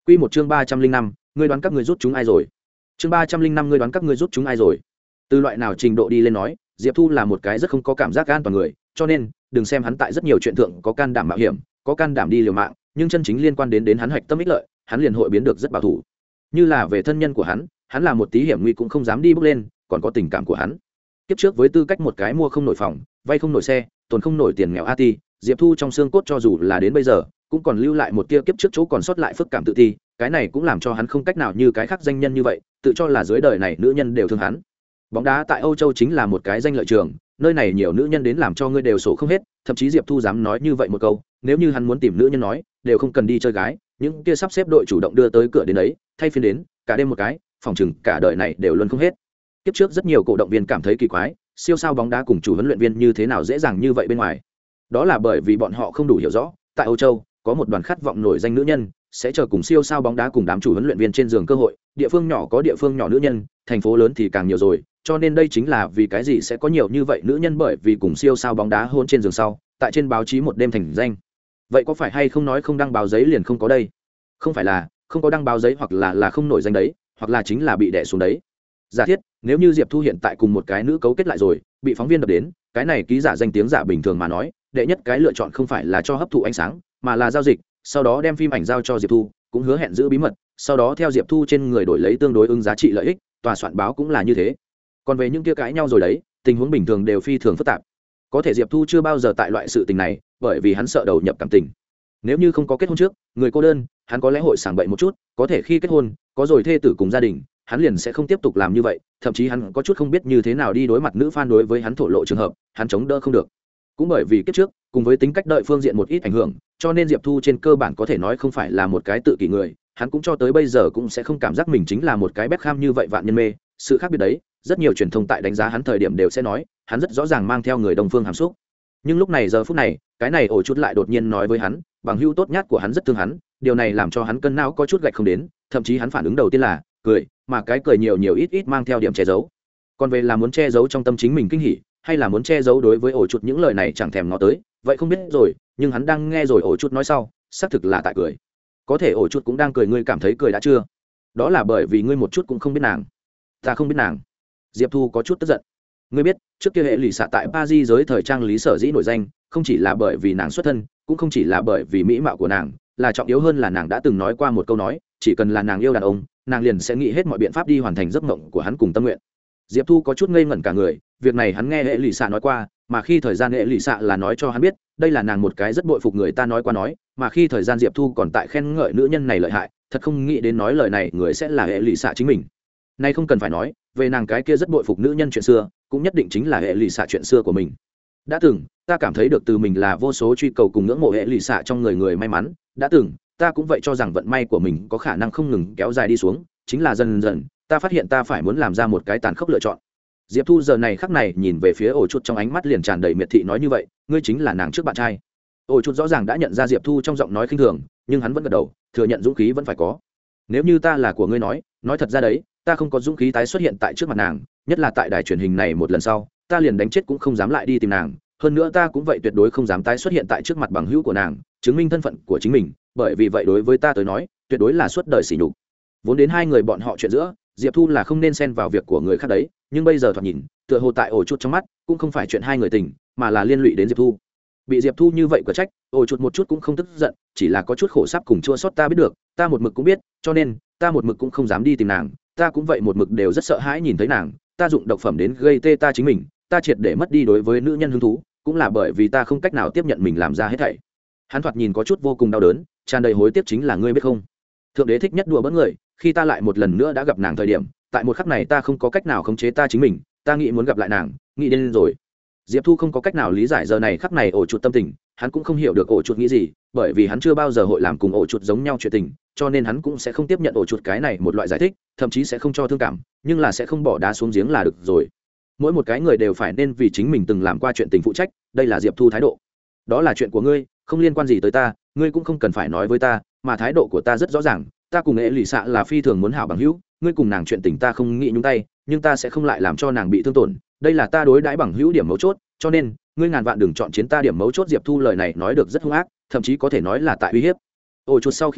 Quy một chương 305, ngươi đoán các ngươi rút chúng ai rồi? Chương 305, ngươi đoán các ngươi rút chúng ai rồi? Từ loại nào trình độ đi lên nói, Diệp Thu là một cái rất không có cảm giác an toàn người, cho nên, đừng xem hắn tại rất nhiều chuyện thượng có can đảm mạo hiểm, có can đảm đi liều mạng, nhưng chân chính liên quan đến hắn hạch tâm ích lợi, hắn liền hội biến được rất bảo thủ. Như là về thân nhân của hắn là một tí hiểm nguy cũng không dám đi bước lên, còn có tình cảm của hắn. Kiếp trước với tư cách một cái mua không nổi phòng, vay không nổi xe, tồn không nổi tiền nghèo a ti, Diệp Thu trong xương cốt cho dù là đến bây giờ, cũng còn lưu lại một tia kiếp trước chỗ còn sót lại phức cảm tự ti, cái này cũng làm cho hắn không cách nào như cái khác danh nhân như vậy, tự cho là dưới đời này nữ nhân đều thương hắn. Bóng đá tại Âu Châu chính là một cái danh lợi trường, nơi này nhiều nữ nhân đến làm cho ngươi đều sổ không hết, thậm chí Diệp Thu dám nói như vậy một câu, nếu như hắn muốn tìm nữ nhân nói, đều không cần đi chơi gái, những kia sắp xếp đội chủ động đưa tới cửa đến đấy, thay phiên đến, cả đêm một cái, phòng chừng cả đời này đều luôn không hết. Kiếp trước rất nhiều cổ động viên cảm thấy kỳ quái, siêu sao bóng đá cùng chủ huấn luyện viên như thế nào dễ dàng như vậy bên ngoài. Đó là bởi vì bọn họ không đủ hiểu rõ, tại Âu Châu, có một đoàn khát vọng nổi danh nữ nhân, sẽ chờ cùng siêu sao bóng đá cùng đám chủ huấn luyện viên trên giường cơ hội, địa phương nhỏ có địa phương nhỏ nữ nhân, thành phố lớn thì càng nhiều rồi, cho nên đây chính là vì cái gì sẽ có nhiều như vậy nữ nhân bởi vì cùng siêu sao bóng đá hôn trên giường sau, tại trên báo chí một đêm thành danh. Vậy có phải hay không nói không đăng báo giấy liền không có đây? Không phải là không có đăng báo giấy hoặc là không nổi danh đấy, hoặc là chính là bị đè xuống đấy. Giả thiết, nếu như Diệp Thu hiện tại cùng một cái nữ cấu kết lại rồi, bị phóng viên đập đến, cái này ký giả danh tiếng giả bình thường mà nói, đệ nhất cái lựa chọn không phải là cho hấp thụ ánh sáng, mà là giao dịch, sau đó đem phim ảnh giao cho Diệp Thu, cũng hứa hẹn giữ bí mật, sau đó theo Diệp Thu trên người đổi lấy tương đối ứng giá trị lợi ích, tòa soạn báo cũng là như thế. Còn về những kia cãi nhau rồi đấy, tình huống bình thường đều phi thường phức tạp. Có thể Diệp Thu chưa bao giờ tại loại sự tình này, bởi vì hắn sợ đầu nhập cảm tình. Nếu như không có kết hôn trước, người cô đơn, hắn có lẽ hội sảng bậy một chút, có thể khi kết hôn, có rồi thê tử cùng gia đình, hắn liền sẽ không tiếp tục làm như vậy, thậm chí hắn có chút không biết như thế nào đi đối mặt nữ fan đối với hắn thổ lộ trường hợp, hắn chống đỡ không được. Cũng bởi vì kiếp trước, cùng với tính cách đợi phương diện một ít ảnh hưởng, cho nên Diệp Thu trên cơ bản có thể nói không phải là một cái tự kỷ người, hắn cũng cho tới bây giờ cũng sẽ không cảm giác mình chính là một cái Beckham như vậy vạn nhân mê, sự khác biệt đấy, rất nhiều truyền thông tại đánh giá hắn thời điểm đều sẽ nói, hắn rất rõ ràng mang theo người Đông phương hàm xúc. Nhưng lúc này giờ phút này, cái này ổ chút lại đột nhiên nói với hắn, bằng hữu tốt nhất của hắn rất thương hắn, điều này làm cho hắn cân não có chút gạch không đến, thậm chí hắn phản ứng đầu tiên là cười, mà cái cười nhiều nhiều ít ít mang theo điểm che giấu. Còn về là muốn che giấu trong tâm chính mình kinh hỉ, hay là muốn che giấu đối với ổ chuột những lời này chẳng thèm ngó tới, vậy không biết rồi, nhưng hắn đang nghe rồi ổ chuột nói sau, xác thực là tại cười. Có thể ổ chuột cũng đang cười, ngươi cảm thấy cười đã chưa? Đó là bởi vì ngươi một chút cũng không biết nàng. Ta không biết nàng. Diệp Thu có chút tức giận. Ngươi biết, trước kia hệ lụy xạ tại Paris giới thời trang lý sở dĩ nổi danh, không chỉ là bởi vì nàng xuất thân, cũng không chỉ là bởi vì mỹ mạo của nàng, là trọng yếu hơn là nàng đã từng nói qua một câu nói, chỉ cần là nàng yêu đàn ông, nàng liền sẽ nghĩ hết mọi biện pháp đi hoàn thành giấc mộng của hắn cùng tâm nguyện. Diệp Thu có chút ngây ngẩn cả người, việc này hắn nghe hệ lụy xạ nói qua, mà khi thời gian hệ lụy xạ là nói cho hắn biết, đây là nàng một cái rất bội phục người ta nói qua nói, mà khi thời gian Diệp Thu còn tại khen ngợi nữ nhân này lợi hại, thật không nghĩ đến nói lời này người sẽ là hệ lụy xạ chính mình. Nay không cần phải nói, về nàng cái kia rất bội phục nữ nhân chuyện xưa, cũng nhất định chính là hệ lụy xạ chuyện xưa của mình. Đã từng, ta cảm thấy được từ mình là vô số truy cầu cùng ngưỡng mộ hệ lụy xạ trong người may mắn, đã từng, ta cũng vậy cho rằng vận may của mình có khả năng không ngừng kéo dài đi xuống, chính là dần dần ta phát hiện ta phải muốn làm ra một cái tàn khốc lựa chọn. Diệp Thu giờ này khắc này nhìn về phía ổ chuột, trong ánh mắt liền tràn đầy miệt thị, nói như vậy ngươi chính là nàng trước bạn trai. Ổ chuột rõ ràng đã nhận ra Diệp Thu trong giọng nói khinh thường, nhưng hắn vẫn gật đầu, thừa nhận dũng khí vẫn phải có. Nếu như ta là của ngươi nói thật ra đấy, ta không có dũng khí tái xuất hiện tại trước mặt nàng, nhất là tại đài truyền hình này một lần sau, ta liền đánh chết cũng không dám lại đi tìm nàng, hơn nữa ta cũng vậy tuyệt đối không dám tái xuất hiện tại trước mặt bằng hữu của nàng, chứng minh thân phận của chính mình, bởi vì vậy đối với ta tới nói, tuyệt đối là suốt đời sỉ nhục. Vốn đến hai người bọn họ chuyện giữa, Diệp Thu là không nên xen vào việc của người khác đấy, nhưng bây giờ thoạt nhìn, tựa hồ tại ổ chuột trong mắt, cũng không phải chuyện hai người tình, mà là liên lụy đến Diệp Thu. Bị Diệp Thu như vậy quả trách, ổ chuột một chút cũng không tức giận, chỉ là có chút khổ sắp cùng chua xót. Ta biết được, ta một mực cũng biết, cho nên ta một mực cũng không dám đi tìm nàng, ta cũng vậy một mực đều rất sợ hãi nhìn thấy nàng, ta dụng độc phẩm đến gây tê ta chính mình, ta triệt để mất đi đối với nữ nhân hứng thú, cũng là bởi vì ta không cách nào tiếp nhận mình làm ra hết thảy. Hắn thoạt nhìn có chút vô cùng đau đớn, tràn đầy hối tiếc, chính là ngươi biết không, thượng đế thích nhất đùa bỡn người, khi ta lại một lần nữa đã gặp nàng thời điểm, tại một khắc này ta không có cách nào khống chế ta chính mình, ta nghĩ muốn gặp lại nàng, nghĩ đến rồi. Diệp Thu không có cách nào lý giải giờ này khắc này ổ chuột tâm tình, hắn cũng không hiểu được ổ chuột nghĩ gì, bởi vì hắn chưa bao giờ hội làm cùng ổ chuột giống nhau chuyện tình, cho nên hắn cũng sẽ không tiếp nhận ổ chuột cái này một loại giải thích, thậm chí sẽ không cho thương cảm, nhưng là sẽ không bỏ đá xuống giếng là được rồi. Mỗi một cái người đều phải nên vì chính mình từng làm qua chuyện tình phụ trách, đây là Diệp Thu thái độ. Đó là chuyện của ngươi, không liên quan gì tới ta, ngươi cũng không cần phải nói với ta, mà thái độ của ta rất rõ ràng, ta cùng nghệ lụy xạ là phi thường muốn hảo bằng hữu, ngươi cùng nàng chuyện tình ta không nghĩ nhúng tay, nhưng ta sẽ không lại làm cho nàng bị thương tổn, đây là ta đối đãi bằng hữu điểm mấu chốt, cho nên ngươi ngàn vạn đừng chọn chiến ta điểm mấu chốt. Diệp Thu lời này nói được rất hung ác, thậm chí có thể nói là tại uy hiếp. Ổ chuột sau khi nghe,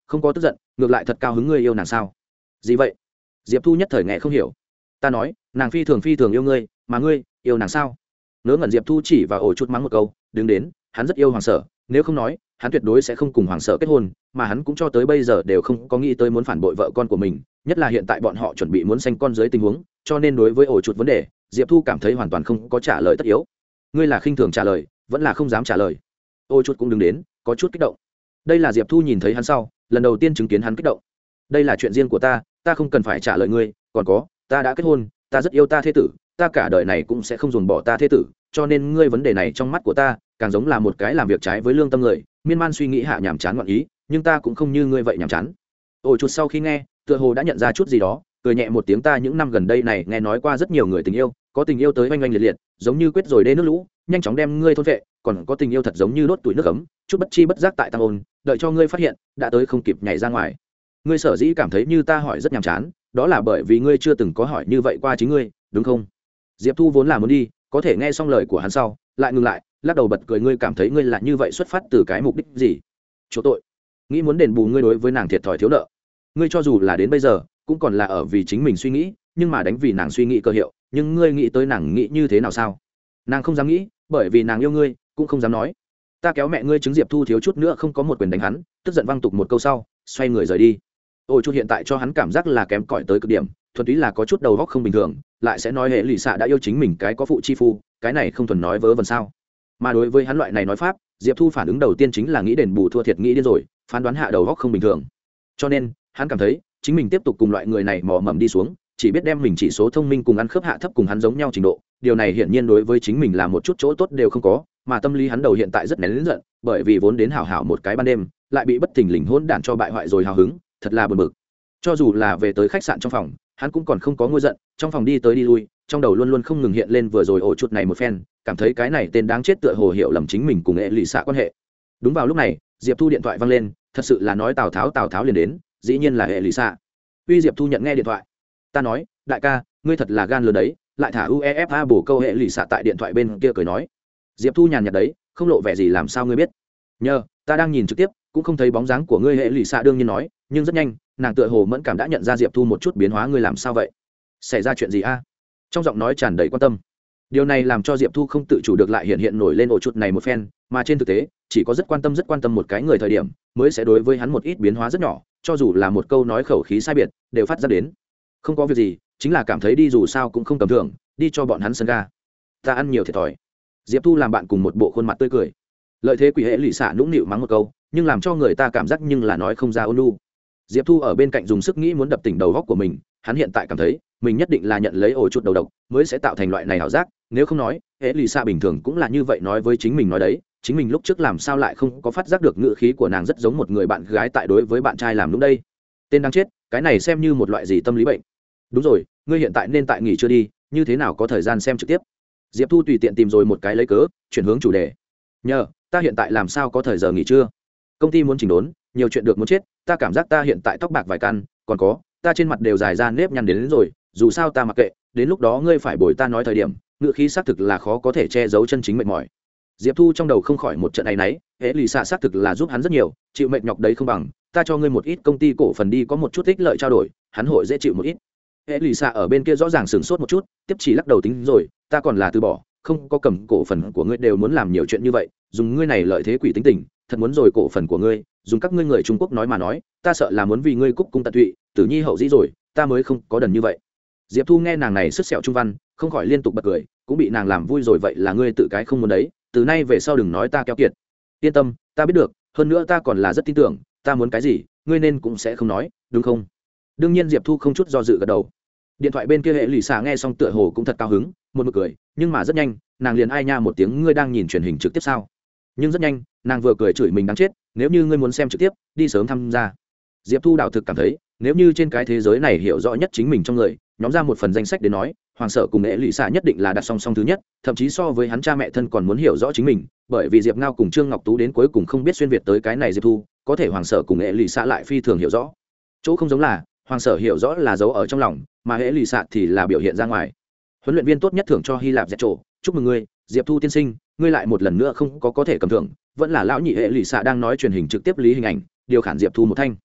không có tức giận, ngược lại thật cao hứng. Ngươi yêu nàng sao? Gì vậy? Diệp Thu nhất thời nghe không hiểu. Ta nói nàng phi thường yêu ngươi, mà ngươi yêu nàng sao? Ngớ ngẩn Diệp Thu chỉ vào ổ chút mắng một câu. Đứng đến, hắn rất yêu Hoàng Sở, nếu không nói hắn tuyệt đối sẽ không cùng Hoàng Sở kết hôn, mà hắn cũng cho tới bây giờ đều không có nghĩ tới muốn phản bội vợ con của mình, nhất là hiện tại bọn họ chuẩn bị muốn sanh con dưới tình huống, cho nên đối với ổ chuột vấn đề, Diệp Thu cảm thấy hoàn toàn không có trả lời tất yếu. Ngươi là khinh thường trả lời, vẫn là không dám trả lời? Ổ chuột cũng đứng đến, có chút kích động. Đây là Diệp Thu nhìn thấy hắn sau, lần đầu tiên chứng kiến hắn kích động. Đây là chuyện riêng của ta, ta không cần phải trả lời ngươi, còn có, ta đã kết hôn, ta rất yêu ta thế tử, ta cả đời này cũng sẽ không dồn bỏ ta thế tử, cho nên ngươi vấn đề này trong mắt của ta càng giống là một cái làm việc trái với lương tâm người, miên man suy nghĩ hạ nhàm chán ngoạn ý, nhưng ta cũng không như ngươi vậy nhàm chán. Ổ chuột sau khi nghe, tựa hồ đã nhận ra chút gì đó, cười nhẹ một tiếng. Ta những năm gần đây này nghe nói qua rất nhiều người tình yêu, có tình yêu tới oanh oanh liệt liệt, giống như quyết rồi đê nước lũ, nhanh chóng đem ngươi thôn vệ, còn có tình yêu thật giống như đốt tuổi nước ấm, chút bất chi bất giác tại tăng ôn, đợi cho ngươi phát hiện, đã tới không kịp nhảy ra ngoài. Ngươi sở dĩ cảm thấy như ta hỏi rất nhàm chán, đó là bởi vì ngươi chưa từng có hỏi như vậy qua chính ngươi, đúng không? Diệp Thu vốn là muốn đi, có thể nghe xong lời của hắn sau, lại ngừng lại, lắc đầu bật cười. Ngươi cảm thấy ngươi là như vậy xuất phát từ cái mục đích gì? Chỗ tội, nghĩ muốn đền bù ngươi đối với nàng thiệt thòi thiếu nợ. Ngươi cho dù là đến bây giờ cũng còn là ở vì chính mình suy nghĩ, nhưng mà đánh vì nàng suy nghĩ cơ hiệu, nhưng ngươi nghĩ tới nàng nghĩ như thế nào sao? Nàng không dám nghĩ, bởi vì nàng yêu ngươi, cũng không dám nói. Ta kéo mẹ ngươi chứng. Diệp Thu thiếu chút nữa không có một quyền đánh hắn, tức giận văng tục một câu sau, xoay người rời đi. Ôi chút hiện tại cho hắn cảm giác là kém cỏi tới cực điểm, thuần túy là có chút đầu óc không bình thường, lại sẽ nói hệ lụy xạ đã yêu chính mình cái có phụ chi phu, cái này không thuần nói vớ vẩn sao? Mà đối với hắn loại này nói pháp, Diệp Thu phản ứng đầu tiên chính là nghĩ đền bù thua thiệt, nghĩ điên rồi, phán đoán hạ đầu óc không bình thường. Cho nên hắn cảm thấy chính mình tiếp tục cùng loại người này mò mẫm đi xuống, chỉ biết đem mình chỉ số thông minh cùng ăn khớp hạ thấp cùng hắn giống nhau trình độ, điều này hiển nhiên đối với chính mình là một chút chỗ tốt đều không có, mà tâm lý hắn đầu hiện tại rất nén giận, bởi vì vốn đến hảo hảo một cái ban đêm, lại bị bất thình lình hỗn đản cho bại hoại rồi hào hứng, thật là buồn bực. Cho dù là về tới khách sạn trong phòng, hắn cũng còn không có ngôi giận, trong phòng đi tới đi lui, trong đầu luôn luôn không ngừng hiện lên vừa rồi ổ chuột này một phen, cảm thấy cái này tên đáng chết tựa hồ hiểu lầm chính mình cùng hệ lụy xạ quan hệ. Đúng vào lúc này, Diệp Thu điện thoại vang lên, thật sự là nói Tào Tháo liền đến, dĩ nhiên là hệ lụy xạ. Uy, Diệp Thu nhận nghe điện thoại. Ta nói, đại ca, ngươi thật là gan lớn đấy, lại thả uefa bổ câu hệ lụy xạ tại điện thoại bên kia cười nói. Diệp Thu nhàn nhạt đấy, không lộ vẻ gì. Làm sao ngươi biết? Nhờ, ta đang nhìn trực tiếp, cũng không thấy bóng dáng của ngươi. Hệ lụy xạ đương nhiên nói, nhưng rất nhanh, nàng tựa hồ mẫn cảm đã nhận ra Diệp Thu một chút biến hóa. Ngươi làm sao vậy? Xảy ra chuyện gì a? Trong giọng nói tràn đầy quan tâm. Điều này làm cho Diệp Thu không tự chủ được lại hiện nổi lên ổ chuột này một phen, mà trên thực tế chỉ có rất quan tâm một cái người thời điểm mới sẽ đối với hắn một ít biến hóa rất nhỏ, cho dù là một câu nói khẩu khí sai biệt đều phát ra đến. Không có việc gì, chính là cảm thấy đi dù sao cũng không tầm thường, đi cho bọn hắn sân ga. Ta ăn nhiều thiệt thòi. Diệp Thu làm bạn cùng một bộ khuôn mặt tươi cười. Lợi thế quỷ hệ lụy xạ nũng nịu mắng một câu, nhưng làm cho người ta cảm giác nhưng là nói không ra ôn lu. Diệp Thu ở bên cạnh dùng sức nghĩ muốn đập tỉnh đầu góc của mình, hắn hiện tại cảm thấy mình nhất định là nhận lấy ổ chuột đầu độc mới sẽ tạo thành loại này ảo giác, nếu không nói hệ lụy xạ bình thường cũng là như vậy nói với chính mình. Nói đấy, chính mình lúc trước làm sao lại không có phát giác được ngữ khí của nàng rất giống một người bạn gái tại đối với bạn trai làm lúc đây. Tên đáng chết, cái này xem như một loại gì tâm lý bệnh. Đúng rồi, ngươi hiện tại nên tại nghỉ chưa đi, như thế nào có thời gian xem trực tiếp? Diệp Thu tùy tiện tìm rồi một cái lấy cớ, chuyển hướng chủ đề. Nhờ, ta hiện tại làm sao có thời giờ nghỉ trưa? Công ty muốn chỉnh đốn, nhiều chuyện được muốn chết, ta cảm giác ta hiện tại tóc bạc vài căn, còn có, ta trên mặt đều dài ra nếp nhăn đến rồi, dù sao ta mặc kệ, đến lúc đó ngươi phải bồi ta nói thời điểm, ngữ khí xác thực là khó có thể che giấu chân chính mệt mỏi. Diệp Thu trong đầu không khỏi một trận áy náy, hệ lụy xạ xác thực là giúp hắn rất nhiều, chịu mệt nhọc đấy không bằng, ta cho ngươi một ít công ty cổ phần đi có một chút ích lợi trao đổi, hắn hội dễ chịu một ít. Hệ lụy xạ ở bên kia rõ ràng sửng sốt một chút, tiếp chỉ lắc đầu tính rồi, ta còn là từ bỏ, không có cầm cổ phần của ngươi đều muốn làm nhiều chuyện như vậy, dùng ngươi này lợi thế quỷ tính tình, thật muốn rồi cổ phần của ngươi, dùng các ngươi người Trung Quốc nói mà nói, ta sợ là muốn vì ngươi cúc cung tận tụy, tử nhi hậu dĩ rồi, ta mới không có đần như vậy. Diệp Thu nghe nàng này sứt sẹo trung văn, không khỏi liên tục bật cười, cũng bị nàng làm vui rồi. Vậy là ngươi tự cái không muốn đấy, từ nay về sau đừng nói ta keo kiệt. Yên tâm, ta biết được, hơn nữa ta còn là rất tin tưởng, ta muốn cái gì, ngươi nên cũng sẽ không nói, đúng không? Đương nhiên Diệp Thu không chút do dự gật đầu. Điện thoại bên kia hệ lụy xạ nghe xong tựa hồ cũng thật cao hứng, một mực cười, nhưng mà rất nhanh, nàng liền ai nha một tiếng, ngươi đang nhìn truyền hình trực tiếp sao? Nhưng rất nhanh, nàng vừa cười chửi mình đáng chết, nếu như ngươi muốn xem trực tiếp, đi sớm tham gia. Diệp Thu đảo thực cảm thấy, nếu như trên cái thế giới này hiểu rõ nhất chính mình trong người, nhóm ra một phần danh sách để nói, Hoàng Sở cùng hệ lụy xạ nhất định là đặt song song thứ nhất, thậm chí so với hắn cha mẹ thân còn muốn hiểu rõ chính mình, bởi vì Diệp Ngao cùng Trương Ngọc Tú đến cuối cùng không biết xuyên việt tới cái này Diệp Thu, có thể Hoàng Sở cùng hệ lụy xạ lại phi thường hiểu rõ. Chỗ không giống là, Hoàng Sở hiểu rõ là giấu ở trong lòng, mà hệ lụy xạ thì là biểu hiện ra ngoài. Huấn luyện viên tốt nhất thưởng cho Hy Lạp dẹt trổ, chúc mừng ngươi, Diệp Thu tiên sinh, ngươi lại một lần nữa không có thể cầm thưởng, vẫn là lão nhị hệ lụy xạ đang nói truyền hình trực tiếp lý hình ảnh, điều khiển Diệp Thu một thanh.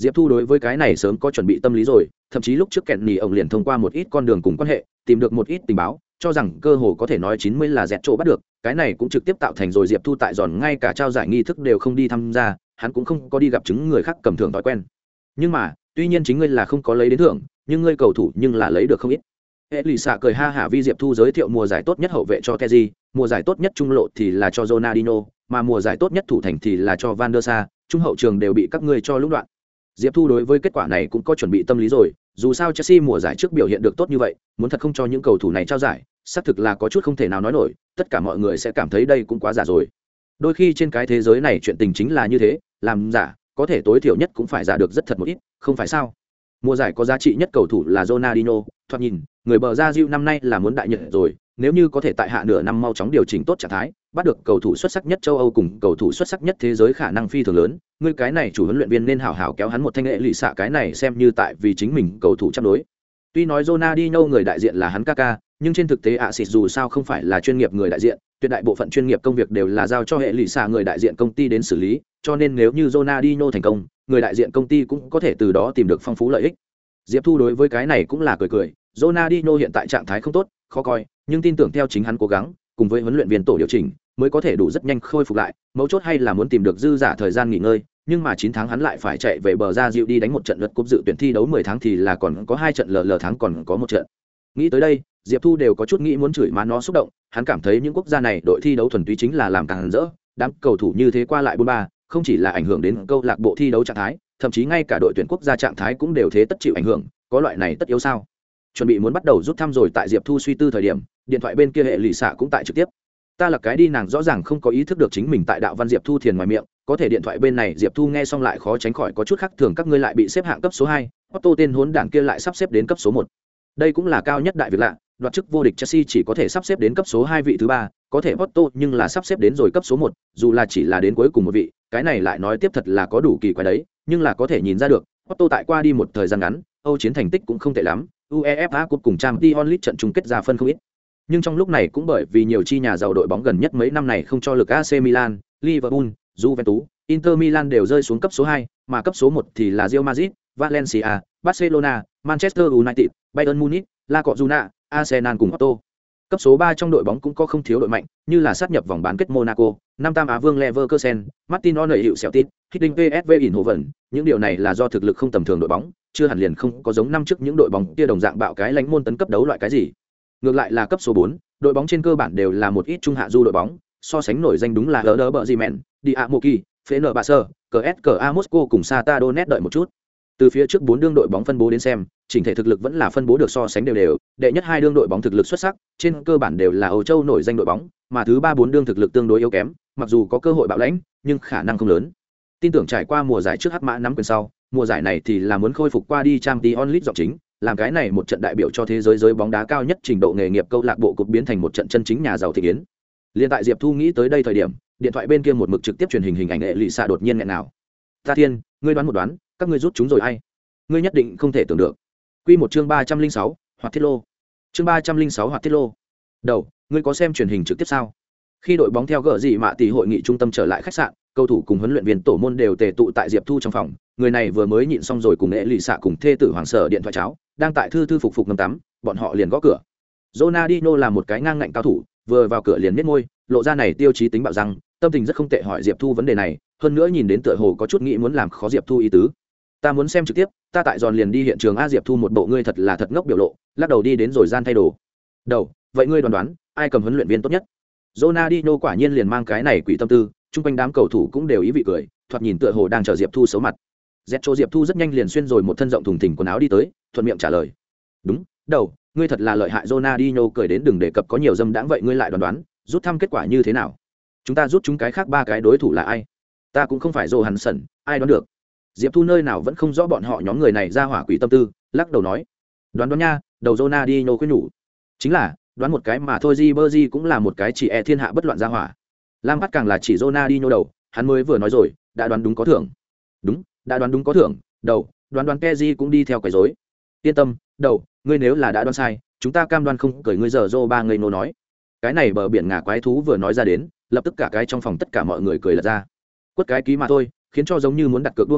Diệp Thu đối với cái này sớm có chuẩn bị tâm lý rồi, thậm chí lúc trước kẹn nhì ông liền thông qua một ít con đường cùng quan hệ, tìm được một ít tình báo, cho rằng cơ hồ có thể nói 90 là dẹt chỗ bắt được, cái này cũng trực tiếp tạo thành rồi Diệp Thu tại giòn ngay cả trao giải nghi thức đều không đi tham gia, hắn cũng không có đi gặp chứng người khác cầm thưởng thói quen. Nhưng mà, tuy nhiên chính ngươi là không có lấy đến thưởng, nhưng ngươi cầu thủ nhưng là lấy được không ít. Elisa cười ha hả vi Diệp Thu giới thiệu mùa giải tốt nhất hậu vệ cho Kessié, mùa giải tốt nhất trung lộ thì là cho Ronaldinho, mà mùa giải tốt nhất thủ thành thì là cho Van der Sar, trung hậu trường đều bị các ngươi cho lũng đoạn. Diệp Thu đối với kết quả này cũng có chuẩn bị tâm lý rồi, dù sao Chelsea mùa giải trước biểu hiện được tốt như vậy, muốn thật không cho những cầu thủ này trao giải, xác thực là có chút không thể nào nói nổi, tất cả mọi người sẽ cảm thấy đây cũng quá giả rồi. Đôi khi trên cái thế giới này chuyện tình chính là như thế, làm giả, có thể tối thiểu nhất cũng phải giả được rất thật một ít, không phải sao? Mùa giải có giá trị nhất cầu thủ là Ronaldinho, thoạt nhìn, người bờ ra Diu năm nay là muốn đại nhật rồi, nếu như có thể tại hạ nửa năm mau chóng điều chỉnh tốt trạng thái, bắt được cầu thủ xuất sắc nhất châu Âu cùng cầu thủ xuất sắc nhất thế giới khả năng phi thường lớn, người cái này chủ huấn luyện viên nên hảo hảo kéo hắn một thanh nghệ lì xạ cái này xem như tại vì chính mình cầu thủ chấp đối. Tuy nói Ronaldinho người đại diện là hắn Kaká, nhưng trên thực tế Axis dù sao không phải là chuyên nghiệp người đại diện, tuyệt đại bộ phận chuyên nghiệp công việc đều là giao cho hệ lì xạ người đại diện công ty đến xử lý, cho nên nếu như Ronaldinho thành công, người đại diện công ty cũng có thể từ đó tìm được phong phú lợi ích. Diệp Thu đối với cái này cũng là cười cười, Ronaldinho hiện tại trạng thái không tốt, khó coi, nhưng tin tưởng theo chính hắn cố gắng, cùng với huấn luyện viên tổ điều chỉnh, mới có thể đủ rất nhanh khôi phục lại, mấu chốt hay là muốn tìm được dư giả thời gian nghỉ ngơi, nhưng mà 9 tháng hắn lại phải chạy về bờ ra dịu đi đánh một trận lượt cúp dự tuyển thi đấu 10 tháng thì là còn có 2 trận LL tháng còn có một trận. Nghĩ tới đây, Diệp Thu đều có chút nghĩ muốn chửi má nó xúc động, hắn cảm thấy những quốc gia này đội thi đấu thuần túy chính là làm càng rỡ, đám cầu thủ như thế qua lại 4-3, không chỉ là ảnh hưởng đến câu lạc bộ thi đấu trạng thái, thậm chí ngay cả đội tuyển quốc gia trạng thái cũng đều thế tất chịu ảnh hưởng, có loại này tất yếu sao? Chuẩn bị muốn bắt đầu rút thăm rồi, tại Diệp Thu suy tư thời điểm, điện thoại bên kia hệ lì xạ cũng tại trực tiếp. Ta là cái đi, nàng rõ ràng không có ý thức được chính mình tại đạo văn Diệp Thu thiền ngoài miệng, có thể điện thoại bên này Diệp Thu nghe xong lại khó tránh khỏi có chút khác thường, các ngươi lại bị xếp hạng cấp số 2, Otto tên hỗn đản kia lại sắp xếp đến cấp số 1. Đây cũng là cao nhất đại việc lạ, đoạt chức vô địch Chelsea chỉ có thể sắp xếp đến cấp số 2 vị thứ 3, có thể Otto nhưng là sắp xếp đến rồi cấp số 1, dù là chỉ là đến cuối cùng một vị, cái này lại nói tiếp thật là có đủ kỳ quái đấy, nhưng là có thể nhìn ra được, Otto tại qua đi một thời gian ngắn, Âu chiến thành tích cũng không tệ lắm, UEFA Cup cùng Champions League trận chung kết ra phân không ít. Nhưng trong lúc này cũng bởi vì nhiều chi nhà giàu đội bóng gần nhất mấy năm này không cho lực AC Milan, Liverpool, Juventus, Inter Milan đều rơi xuống cấp số 2, mà cấp số 1 thì là Real Madrid, Valencia, Barcelona, Manchester United, Bayern Munich, La Cojuna, Arsenal cùng Otto. Cấp số 3 trong đội bóng cũng có không thiếu đội mạnh, như là sát nhập vòng bán kết Monaco, năm tam Á vương Leverkusen, Martin O'Neill hiệu Celtic, Hiddink PSV Eindhoven, những điều này là do thực lực không tầm thường đội bóng, chưa hẳn liền không có giống năm trước những đội bóng kia đồng dạng bạo cái lánh môn tấn cấp đấu loại cái gì. Ngược lại là cấp số 4, đội bóng trên cơ bản đều là một ít trung hạ du đội bóng, so sánh nổi danh đúng là Werder Bremen, Dynamo Kiev, Fenerbahce, CSKA Moscow cùng Shakhtar Donetsk đợi một chút. Từ phía trước 4 đương đội bóng phân bố đến xem, chỉnh thể thực lực vẫn là phân bố được so sánh đều, đệ nhất 2 đương đội bóng thực lực xuất sắc, trên cơ bản đều là Âu Châu nổi danh đội bóng, mà thứ 3 4 đương thực lực tương đối yếu kém, mặc dù có cơ hội bạo lãnh, nhưng khả năng không lớn. Tin tưởng trải qua mùa giải trước hắc mã nắm quyền sau, mùa giải này thì là muốn khôi phục qua đi Champions League giọng chính, làm cái này một trận đại biểu cho thế giới giới bóng đá cao nhất trình độ nghề nghiệp câu lạc bộ cục biến thành một trận chân chính nhà giàu thị kiến. Liên tại Diệp Thu nghĩ tới đây thời điểm, điện thoại bên kia một mực trực tiếp truyền hình ảnh hệ lụy xạ đột nhiên nghẹn nào. Ta thiên, ngươi đoán một đoán, các ngươi rút chúng rồi ai? Ngươi nhất định không thể tưởng được. Quy một chương 306, Hoạt Thiết Lô. Chương 306 Hoạt Thiết Lô. Đầu, ngươi có xem truyền hình trực tiếp sao? Khi đội bóng theo gỡ gì mạ tỷ hội nghị trung tâm trở lại khách sạn, cầu thủ cùng huấn luyện viên tổ môn đều tề tụ tại Diệp Thu trong phòng, người này vừa mới nhịn xong rồi cùng hệ lụy xạ cùng thê tử Hoàng Sở điện thoại cháo, đang tại thư phục ngâm tắm, bọn họ liền gõ cửa. Ronaldinho là một cái ngang ngạnh cao thủ, vừa vào cửa liền nhếch môi, lộ ra này tiêu chí tính bạo răng, tâm tình rất không tệ, hỏi Diệp Thu vấn đề này, hơn nữa nhìn đến tựa hồ có chút nghĩ muốn làm khó Diệp Thu ý tứ. Ta muốn xem trực tiếp, ta tại giòn liền đi hiện trường. A Diệp Thu một bộ ngươi thật là thật ngốc biểu lộ, lắc đầu đi đến rồi gian thay đồ. Đầu, vậy ngươi đoán ai cầm huấn luyện viên tốt nhất? Ronaldinho quả nhiên liền mang cái này quỷ tâm tư, chung quanh đám cầu thủ cũng đều ý vị cười, thoạt nhìn tựa hồ đang chờ Diệp Thu xấu mặt. Diệp Thu rất nhanh liền xuyên rồi một thân rộng thùng thình quần áo đi tới, thuận miệng trả lời. Đúng, đầu, ngươi thật là lợi hại. Ronaldinho cười đến đừng đề cập có nhiều dâm đãng, vậy ngươi lại đoán, rút thăm kết quả như thế nào? Chúng ta rút chúng cái khác 3 cái đối thủ là ai? Ta cũng không phải Johansson, ai đoán được? Diệp Thu nơi nào vẫn không rõ bọn họ nhóm người này ra hỏa quỷ tâm tư, lắc đầu nói. Đoán nha, đầu Ronaldinho khuyên nhủ. Chính là, đoán một cái mà thôi, Ribery cũng là một cái chỉ thiên hạ bất loạn ra hỏa. Lampard càng là chỉ Ronaldinho đầu, hắn mới vừa nói rồi, đã đoán đúng có thưởng. Đúng, đã đoán đúng có thưởng, đầu, đoán Kessié cũng đi theo quấy rối. Yên tâm, đầu, ngươi nếu là đã đoán sai, chúng ta cam đoan không cởi ngươi giờ ba ngây nô nói. Cái này bờ biển ngả quái thú vừa nói ra đến, lập tức cả cái trong phòng tất cả mọi người cười lật ra. Quất cái ký mà thôi, khiến cho giống như muốn đặt cược đua ngựa,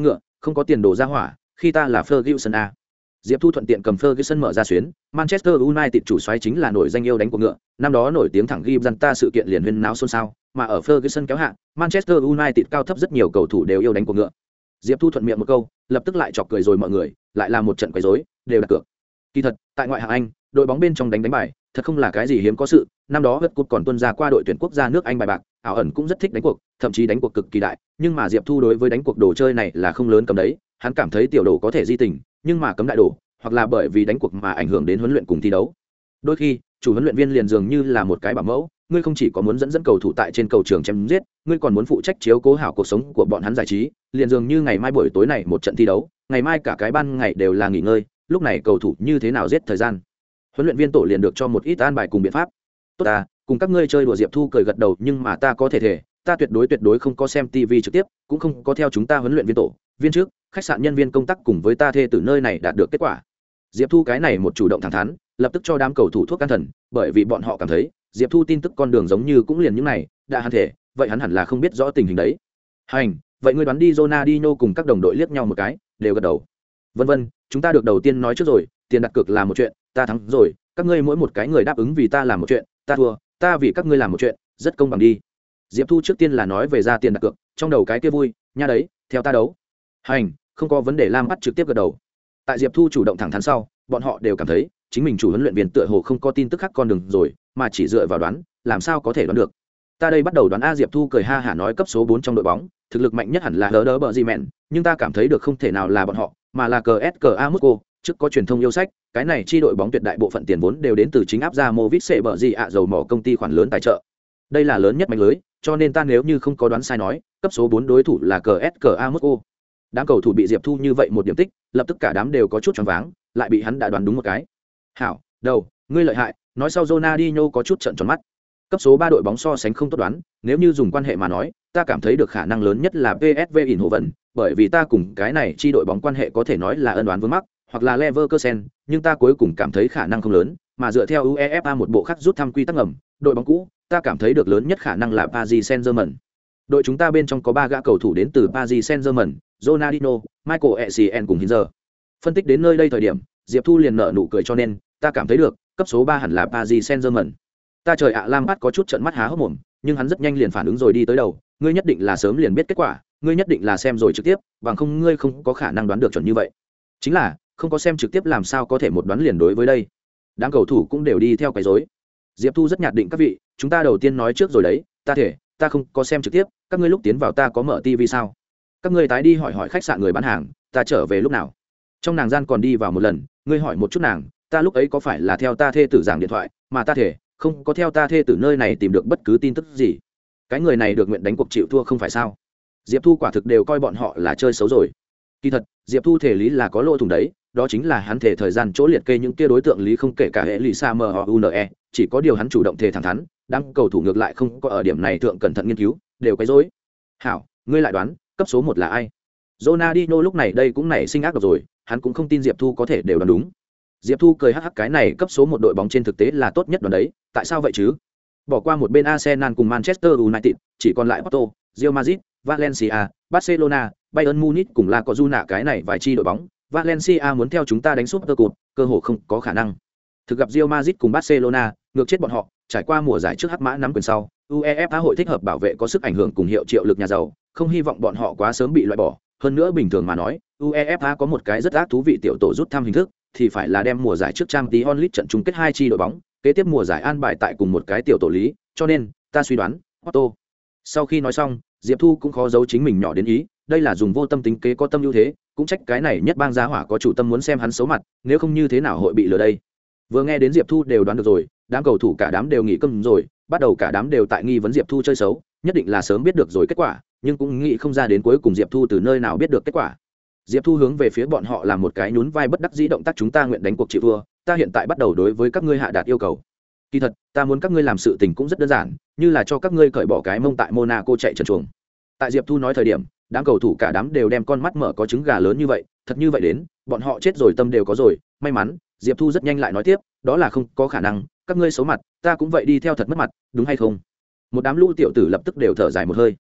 không có tiền đồ ra hỏa, khi ta là Ferguson a. Diệp Thu thuận tiện cầm Ferguson mở ra xuyến, Manchester United chủ soái chính là nổi danh yêu đánh cuộc ngựa, năm đó nổi tiếng thẳng Gibraltar sự kiện liền huyên náo xôn xao, mà ở Ferguson kéo hạ, Manchester United cao thấp rất nhiều cầu thủ đều yêu đánh cuộc ngựa. Diệp Thu thuận miệng một câu, lập tức lại chọc cười rồi mọi người, lại là một trận quấy rối, đều đặt cược. Kỳ thật, tại ngoại hạng Anh, đội bóng bên trong đánh bài, thật không là cái gì hiếm có sự, năm đó World Cup còn tuân ra qua đội tuyển quốc gia nước Anh bài bạc, ảo ẩn cũng rất thích đánh cuộc, thậm chí đánh cuộc cực kỳ đại, nhưng mà Diệp Thu đối với đánh cuộc đồ chơi này là không lớn cầm đấy, hắn cảm thấy tiểu đồ có thể di tình, nhưng mà cấm đại đồ, hoặc là bởi vì đánh cuộc mà ảnh hưởng đến huấn luyện cùng thi đấu. Đôi khi, chủ huấn luyện viên liền dường như là một cái bảo mẫu, ngươi không chỉ có muốn dẫn cầu thủ tại trên cầu trường chém giết, ngươi còn muốn phụ trách chiếu cố hảo cuộc sống của bọn hắn giải trí, liền dường như ngày mai buổi tối này một trận thi đấu, ngày mai cả cái ban ngày đều là nghỉ ngơi, lúc này cầu thủ như thế nào giết thời gian. Huấn luyện viên tổ liền được cho một ít an bài cùng biện pháp. Tốt à, cùng các ngươi chơi đùa. Diệp Thu cười gật đầu, nhưng mà ta có thể ta tuyệt đối không có xem TV trực tiếp, cũng không có theo chúng ta huấn luyện viên tổ, viên trước, khách sạn nhân viên công tác cùng với ta thê từ nơi này đạt được kết quả. Diệp Thu cái này một chủ động thẳng thắn, lập tức cho đám cầu thủ thuốc can thần, bởi vì bọn họ cảm thấy Diệp Thu tin tức con đường giống như cũng liền những này, đã hắn thể, vậy hắn hẳn là không biết rõ tình hình đấy. Hành, vậy ngươi đoán đi. Ronaldinho cùng các đồng đội liếc nhau một cái, đều gật đầu. Vân, chúng ta được đầu tiên nói trước rồi, tiền đặt cược là một chuyện, ta thắng rồi, các ngươi mỗi một cái người đáp ứng vì ta làm một chuyện, ta thua, ta vì các ngươi làm một chuyện, rất công bằng đi. Diệp Thu trước tiên là nói về ra tiền đặt cược, trong đầu cái kia vui, nha đấy, theo ta đấu. Hành, không có vấn đề. Lam bắt trực tiếp gật đầu. Tại Diệp Thu chủ động thẳng thắn sau, bọn họ đều cảm thấy chính mình chủ huấn luyện viên tựa hồ không có tin tức khác con đường rồi, mà chỉ dựa vào đoán, làm sao có thể đoán được. Ta đây bắt đầu đoán a. Diệp Thu cười ha hả nói cấp số 4 trong đội bóng, thực lực mạnh nhất hẳn là Hờ Đỡ Bờ Gì Mẹn, nhưng ta cảm thấy được không thể nào là bọn họ, mà là CSKA Moscow. Trước có truyền thông yêu sách, cái này chi đội bóng tuyệt đại bộ phận tiền vốn đều đến từ chính áp ra Movit Sệ Bờ Gì ạ dầu mỏ công ty khoản lớn tài trợ. Đây là lớn nhất mạnh lưới, cho nên ta nếu như không có đoán sai nói, cấp số 4 đối thủ là CSKA Moscow. Đám cầu thủ bị Diệp Thu như vậy một điểm tích, lập tức cả đám đều có chút choáng váng, lại bị hắn đã đoán đúng một cái. Hảo, đầu, ngươi lợi hại, nói sau Ronaldinho có chút trợn tròn mắt. Cấp số 3 đội bóng so sánh không tốt đoán, nếu như dùng quan hệ mà nói, ta cảm thấy được khả năng lớn nhất là PSV Eindhoven, bởi vì ta cùng cái này chi đội bóng quan hệ có thể nói là ân oán vướng mắc, hoặc là Leverkusen, nhưng ta cuối cùng cảm thấy khả năng không lớn, mà dựa theo UEFA một bộ khác rút thăm quy tắc ngầm, đội bóng cũ, ta cảm thấy được lớn nhất khả năng là Paris Saint-Germain. Đội chúng ta bên trong có 3 gã cầu thủ đến từ Paris Saint-Germain, Ronaldinho, Michael Essien cùng Hinzer. Phân tích đến nơi đây thời điểm, Diệp Thu liền nở nụ cười, cho nên ta cảm thấy được cấp số 3 hẳn là Paris Saint-Germain. Ta trời ạ, Lam Phát có chút trợn mắt há hốc mồm, nhưng hắn rất nhanh liền phản ứng rồi đi tới đầu, ngươi nhất định là sớm liền biết kết quả, ngươi nhất định là xem rồi trực tiếp, bằng không ngươi không có khả năng đoán được chuẩn như vậy. Chính là, không có xem trực tiếp làm sao có thể một đoán liền đối với đây. Đám cầu thủ cũng đều đi theo cái rối. Diệp Thu rất nhạt định, các vị, chúng ta đầu tiên nói trước rồi đấy, ta thể, ta không có xem trực tiếp, các ngươi lúc tiến vào ta có mở TV sao? Các ngươi tái đi hỏi khách sạn người bán hàng, ta trở về lúc nào? Trong nàng gian còn đi vào một lần, ngươi hỏi một chút nàng, ta lúc ấy có phải là theo ta thê tử giảng điện thoại, mà ta thể không có theo ta thê tử nơi này tìm được bất cứ tin tức gì. Cái người này được nguyện đánh cuộc chịu thua không phải sao? Diệp Thu quả thực đều coi bọn họ là chơi xấu rồi. Kỳ thật, Diệp Thu thể lý là có lỗ thủng đấy, đó chính là hắn thể thời gian chỗ liệt kê những kia đối tượng lý không kể cả hệ lì sa MOUNE, chỉ có điều hắn chủ động thể thẳng thắn, đang cầu thủ ngược lại không có ở điểm này thượng cẩn thận nghiên cứu, đều quấy rối. Hảo, ngươi lại đoán, cấp số 1 là ai? Ronaldinho lúc này đây cũng nảy sinh ác độc rồi, hắn cũng không tin Diệp Thu có thể đều đoán đúng. Diệp Thu cười hắc hắc, cái này cấp số 1 đội bóng trên thực tế là tốt nhất đoán đấy, tại sao vậy chứ? Bỏ qua một bên Arsenal cùng Manchester United, chỉ còn lại Porto, Real Madrid, Valencia, Barcelona, Bayern Munich cùng La Cojuna, cái này vài chi đội bóng. Valencia muốn theo chúng ta đánh Super Cup, cơ hội không có khả năng. Thực gặp Real Madrid cùng Barcelona, ngược chết bọn họ, trải qua mùa giải trước hắc mã nắm quyền sau, UEFA hội thích hợp bảo vệ có sức ảnh hưởng cùng hiệu triệu lực nhà giàu, không hy vọng bọn họ quá sớm bị loại bỏ. Hơn nữa bình thường mà nói, UEFA có một cái rất ác thú vị tiểu tổ rút thăm hình thức, thì phải là đem mùa giải trước Champions League trận chung kết hai chi đội bóng, kế tiếp mùa giải an bài tại cùng một cái tiểu tổ lý, cho nên ta suy đoán, Otto. Sau khi nói xong, Diệp Thu cũng khó giấu chính mình nhỏ đến ý, đây là dùng vô tâm tính kế có tâm ưu thế, cũng trách cái này nhất bang giá hỏa có chủ tâm muốn xem hắn xấu mặt, nếu không như thế nào hội bị lừa đây. Vừa nghe đến Diệp Thu đều đoán được rồi, đám cầu thủ cả đám đều nghỉ cơm rồi, bắt đầu cả đám đều tại nghi vấn Diệp Thu chơi xấu, nhất định là sớm biết được rồi kết quả, nhưng cũng nghĩ không ra đến cuối cùng Diệp Thu từ nơi nào biết được kết quả. Diệp Thu hướng về phía bọn họ làm một cái nhún vai bất đắc dĩ động tác, chúng ta nguyện đánh cuộc chịu thua, ta hiện tại bắt đầu đối với các ngươi hạ đạt yêu cầu. Kỳ thật, ta muốn các ngươi làm sự tình cũng rất đơn giản, như là cho các ngươi cởi bỏ cái mông tại Monaco chạy trần truồng. Tại Diệp Thu nói thời điểm, đám cầu thủ cả đám đều đem con mắt mở có trứng gà lớn như vậy, thật như vậy đến, bọn họ chết rồi tâm đều có rồi, may mắn, Diệp Thu rất nhanh lại nói tiếp, đó là không có khả năng, các ngươi xấu mặt, ta cũng vậy đi theo thật mất mặt, đúng hay không? Một đám lũ tiểu tử lập tức đều thở dài một hơi.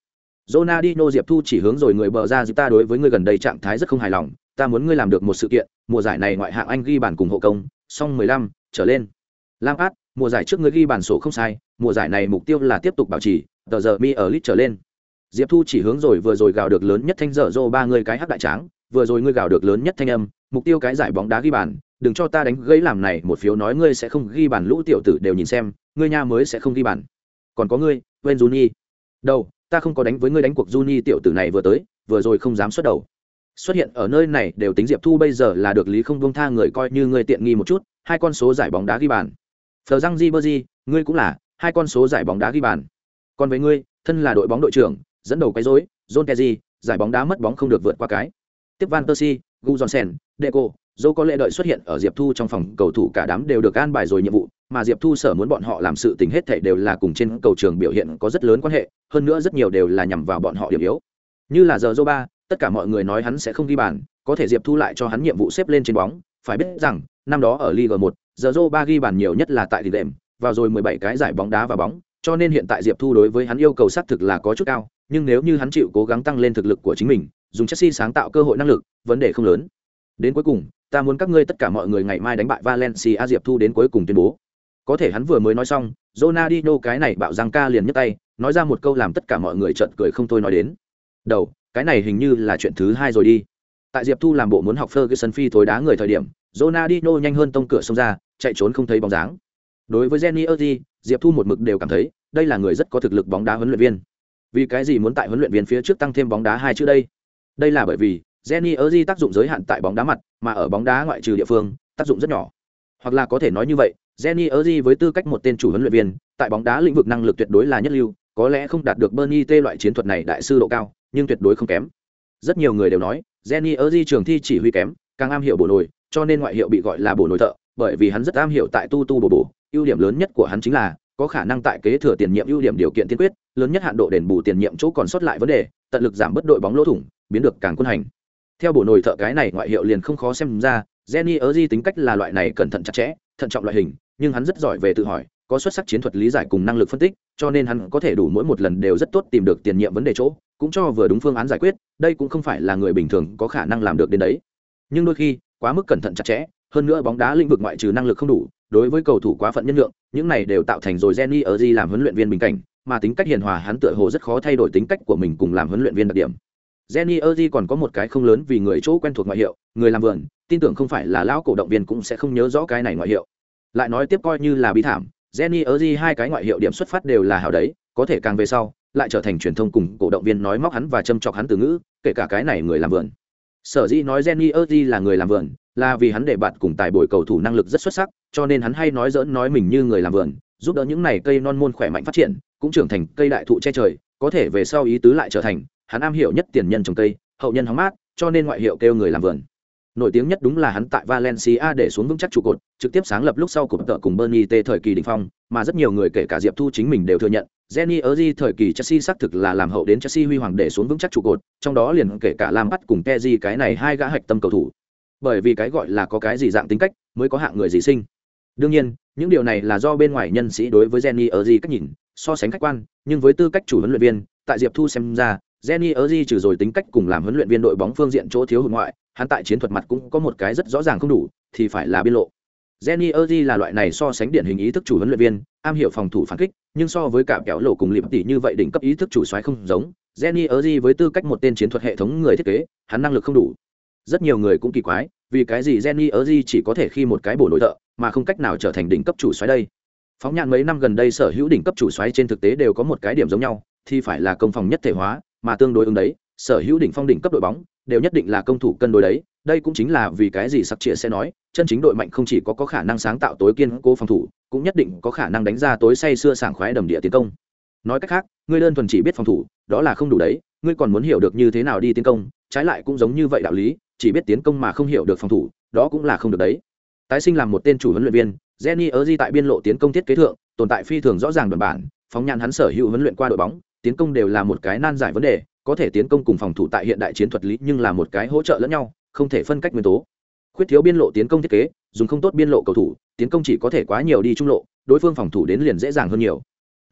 Ronaldinho Diệp Thu chỉ hướng rồi người bờ ra giúp ta đối với ngươi gần đây trạng thái rất không hài lòng, ta muốn ngươi làm được một sự kiện, mùa giải này ngoại hạng Anh ghi bàn cùng hộ công, xong 15 trở lên. Lampard, mùa giải trước ngươi ghi bàn sổ không sai, mùa giải này mục tiêu là tiếp tục bảo trì, tờ giờ mi ở lit trở lên. Diệp Thu chỉ hướng rồi vừa rồi gào được lớn nhất thanh dở dô ba người cái hắc đại tráng, vừa rồi ngươi gào được lớn nhất thanh âm, mục tiêu cái giải bóng đá ghi bàn, đừng cho ta đánh gãy làm này một phiếu nói ngươi sẽ không ghi bàn lũ tiểu tử đều nhìn xem, ngươi nha mới sẽ không ghi bàn. Còn có ngươi, Wayne Rooney. Đâu, ta không có đánh với ngươi đánh cuộc Rooney tiểu tử này vừa tới, vừa rồi không dám xuất đầu. Xuất hiện ở nơi này đều tính Diệp Thu bây giờ là được lý không buông tha người coi như ngươi tiện nghi một chút, hai con số giải bóng đá ghi bàn. Phờ răng Ribery, ngươi cũng là hai con số giải bóng đá ghi bàn. Còn với ngươi, thân là đội bóng đội trưởng, dẫn đầu quấy rối, John Terry, giải bóng đá mất bóng không được vượt qua cái. Tiếp Van Persie, Gu Johnson, Deco, dẫu có lẽ đợi xuất hiện ở Diệp Thu trong phòng cầu thủ cả đám đều được an bài rồi nhiệm vụ, mà Diệp Thu sở muốn bọn họ làm sự tình hết thảy đều là cùng trên cầu trường biểu hiện có rất lớn quan hệ, hơn nữa rất nhiều đều là nhằm vào bọn họ điểm yếu. Như là giờ Zoba, tất cả mọi người nói hắn sẽ không ghi bàn, có thể Diệp Thu lại cho hắn nhiệm vụ xếp lên trên bóng, phải biết rằng, năm đó ở Ligue 1, giờ Zoba ghi bàn nhiều nhất là tại Ligue 1, vào rồi 17 cái giải bóng đá và bóng, cho nên hiện tại Diệp Thu đối với hắn yêu cầu xác thực là có chút cao, nhưng nếu như hắn chịu cố gắng tăng lên thực lực của chính mình, dùng Chelsea sáng tạo cơ hội năng lực, vấn đề không lớn. Đến cuối cùng, ta muốn các ngươi tất cả mọi người ngày mai đánh bại Valencia. Diệp Thu đến cuối cùng tuyên bố. Có thể hắn vừa mới nói xong, Ronaldinho cái này bạo răng ca liền nhấc tay, nói ra một câu làm tất cả mọi người trợn cười không thôi nói đến. Đầu, cái này hình như là chuyện thứ hai rồi đi. Tại Diệp Thu làm bộ muốn học Ferguson phi thối đá người thời điểm, Ronaldinho nhanh hơn tông cửa xông ra, chạy trốn không thấy bóng dáng. Đối với Jenny Erdi, Diệp Thu một mực đều cảm thấy, đây là người rất có thực lực bóng đá huấn luyện viên. Vì cái gì muốn tại huấn luyện viên phía trước tăng thêm bóng đá hai chữ đây? Đây là bởi vì Jenny Erdi tác dụng giới hạn tại bóng đá mặt, mà ở bóng đá ngoại trừ địa phương, tác dụng rất nhỏ. Hoặc là có thể nói như vậy, Jenny Erdi với tư cách một tên chủ huấn luyện viên, tại bóng đá lĩnh vực năng lực tuyệt đối là nhất lưu, có lẽ không đạt được Bernie T loại chiến thuật này đại sư độ cao, nhưng tuyệt đối không kém. Rất nhiều người đều nói, Jenny Erdi trường thi chỉ huy kém, càng am hiểu bổ nồi, cho nên ngoại hiệu bị gọi là bổ nồi thợ, bởi vì hắn rất am hiểu tại tu bổ. Ưu điểm lớn nhất của hắn chính là có khả năng tại kế thừa tiền nhiệm ưu điểm điều kiện tiên quyết, lớn nhất hạn độ đền bù tiền nhiệm chỗ còn sót lại vấn đề, tận lực giảm bớt đội bóng lỗ thủng, biến được càng quân hành. Theo bổ nồi thợ cái này ngoại hiệu liền không khó xem ra, Jenny Erdi tính cách là loại này cẩn thận chặt chẽ, thận trọng loại hình, nhưng hắn rất giỏi về tự hỏi, có xuất sắc chiến thuật lý giải cùng năng lực phân tích, cho nên hắn có thể đủ mỗi một lần đều rất tốt tìm được tiền nhiệm vấn đề chỗ, cũng cho vừa đúng phương án giải quyết, đây cũng không phải là người bình thường có khả năng làm được đến đấy. Nhưng đôi khi, quá mức cẩn thận chặt chẽ, hơn nữa bóng đá lĩnh vực ngoại trừ năng lực không đủ, đối với cầu thủ quá phận nhân lượng, những này đều tạo thành rồi Jenny Erdi làm huấn luyện viên bình cảnh, mà tính cách hiền hòa hắn tựa hồ rất khó thay đổi tính cách của mình cùng làm huấn luyện viên đặc điểm. Jenny Erdi còn có một cái không lớn vì người chỗ quen thuộc ngoại hiệu, người làm vườn, tin tưởng không phải là lão cổ động viên cũng sẽ không nhớ rõ cái này ngoại hiệu. Lại nói tiếp coi như là bi thảm, Jenny Erdi hai cái ngoại hiệu điểm xuất phát đều là hảo đấy, có thể càng về sau, lại trở thành truyền thông cùng cổ động viên nói móc hắn và châm chọc hắn từ ngữ, kể cả cái này người làm vườn. Sở dĩ nói Jenny Erdi là người làm vườn, là vì hắn để bạn cùng tài bồi cầu thủ năng lực rất xuất sắc, cho nên hắn hay nói giỡn nói mình như người làm vườn, giúp đỡ những này cây non môn khỏe mạnh phát triển, cũng trưởng thành cây đại thụ che trời, có thể về sau ý tứ lại trở thành, hắn am hiểu nhất tiền nhân trồng cây, hậu nhân hóng mát, cho nên ngoại hiệu kêu người làm vườn. Nổi tiếng nhất đúng là hắn tại Valencia để xuống vững chắc trụ cột, trực tiếp sáng lập lúc sau của tợ cùng Bernie T thời kỳ đỉnh phong, mà rất nhiều người kể cả Diệp Thu chính mình đều thừa nhận, Jenny Erdi thời kỳ Chelsea xác thực là làm hậu đến Chelsea huy hoàng để xuống vững chắc trụ cột, trong đó liền kể cả Lampard cùng Terry cái này hai gã hạch tâm cầu thủ. Bởi vì cái gọi là có cái gì dạng tính cách, mới có hạng người gì sinh. Đương nhiên, những điều này là do bên ngoài nhân sĩ đối với Jenny Erdi cách nhìn, so sánh khách quan, nhưng với tư cách chủ huấn luyện viên, tại Diệp Thu xem ra, Jenny Erdi trừ rồi tính cách cùng làm huấn luyện viên đội bóng phương diện chỗ thiếu hụt ngoại, hắn tại chiến thuật mặt cũng có một cái rất rõ ràng không đủ, thì phải là biên lộ. Jenny Erdi là loại này so sánh điển hình ý thức chủ huấn luyện viên, am hiểu phòng thủ phản kích, nhưng so với cả kéo lộ cùng liệp tỷ như vậy đỉnh cấp ý thức chủ soái không giống. Jenny Erdi với tư cách một tên chiến thuật hệ thống người thiết kế, hắn năng lực không đủ. Rất nhiều người cũng kỳ quái, vì cái gì Jenny Erdi chỉ có thể khi một cái bổ nổi thợ, mà không cách nào trở thành đỉnh cấp chủ soái đây. Phóng nhãn mấy năm gần đây sở hữu đỉnh cấp chủ soái trên thực tế đều có một cái điểm giống nhau, thì phải là công phòng nhất thể hóa, mà tương đối ứng đấy, sở hữu đỉnh phong đỉnh cấp đội bóng đều nhất định là công thủ cân đối đấy. Đây cũng chính là vì cái gì Sắc Chia sẽ nói, chân chính đội mạnh không chỉ có khả năng sáng tạo tối kiên cố phòng thủ, cũng nhất định có khả năng đánh ra tối say sưa sảng khoái đầm địa tiến công. Nói cách khác, ngươi đơn thuần chỉ biết phòng thủ, đó là không đủ đấy, ngươi còn muốn hiểu được như thế nào đi tiến công, trái lại cũng giống như vậy đạo lý, chỉ biết tiến công mà không hiểu được phòng thủ, đó cũng là không được đấy. Tái sinh làm một tên chủ huấn luyện viên, Jenny Erdi tại biên lộ tiến công thiết kế thượng, tồn tại phi thường rõ ràng đoạn bản, phóng nhãn hắn sở hữu huấn luyện qua đội bóng, tiến công đều là một cái nan giải vấn đề, có thể tiến công cùng phòng thủ tại hiện đại chiến thuật lý nhưng là một cái hỗ trợ lẫn nhau, không thể phân cách nguyên tố. Khuyết thiếu biên lộ tiến công thiết kế, dùng không tốt biên lộ cầu thủ, tiến công chỉ có thể quá nhiều đi trung lộ, đối phương phòng thủ đến liền dễ dàng hơn nhiều.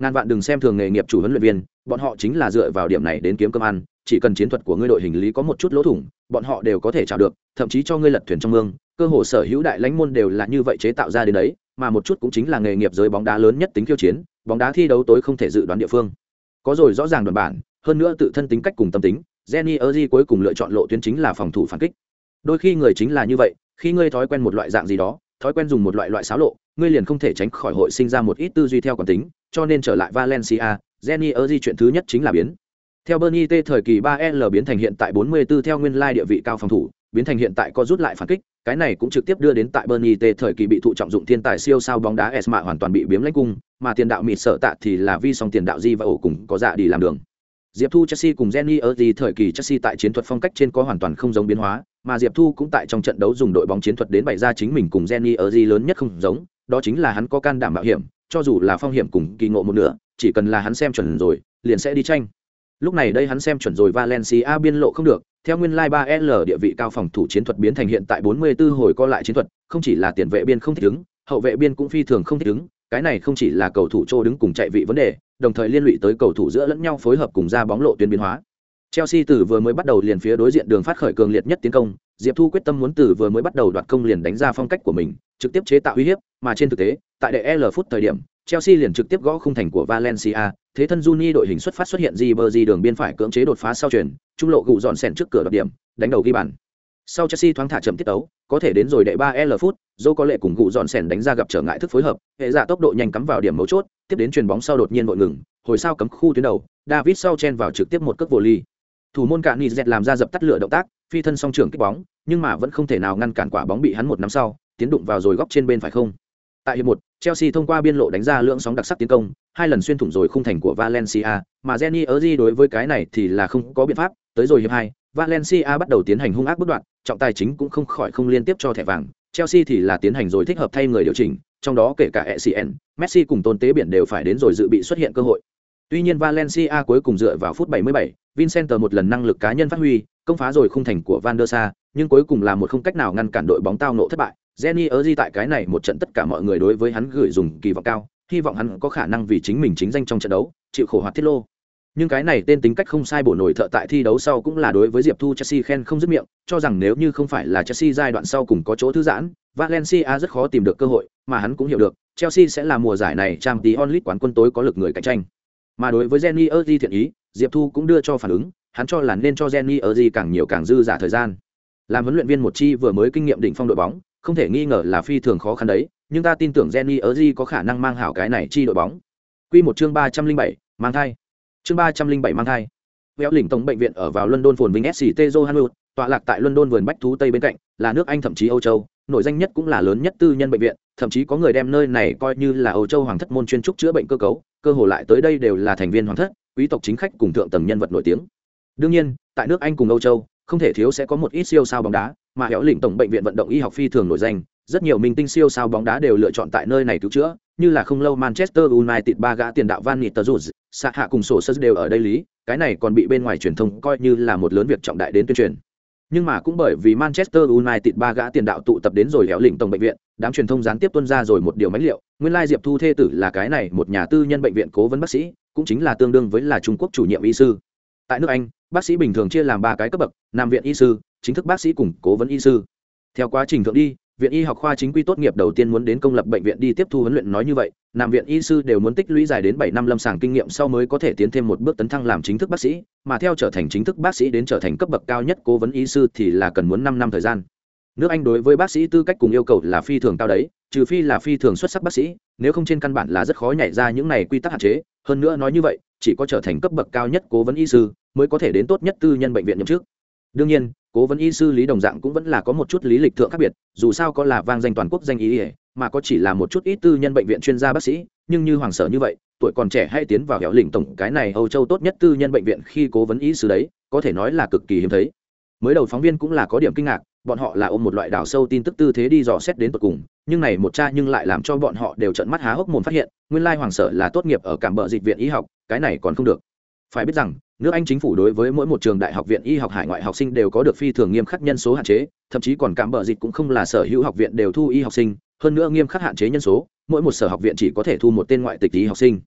Ngàn vạn đừng xem thường nghề nghiệp chủ huấn luyện viên, bọn họ chính là dựa vào điểm này đến kiếm cơm ăn, chỉ cần chiến thuật của ngươi đội hình lý có một chút lỗ thủng, bọn họ đều có thể chào được, thậm chí cho ngươi lật thuyền trong mương, cơ hồ sở hữu đại lãnh môn đều là như vậy chế tạo ra đến đấy, mà một chút cũng chính là nghề nghiệp giới bóng đá lớn nhất tính khiêu chiến, bóng đá thi đấu tối không thể dự đoán địa phương. Có rồi rõ ràng đoạn bản, hơn nữa tự thân tính cách cùng tâm tính, Jenny Erzi cuối cùng lựa chọn lộ tuyến chính là phòng thủ phản kích. Đôi khi người chính là như vậy, khi ngươi thói quen một loại dạng gì đó, thói quen dùng một loại xáo lộ, ngươi liền không thể tránh khỏi hội sinh ra một ít tư duy theo quán tính, cho nên trở lại Valencia, Jenny Erzi chuyện thứ nhất chính là biến. Theo Bernie T thời kỳ 3L biến thành hiện tại 44 theo nguyên lai địa vị cao phòng thủ, biến thành hiện tại có rút lại phản kích, cái này cũng trực tiếp đưa đến tại Bernie T thời kỳ bị thụ trọng dụng thiên tài siêu sao bóng đá Esma hoàn toàn bị biếm lãnh cung, mà tiền đạo mịt sợ tạ thì là vi song tiền đạo Di và ổ cùng có dạ đi làm đường. Diệp Thu Chelsea cùng Jenny Erzi thời kỳ Chelsea tại chiến thuật phong cách trên có hoàn toàn không giống biến hóa, mà Diệp Thu cũng tại trong trận đấu dùng đội bóng chiến thuật đến bày ra chính mình cùng Jenny Erzi lớn nhất không giống, đó chính là hắn có can đảm mạo hiểm, cho dù là phong hiểm cùng kỳ ngộ một nửa, chỉ cần là hắn xem chuẩn rồi, liền sẽ đi tranh. Lúc này đây hắn xem chuẩn rồi Valencia biên lộ không được, theo nguyên lai 3L địa vị cao phòng thủ chiến thuật biến thành hiện tại 44 hồi co lại chiến thuật, không chỉ là tiền vệ biên không thích ứng, hậu vệ biên cũng phi thường không thích ứng, cái này không chỉ là cầu thủ trô đứng cùng chạy vị vấn đề, đồng thời liên lụy tới cầu thủ giữa lẫn nhau phối hợp cùng ra bóng lộ tuyến biến hóa. Chelsea từ vừa mới bắt đầu liền phía đối diện đường phát khởi cường liệt nhất tiến công, Diệp Thu quyết tâm muốn từ vừa mới bắt đầu đoạt công liền đánh ra phong cách của mình, trực tiếp chế tạo uy hiếp, mà trên thực tế, tại đệ L phút thời điểm, Chelsea liền trực tiếp gõ khung thành của Valencia, thế thân Juni đội hình xuất phát xuất hiện Ribery đường biên phải cưỡng chế đột phá sau chuyền, trung lộ gụ dọn sèn trước cửa đoạt điểm, đánh đầu ghi bàn. Sau Chelsea thoáng thả chậm tiết tấu, có thể đến rồi đệ 3L phút, Joe có lệ cùng gụ dọn sèn đánh ra gặp trở ngại thức phối hợp, hệ giả tốc độ nhanh cắm vào điểm mấu chốt, tiếp đến chuyền bóng sau đột nhiên vội ngừng, hồi sao cấm khu tuyến đầu, David sau chen vào trực tiếp một cước volley. Thủ môn Cạn Nizet làm ra dập tắt lửa động tác, phi thân song trưởng kích bóng, nhưng mà vẫn không thể nào ngăn cản quả bóng bị hắn một nắm sau, tiến đụng vào rồi góc trên bên phải không. Tại hiệp 1, Chelsea thông qua biên lộ đánh ra lượng sóng đặc sắc tiến công, hai lần xuyên thủng rồi khung thành của Valencia, mà Jenny Erzi đối với cái này thì là không có biện pháp, tới rồi hiệp 2, Valencia bắt đầu tiến hành hung ác bất đoạn, trọng tài chính cũng không khỏi không liên tiếp cho thẻ vàng, Chelsea thì là tiến hành rồi thích hợp thay người điều chỉnh, trong đó kể cả ECN, Messi cùng Tôn Tế Biển đều phải đến rồi dự bị xuất hiện cơ hội. Tuy nhiên Valencia cuối cùng dựa vào phút 77, Vincent một lần năng lực cá nhân phát huy, công phá rồi khung thành của Van der Sar, nhưng cuối cùng là một không cách nào ngăn cản đội bóng tao nộ thất bại. Jenny Erzi tại cái này một trận tất cả mọi người đối với hắn gửi dùng kỳ vọng cao, hy vọng hắn có khả năng vì chính mình chính danh trong trận đấu, chịu khổ hoạt thiết lô. Nhưng cái này tên tính cách không sai bổ nổi thợ tại thi đấu sau cũng là đối với Diệp Thu Chelsea khen không dứt miệng, cho rằng nếu như không phải là Chelsea giai đoạn sau cùng có chỗ thư giãn, Valencia rất khó tìm được cơ hội, mà hắn cũng hiểu được, Chelsea sẽ là mùa giải này Champions League quán quân tối có lực người cạnh tranh. Mà đối với Jenny Erzi thiện ý, Diệp Thu cũng đưa cho phản ứng, hắn cho là nên cho Jenny Erzi càng nhiều càng dư dả thời gian. Làm huấn luyện viên một chi vừa mới kinh nghiệm đỉnh phong đội bóng, không thể nghi ngờ là phi thường khó khăn đấy, nhưng ta tin tưởng Jenny Erzi có khả năng mang hảo cái này chi đội bóng. Quy một chương 307, mang thai. Chương 307 mang thai. Véo lỉnh tổng bệnh viện ở vào London phồn vinh SCT Johanwood, tọa lạc tại London vườn bách thú tây bên cạnh, là nước Anh thậm chí Âu Châu, nổi danh nhất cũng là lớn nhất tư nhân bệnh viện, thậm chí có người đem nơi này coi như là Âu Châu hoàng thất môn chuyên trúc chữa bệnh cơ cấu, cơ hồ lại tới đây đều là thành viên hoàng thất, quý tộc chính khách cùng thượng tầng nhân vật nổi tiếng. Đương nhiên, tại nước Anh cùng Âu Châu, không thể thiếu sẽ có một ít siêu sao bóng đá, mà Véo lỉnh tổng bệnh viện vận động y học phi thường nổi danh, rất nhiều minh tinh siêu sao bóng đá đều lựa chọn tại nơi này cứu chữa, như là không lâu Manchester United ba gã tiền đạo Van Nistelrooy, Sa hạ cùng sổ sơ đều ở đây lý, cái này còn bị bên ngoài truyền thông coi như là một lớn việc trọng đại đến tuyên truyền. Nhưng mà cũng bởi vì Manchester United ba gã tiền đạo tụ tập đến rồi Véo lỉnh tổng bệnh viện, đám truyền thông gián tiếp tuân ra rồi một điều mánh liệu, nguyên lai Diệp Thu thê tử là cái này một nhà tư nhân bệnh viện cố vấn bác sĩ, cũng chính là tương đương với là Trung Quốc chủ nhiệm y sư. Tại nước Anh, bác sĩ bình thường chia làm 3 cái cấp bậc, nằm viện y sư, chính thức bác sĩ cùng cố vấn y sư. Theo quá trình thượng đi, viện y học khoa chính quy tốt nghiệp đầu tiên muốn đến công lập bệnh viện đi tiếp thu huấn luyện nói như vậy, nằm viện y sư đều muốn tích lũy dài đến 7 năm lâm sàng kinh nghiệm sau mới có thể tiến thêm một bước tấn thăng làm chính thức bác sĩ, mà theo trở thành chính thức bác sĩ đến trở thành cấp bậc cao nhất cố vấn y sư thì là cần muốn 5 năm thời gian. Nước Anh đối với bác sĩ tư cách cùng yêu cầu là phi thường cao đấy, trừ phi là phi thường xuất sắc bác sĩ, nếu không trên căn bản là rất khó nhảy ra những này quy tắc hạn chế, hơn nữa nói như vậy, chỉ có trở thành cấp bậc cao nhất cố vấn y sư mới có thể đến tốt nhất tư nhân bệnh viện nhậm chức. Đương nhiên, cố vấn y sư lý đồng dạng cũng vẫn là có một chút lý lịch thượng khác biệt, dù sao có là vang danh toàn quốc danh y, mà có chỉ là một chút ít tư nhân bệnh viện chuyên gia bác sĩ, nhưng như hoàng sở như vậy, tuổi còn trẻ hay tiến vào Véo lỉnh tổng cái này Âu Châu tốt nhất tư nhân bệnh viện khi cố vấn y sư đấy, có thể nói là cực kỳ hiếm thấy. Mới đầu phóng viên cũng là có điểm kinh ngạc, bọn họ là ôm một loại đào sâu tin tức tư thế đi dò xét đến tận cùng, nhưng này một tra nhưng lại làm cho bọn họ đều trợn mắt há hốc mồm phát hiện, nguyên lai hoàng sở là tốt nghiệp ở Cảm Bợ Dịch viện y học, cái này còn không được. Phải biết rằng, nước Anh chính phủ đối với mỗi một trường đại học viện y học hải ngoại học sinh đều có được phi thường nghiêm khắc nhân số hạn chế, thậm chí còn Cảm Bợ Dịch cũng không là sở hữu học viện đều thu y học sinh, hơn nữa nghiêm khắc hạn chế nhân số, mỗi một sở học viện chỉ có thể thu một tên ngoại tịch y học sinh.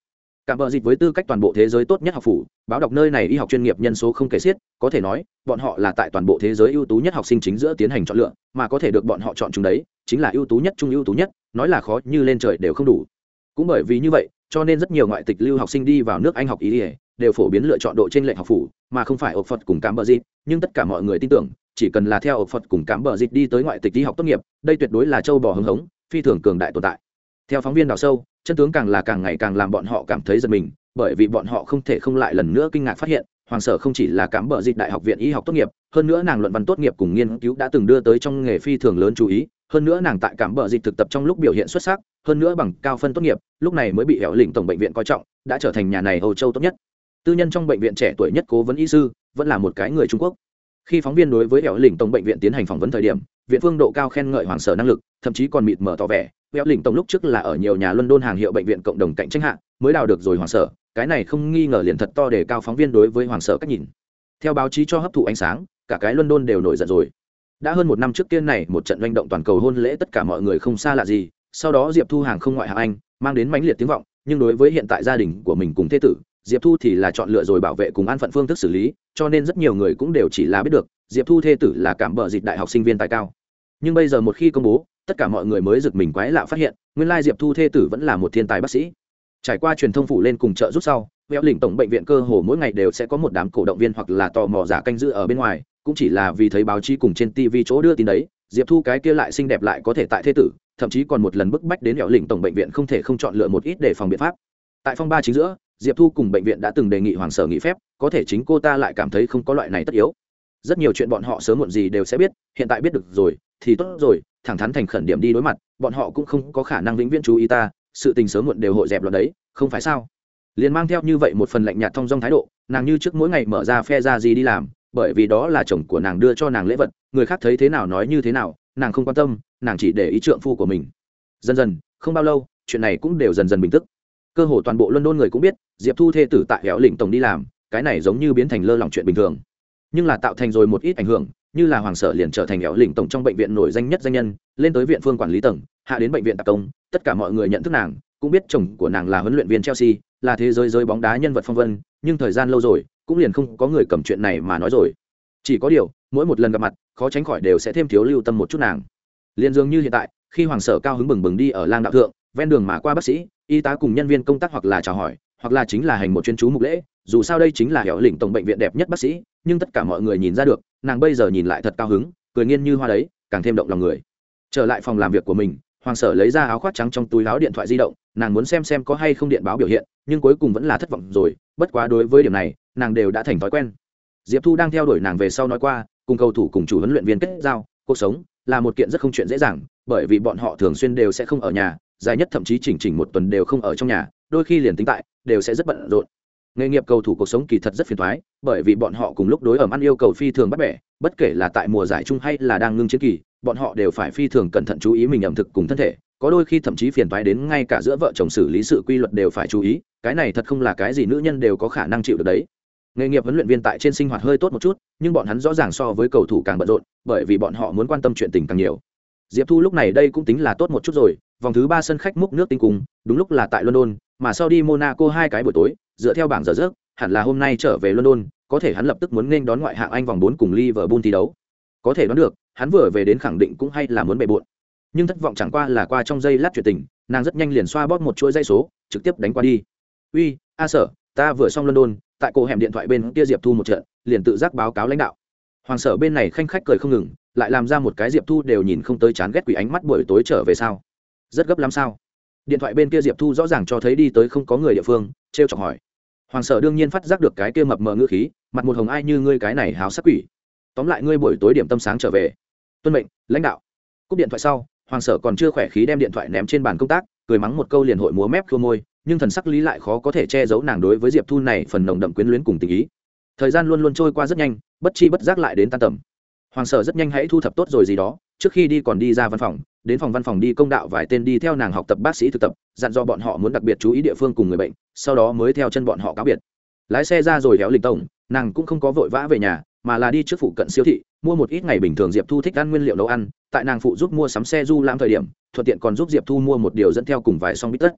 Cảm bờ dịch với tư cách toàn bộ thế giới tốt nhất học phủ, báo đọc nơi này y học chuyên nghiệp nhân số không kể xiết, có thể nói, bọn họ là tại toàn bộ thế giới ưu tú nhất học sinh chính giữa tiến hành chọn lựa, mà có thể được bọn họ chọn chúng đấy, chính là ưu tú nhất trung ưu tú nhất, nói là khó như lên trời đều không đủ. Cũng bởi vì như vậy, cho nên rất nhiều ngoại tịch lưu học sinh đi vào nước Anh học y đều phổ biến lựa chọn độ trên lệnh học phủ, mà không phải Oxford cùng Cambridge, nhưng tất cả mọi người tin tưởng, chỉ cần là theo Oxford cùng Cambridge đi tới ngoại tịch đi học tốt nghiệp, đây tuyệt đối là châu bò hứng hống, phi thường cường đại tồn tại. Theo phóng viên đào sâu, chân tướng càng ngày càng làm bọn họ cảm thấy giật mình, bởi vì bọn họ không thể không lại lần nữa kinh ngạc phát hiện, Hoàng Sở không chỉ là Cambridge đại học viện y học tốt nghiệp, hơn nữa nàng luận văn tốt nghiệp cùng nghiên cứu đã từng đưa tới trong nghề phi thường lớn chú ý, hơn nữa nàng tại Cambridge thực tập trong lúc biểu hiện xuất sắc, hơn nữa bằng cao phân tốt nghiệp, lúc này mới bị Hẻo Lĩnh tổng bệnh viện coi trọng, đã trở thành nhà này Âu Châu tốt nhất. Tư nhân trong bệnh viện trẻ tuổi nhất cố vấn y sư, vẫn là một cái người Trung Quốc. Khi phóng viên đối với Hẻo Lĩnh tổng bệnh viện tiến hành phỏng vấn thời điểm, viện phương độ cao khen ngợi Hoàng Sở năng lực, thậm chí còn mịt mờ tỏ vẻ, Hẻo Lĩnh tổng lúc trước là ở nhiều nhà London hàng hiệu bệnh viện cộng đồng cạnh tranh hạ, mới đào được rồi Hoàng Sở, cái này không nghi ngờ liền thật to để cao phóng viên đối với Hoàng Sở cách nhìn. Theo báo chí cho hấp thụ ánh sáng, cả cái London đều nổi giận rồi. Đã hơn một năm trước tiên này, một trận doanh động toàn cầu hôn lễ tất cả mọi người không xa lạ gì, sau đó Diệp Thu hàng không ngoại hạng Anh, mang đến mãnh liệt tiếng vọng, nhưng đối với hiện tại gia đình của mình cùng thế tử, Diệp Thu thì là chọn lựa rồi bảo vệ cùng an phận phương thức xử lý, cho nên rất nhiều người cũng đều chỉ là biết được, Diệp Thu thê tử là cảm bợ dịch đại học sinh viên tài cao. Nhưng bây giờ một khi công bố, tất cả mọi người mới giật mình quái lạ phát hiện, nguyên lai Diệp Thu thê tử vẫn là một thiên tài bác sĩ. Trải qua truyền thông phủ lên cùng trợ giúp sau, Hẻo Lĩnh tổng bệnh viện cơ hồ mỗi ngày đều sẽ có một đám cổ động viên hoặc là tò mò giả canh giữ ở bên ngoài, cũng chỉ là vì thấy báo chí cùng trên TV chỗ đưa tin đấy, Diệp Thu cái kia lại xinh đẹp lại có thể tại thê tử, thậm chí còn một lần bức bách đến Hẻo Lĩnh tổng bệnh viện không thể không chọn lựa một ít để phòng biện pháp. Tại phong ba chính giữa, Diệp Thu cùng bệnh viện đã từng đề nghị Hoàng Sở nghỉ phép, có thể chính cô ta lại cảm thấy không có loại này tất yếu. Rất nhiều chuyện bọn họ sớm muộn gì đều sẽ biết, hiện tại biết được rồi thì tốt rồi, thẳng thắn thành khẩn điểm đi đối mặt, bọn họ cũng không có khả năng vĩnh viễn chú ý ta, sự tình sớm muộn đều hội dẹp loạn đấy, không phải sao? Liền mang theo như vậy một phần lạnh nhạt thong dong thái độ, nàng như trước mỗi ngày mở ra phe ra gì đi làm, bởi vì đó là chồng của nàng đưa cho nàng lễ vật, người khác thấy thế nào nói như thế nào, nàng không quan tâm, nàng chỉ để ý trượng phu của mình. Dần dần, không bao lâu, chuyện này cũng đều dần dần bình tức. Cơ hồ toàn bộ London người cũng biết, Diệp Thu thê tử tại Hẻo Lĩnh tổng đi làm, cái này giống như biến thành lơ lỏng chuyện bình thường. Nhưng là tạo thành rồi một ít ảnh hưởng, như là Hoàng Sở liền trở thành Hẻo Lĩnh tổng trong bệnh viện nổi danh nhất danh nhân, lên tới viện phương quản lý tầng, hạ đến bệnh viện tạp công, tất cả mọi người nhận thức nàng, cũng biết chồng của nàng là huấn luyện viên Chelsea, là thế giới bóng đá nhân vật phong vân, nhưng thời gian lâu rồi, cũng liền không có người cầm chuyện này mà nói rồi. Chỉ có điều, mỗi một lần gặp mặt, khó tránh khỏi đều sẽ thêm thiếu lưu tâm một chút nàng. Liên dường như hiện tại, khi Hoàng Sở cao hứng bừng bừng đi ở lang đạo thượng, ven đường mà qua bác sĩ, y tá cùng nhân viên công tác hoặc là chào hỏi, hoặc là chính là hành một chuyên chú mục lễ, dù sao đây chính là Hẻo Lĩnh tổng bệnh viện đẹp nhất bác sĩ, nhưng tất cả mọi người nhìn ra được, nàng bây giờ nhìn lại thật cao hứng, cười nghiêng như hoa đấy, càng thêm động lòng người. Trở lại phòng làm việc của mình, Hoàng Sở lấy ra áo khoác trắng trong túi áo điện thoại di động, nàng muốn xem có hay không điện báo biểu hiện, nhưng cuối cùng vẫn là thất vọng rồi, bất quá đối với điểm này, nàng đều đã thành thói quen. Diệp Thu đang theo đuổi nàng về sau nói qua, cùng cầu thủ cùng chủ huấn luyện viên kết giao, cuộc sống là một kiện rất không chuyện dễ dàng, bởi vì bọn họ thường xuyên đều sẽ không ở nhà, dài nhất thậm chí chỉnh một tuần đều không ở trong nhà, đôi khi liền tính tại đều sẽ rất bận rộn. Nghề nghiệp cầu thủ cuộc sống kỳ thật rất phiền toái, bởi vì bọn họ cùng lúc đối ẩm ăn yêu cầu phi thường bắt bẻ, bất kể là tại mùa giải chung hay là đang ngưng chiến kỳ, bọn họ đều phải phi thường cẩn thận chú ý mình ẩm thực cùng thân thể, có đôi khi thậm chí phiền toái đến ngay cả giữa vợ chồng xử lý sự quy luật đều phải chú ý, cái này thật không là cái gì nữ nhân đều có khả năng chịu được đấy. Nghề nghiệp huấn luyện viên tại trên sinh hoạt hơi tốt một chút, nhưng bọn hắn rõ ràng so với cầu thủ càng bận rộn, bởi vì bọn họ muốn quan tâm chuyện tình càng nhiều. Diệp Thu lúc này đây cũng tính là tốt một chút rồi, vòng thứ 3 sân khách múc nước tinh cùng, đúng lúc là tại London, mà sau đi Monaco 2 cái buổi tối, dựa theo bảng giờ giấc, hẳn là hôm nay trở về London, có thể hắn lập tức muốn nên đón ngoại hạng Anh vòng 4 cùng Liverpool thi đấu. Có thể đoán được, hắn vừa về đến khẳng định cũng hay là muốn bệ bội. Nhưng thất vọng chẳng qua là qua trong giây lát chuyện tình, nàng rất nhanh liền xoa bóp một chuỗi dây số, trực tiếp đánh qua đi. "Uy, A Sở, ta vừa xong London." Tại cổ hẻm điện thoại bên kia Diệp Thu một trận, liền tự giác báo cáo lãnh đạo. Hoàng Sở bên này khanh khách cười không ngừng, lại làm ra một cái Diệp Thu đều nhìn không tới chán ghét quỷ ánh mắt buổi tối trở về sao? Rất gấp lắm sao? Điện thoại bên kia Diệp Thu rõ ràng cho thấy đi tới không có người địa phương, trêu chọc hỏi. Hoàng Sở đương nhiên phát giác được cái kia mập mờ ngữ khí, mặt một hồng ai như ngươi cái này háo sắc quỷ. Tóm lại ngươi buổi tối điểm tâm sáng trở về. Tuân mệnh, lãnh đạo. Cúp điện thoại sau, Hoàng Sở còn chưa khỏe khí đem điện thoại ném trên bàn công tác, cười mắng một câu liền hội múa mép khua môi, nhưng thần sắc lý lại khó có thể che giấu nàng đối với Diệp Thu này phần nồng đậm quyến luyến cùng tình ý. Thời gian luôn luôn trôi qua rất nhanh, bất chi bất giác lại đến tan tầm. Hoàng Sở rất nhanh hãy thu thập tốt rồi gì đó, trước khi đi còn đi ra văn phòng, đến phòng văn phòng đi công đạo vài tên đi theo nàng học tập bác sĩ thực tập, dặn dò bọn họ muốn đặc biệt chú ý địa phương cùng người bệnh, sau đó mới theo chân bọn họ cáo biệt. Lái xe ra rồi Hẻo Lĩnh tổng, nàng cũng không có vội vã về nhà, mà là đi trước phụ cận siêu thị, mua một ít ngày bình thường Diệp Thu thích ăn nguyên liệu nấu ăn, tại nàng phụ giúp mua sắm xe du lãm thời điểm, thuận tiện còn giúp Diệp Thu mua một điều dẫn theo cùng vài song bít tất.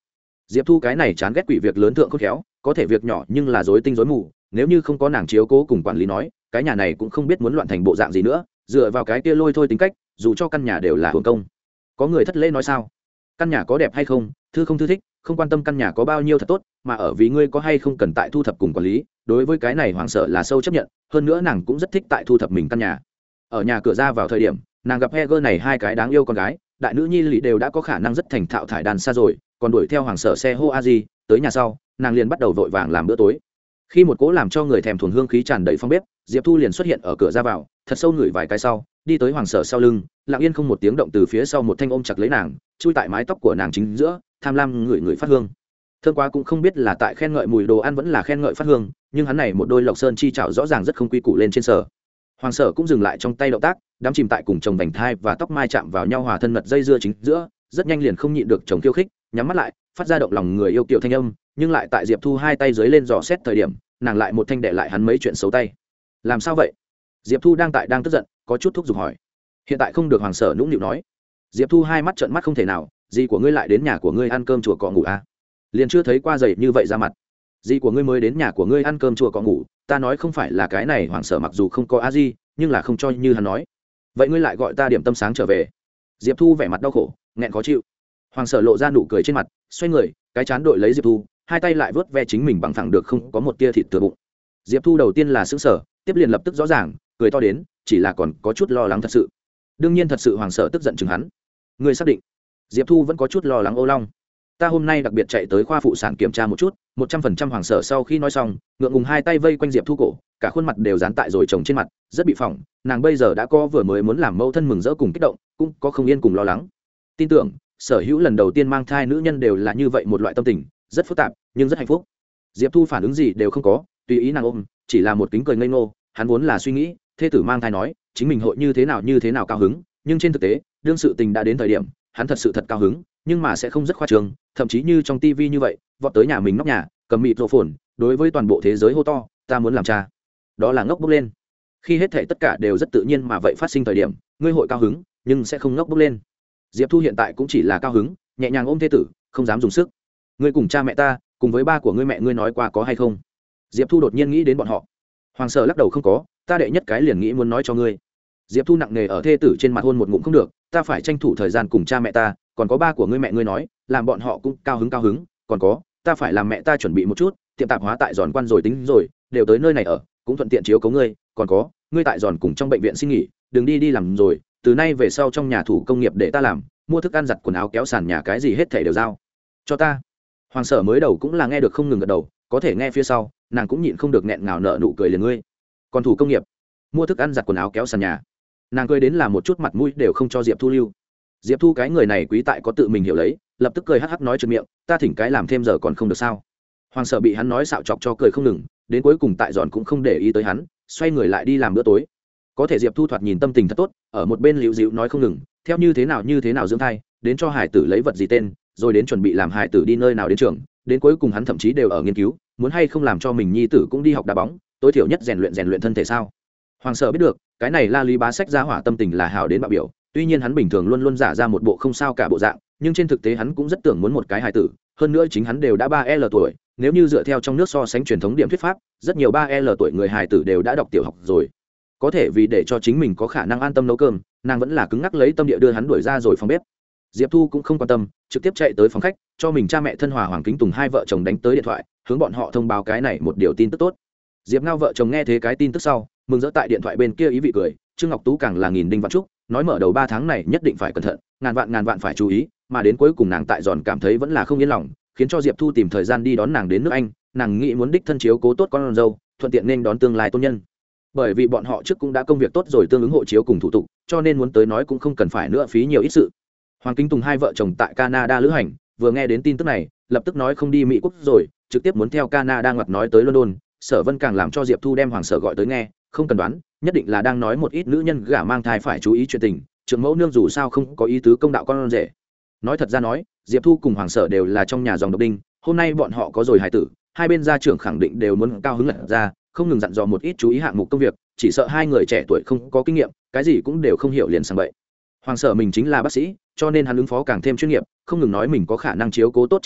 Diệp Thu cái này chán ghét quỷ việc lớn thượng khôn khéo, có thể việc nhỏ nhưng là rối tinh rối mù, nếu như không có nàng chiếu cố cùng quản lý nói, cái nhà này cũng không biết muốn loạn thành bộ dạng gì nữa, dựa vào cái kia lôi thôi tính cách, dù cho căn nhà đều là hưởng công. Có người thất lễ nói sao? Căn nhà có đẹp hay không, thư không thư thích, không quan tâm căn nhà có bao nhiêu thật tốt, mà ở vì ngươi có hay không cần tại thu thập cùng quản lý, đối với cái này Hoàng Sở là sâu chấp nhận, hơn nữa nàng cũng rất thích tại thu thập mình căn nhà. Ở nhà cửa ra vào thời điểm, nàng gặp Heger này hai cái đáng yêu con gái, đại nữ nhi Lý đều đã có khả năng rất thành thạo thải đàn xa rồi, còn đuổi theo Hoàng Sở xe hô a di, tới nhà sau, nàng liền bắt đầu vội vàng làm bữa tối. Khi một cỗ làm cho người thèm thuồng hương khí tràn đầy phòng bếp, Diệp Thu liền xuất hiện ở cửa ra vào, thật sâu ngửi vài cái sau, đi tới Hoàng Sở sau lưng, lặng yên không một tiếng động từ phía sau một thanh ôm chặt lấy nàng, chui tại mái tóc của nàng chính giữa, tham lam ngửi ngửi phát hương. Thơm quá cũng không biết là tại khen ngợi mùi đồ ăn vẫn là khen ngợi phát hương, nhưng hắn này một đôi lộc sơn chi chảo rõ ràng rất không quy củ lên trên sở. Hoàng Sở cũng dừng lại trong tay động tác, đắm chìm tại cùng chồng vành thai và tóc mai chạm vào nhau hòa thân mật dây dưa chính giữa, rất nhanh liền không nhịn được chồng khiêu khích, nhắm mắt lại, phát ra động lòng người yêu kiều thanh âm, nhưng lại tại Diệp Thu hai tay dưới lên dò xét thời điểm, nàng lại một thanh đệ lại hắn mấy chuyện xấu tay. Làm sao vậy? Diệp Thu đang tức giận, có chút thúc giục hỏi. Hiện tại không được. Hoàng Sở nũng nịu nói. Diệp Thu hai mắt trợn mắt không thể nào, gì của ngươi lại đến nhà của ngươi ăn cơm chùa cọ ngủ à? Liền chưa thấy qua giày như vậy ra mặt. Gì của ngươi mới đến nhà của ngươi ăn cơm chùa cọ ngủ, ta nói không phải là cái này. Hoàng Sở mặc dù không có a di, nhưng là không cho như hắn nói. Vậy ngươi lại gọi ta điểm tâm sáng trở về? Diệp Thu vẻ mặt đau khổ, nghẹn khó chịu. Hoàng Sở lộ ra nụ cười trên mặt, xoay người, cái chán đội lấy Diệp Thu, hai tay lại vớt ve chính mình bằng thẳng được không có một tia thịt thừa bụng. Diệp Thu đầu tiên là sững sờ, tiếp liền lập tức rõ ràng, cười to đến, chỉ là còn có chút lo lắng thật sự. Đương nhiên thật sự. Hoàng Sở tức giận chừng hắn. Ngươi xác định? Diệp Thu vẫn có chút lo lắng. Ô Long, ta hôm nay đặc biệt chạy tới khoa phụ sản kiểm tra một chút, 100%. Hoàng Sở sau khi nói xong, ngượng ngùng hai tay vây quanh Diệp Thu cổ, cả khuôn mặt đều dán tại rồi chồng trên mặt, rất bị phỏng. Nàng bây giờ đã có vừa mới muốn làm mâu thân mừng rỡ cùng kích động, cũng có không yên cùng lo lắng. Tin tưởng, sở hữu lần đầu tiên mang thai nữ nhân đều là như vậy một loại tâm tình, rất phức tạp nhưng rất hạnh phúc. Diệp Thu phản ứng gì đều không có, tùy ý nàng ôm, chỉ là một kính cười ngây ngô. Hắn vốn là suy nghĩ, thê tử mang thai nói, chính mình hội như thế nào cao hứng, nhưng trên thực tế, đương sự tình đã đến thời điểm, hắn thật sự thật cao hứng, nhưng mà sẽ không rất khoa trương, thậm chí như trong tivi như vậy, vọt tới nhà mình nóc nhà, cầm mịt rộ phồn, đối với toàn bộ thế giới hô to, ta muốn làm cha. Đó là ngốc bốc lên. Khi hết thảy tất cả đều rất tự nhiên mà vậy phát sinh thời điểm, ngươi hội cao hứng, nhưng sẽ không ngốc bốc lên. Diệp Thu hiện tại cũng chỉ là cao hứng, nhẹ nhàng ôm thê tử, không dám dùng sức. Ngươi cùng cha mẹ ta, cùng với ba của ngươi mẹ ngươi nói qua có hay không? Diệp Thu đột nhiên nghĩ đến bọn họ. Hoàng Sở lắc đầu không có, ta đệ nhất cái liền nghĩ muốn nói cho ngươi. Diệp Thu nặng nề ở thê tử trên mặt hôn một ngụm không được, ta phải tranh thủ thời gian cùng cha mẹ ta, còn có ba của ngươi mẹ ngươi nói, làm bọn họ cũng cao hứng, còn có, ta phải làm mẹ ta chuẩn bị một chút, tiệm tạp hóa tại Giòn Quan rồi tính rồi, đều tới nơi này ở, cũng thuận tiện chiếu cố ngươi, còn có, ngươi tại Giòn cùng trong bệnh viện xin nghỉ, đừng đi làm rồi, từ nay về sau trong nhà thủ công nghiệp để ta làm, mua thức ăn giặt quần áo kéo sàn nhà cái gì hết thảy đều giao cho ta. Hoàng Sở mới đầu cũng là nghe được không ngừng gật đầu, có thể nghe phía sau, nàng cũng nhịn không được nghẹn ngào nở nụ cười liền. Ngươi còn thủ công nghiệp, mua thức ăn giặt quần áo kéo sàn nhà, nàng cười đến là một chút mặt mũi đều không cho Diệp Thu lưu. Diệp Thu cái người này quý tại có tự mình hiểu lấy, lập tức cười hắc hắc nói trượt miệng, ta thỉnh cái làm thêm giờ còn không được sao? Hoàng Sở bị hắn nói xạo chọc cho cười không ngừng, đến cuối cùng tại Giòn cũng không để ý tới hắn, xoay người lại đi làm bữa tối. Có thể Diệp Thu thoạt nhìn tâm tình thật tốt, ở một bên liễu dịu nói không ngừng, theo như thế nào dưỡng thai, đến cho hải tử lấy vật gì tên, rồi đến chuẩn bị làm hải tử đi nơi nào đến trường, đến cuối cùng hắn thậm chí đều ở nghiên cứu, muốn hay không làm cho mình nhi tử cũng đi học đá bóng, tối thiểu nhất rèn luyện thân thể sao. Hoàng Sở biết được, cái này La Lý Bá Sách ra hỏa tâm tình là hào đến bạo biểu, tuy nhiên hắn bình thường luôn luôn giả ra một bộ không sao cả bộ dạng, nhưng trên thực tế hắn cũng rất tưởng muốn một cái hài tử, hơn nữa chính hắn đều đã 3L tuổi, nếu như dựa theo trong nước so sánh truyền thống điểm thuyết pháp, rất nhiều 3L tuổi người hài tử đều đã đọc tiểu học rồi. Có thể vì để cho chính mình có khả năng an tâm nấu cơm, nàng vẫn là cứng ngắc lấy tâm địa đưa hắn đuổi ra rồi phòng bếp. Diệp Thu cũng không quan tâm, trực tiếp chạy tới phòng khách, cho mình cha mẹ thân hòa Hoàng Kính Tùng hai vợ chồng đánh tới điện thoại, hướng bọn họ thông báo cái này một điều tin tức tốt. Diệp Ngao vợ chồng nghe thế cái tin tức sau, mừng rỡ tại điện thoại bên kia ý vị cười, Trương Ngọc Tú càng là nghìn đinh vạn trúc, nói mở đầu 3 tháng này nhất định phải cẩn thận, ngàn vạn phải chú ý, mà đến cuối cùng nàng tại Giòn cảm thấy vẫn là không yên lòng, khiến cho Diệp Thu tìm thời gian đi đón nàng đến nước Anh, nàng nghĩ muốn đích thân chiếu cố tốt con dâu, thuận tiện nên đón tương lai tôn nhân. Bởi vì bọn họ trước cũng đã công việc tốt rồi tương ứng hộ chiếu cùng thủ tục, cho nên muốn tới nói cũng không cần phải nữa phí nhiều ít sự. Hoàng Kính Tùng hai vợ chồng tại Canada lữ hành, vừa nghe đến tin tức này, lập tức nói không đi Mỹ quốc rồi, trực tiếp muốn theo Canada ngoặt nói tới London. Sở Vân càng làm cho Diệp Thu đem Hoàng Sở gọi tới nghe, không cần đoán, nhất định là đang nói một ít nữ nhân gả mang thai phải chú ý chuyện tình, trưởng mẫu nương dù sao không có ý tứ công đạo con rể. Nói thật ra nói, Diệp Thu cùng Hoàng Sở đều là trong nhà dòng độc đinh, hôm nay bọn họ có rồi hài tử, hai bên gia trưởng khẳng định đều muốn cao hứng lật ra, không ngừng dặn dò một ít chú ý hạng mục công việc, chỉ sợ hai người trẻ tuổi không có kinh nghiệm, cái gì cũng đều không hiểu liền sang vậy. Hoàng Sở mình chính là bác sĩ, cho nên hắn ứng phó càng thêm chuyên nghiệp, không ngừng nói mình có khả năng chiếu cố tốt chính mình,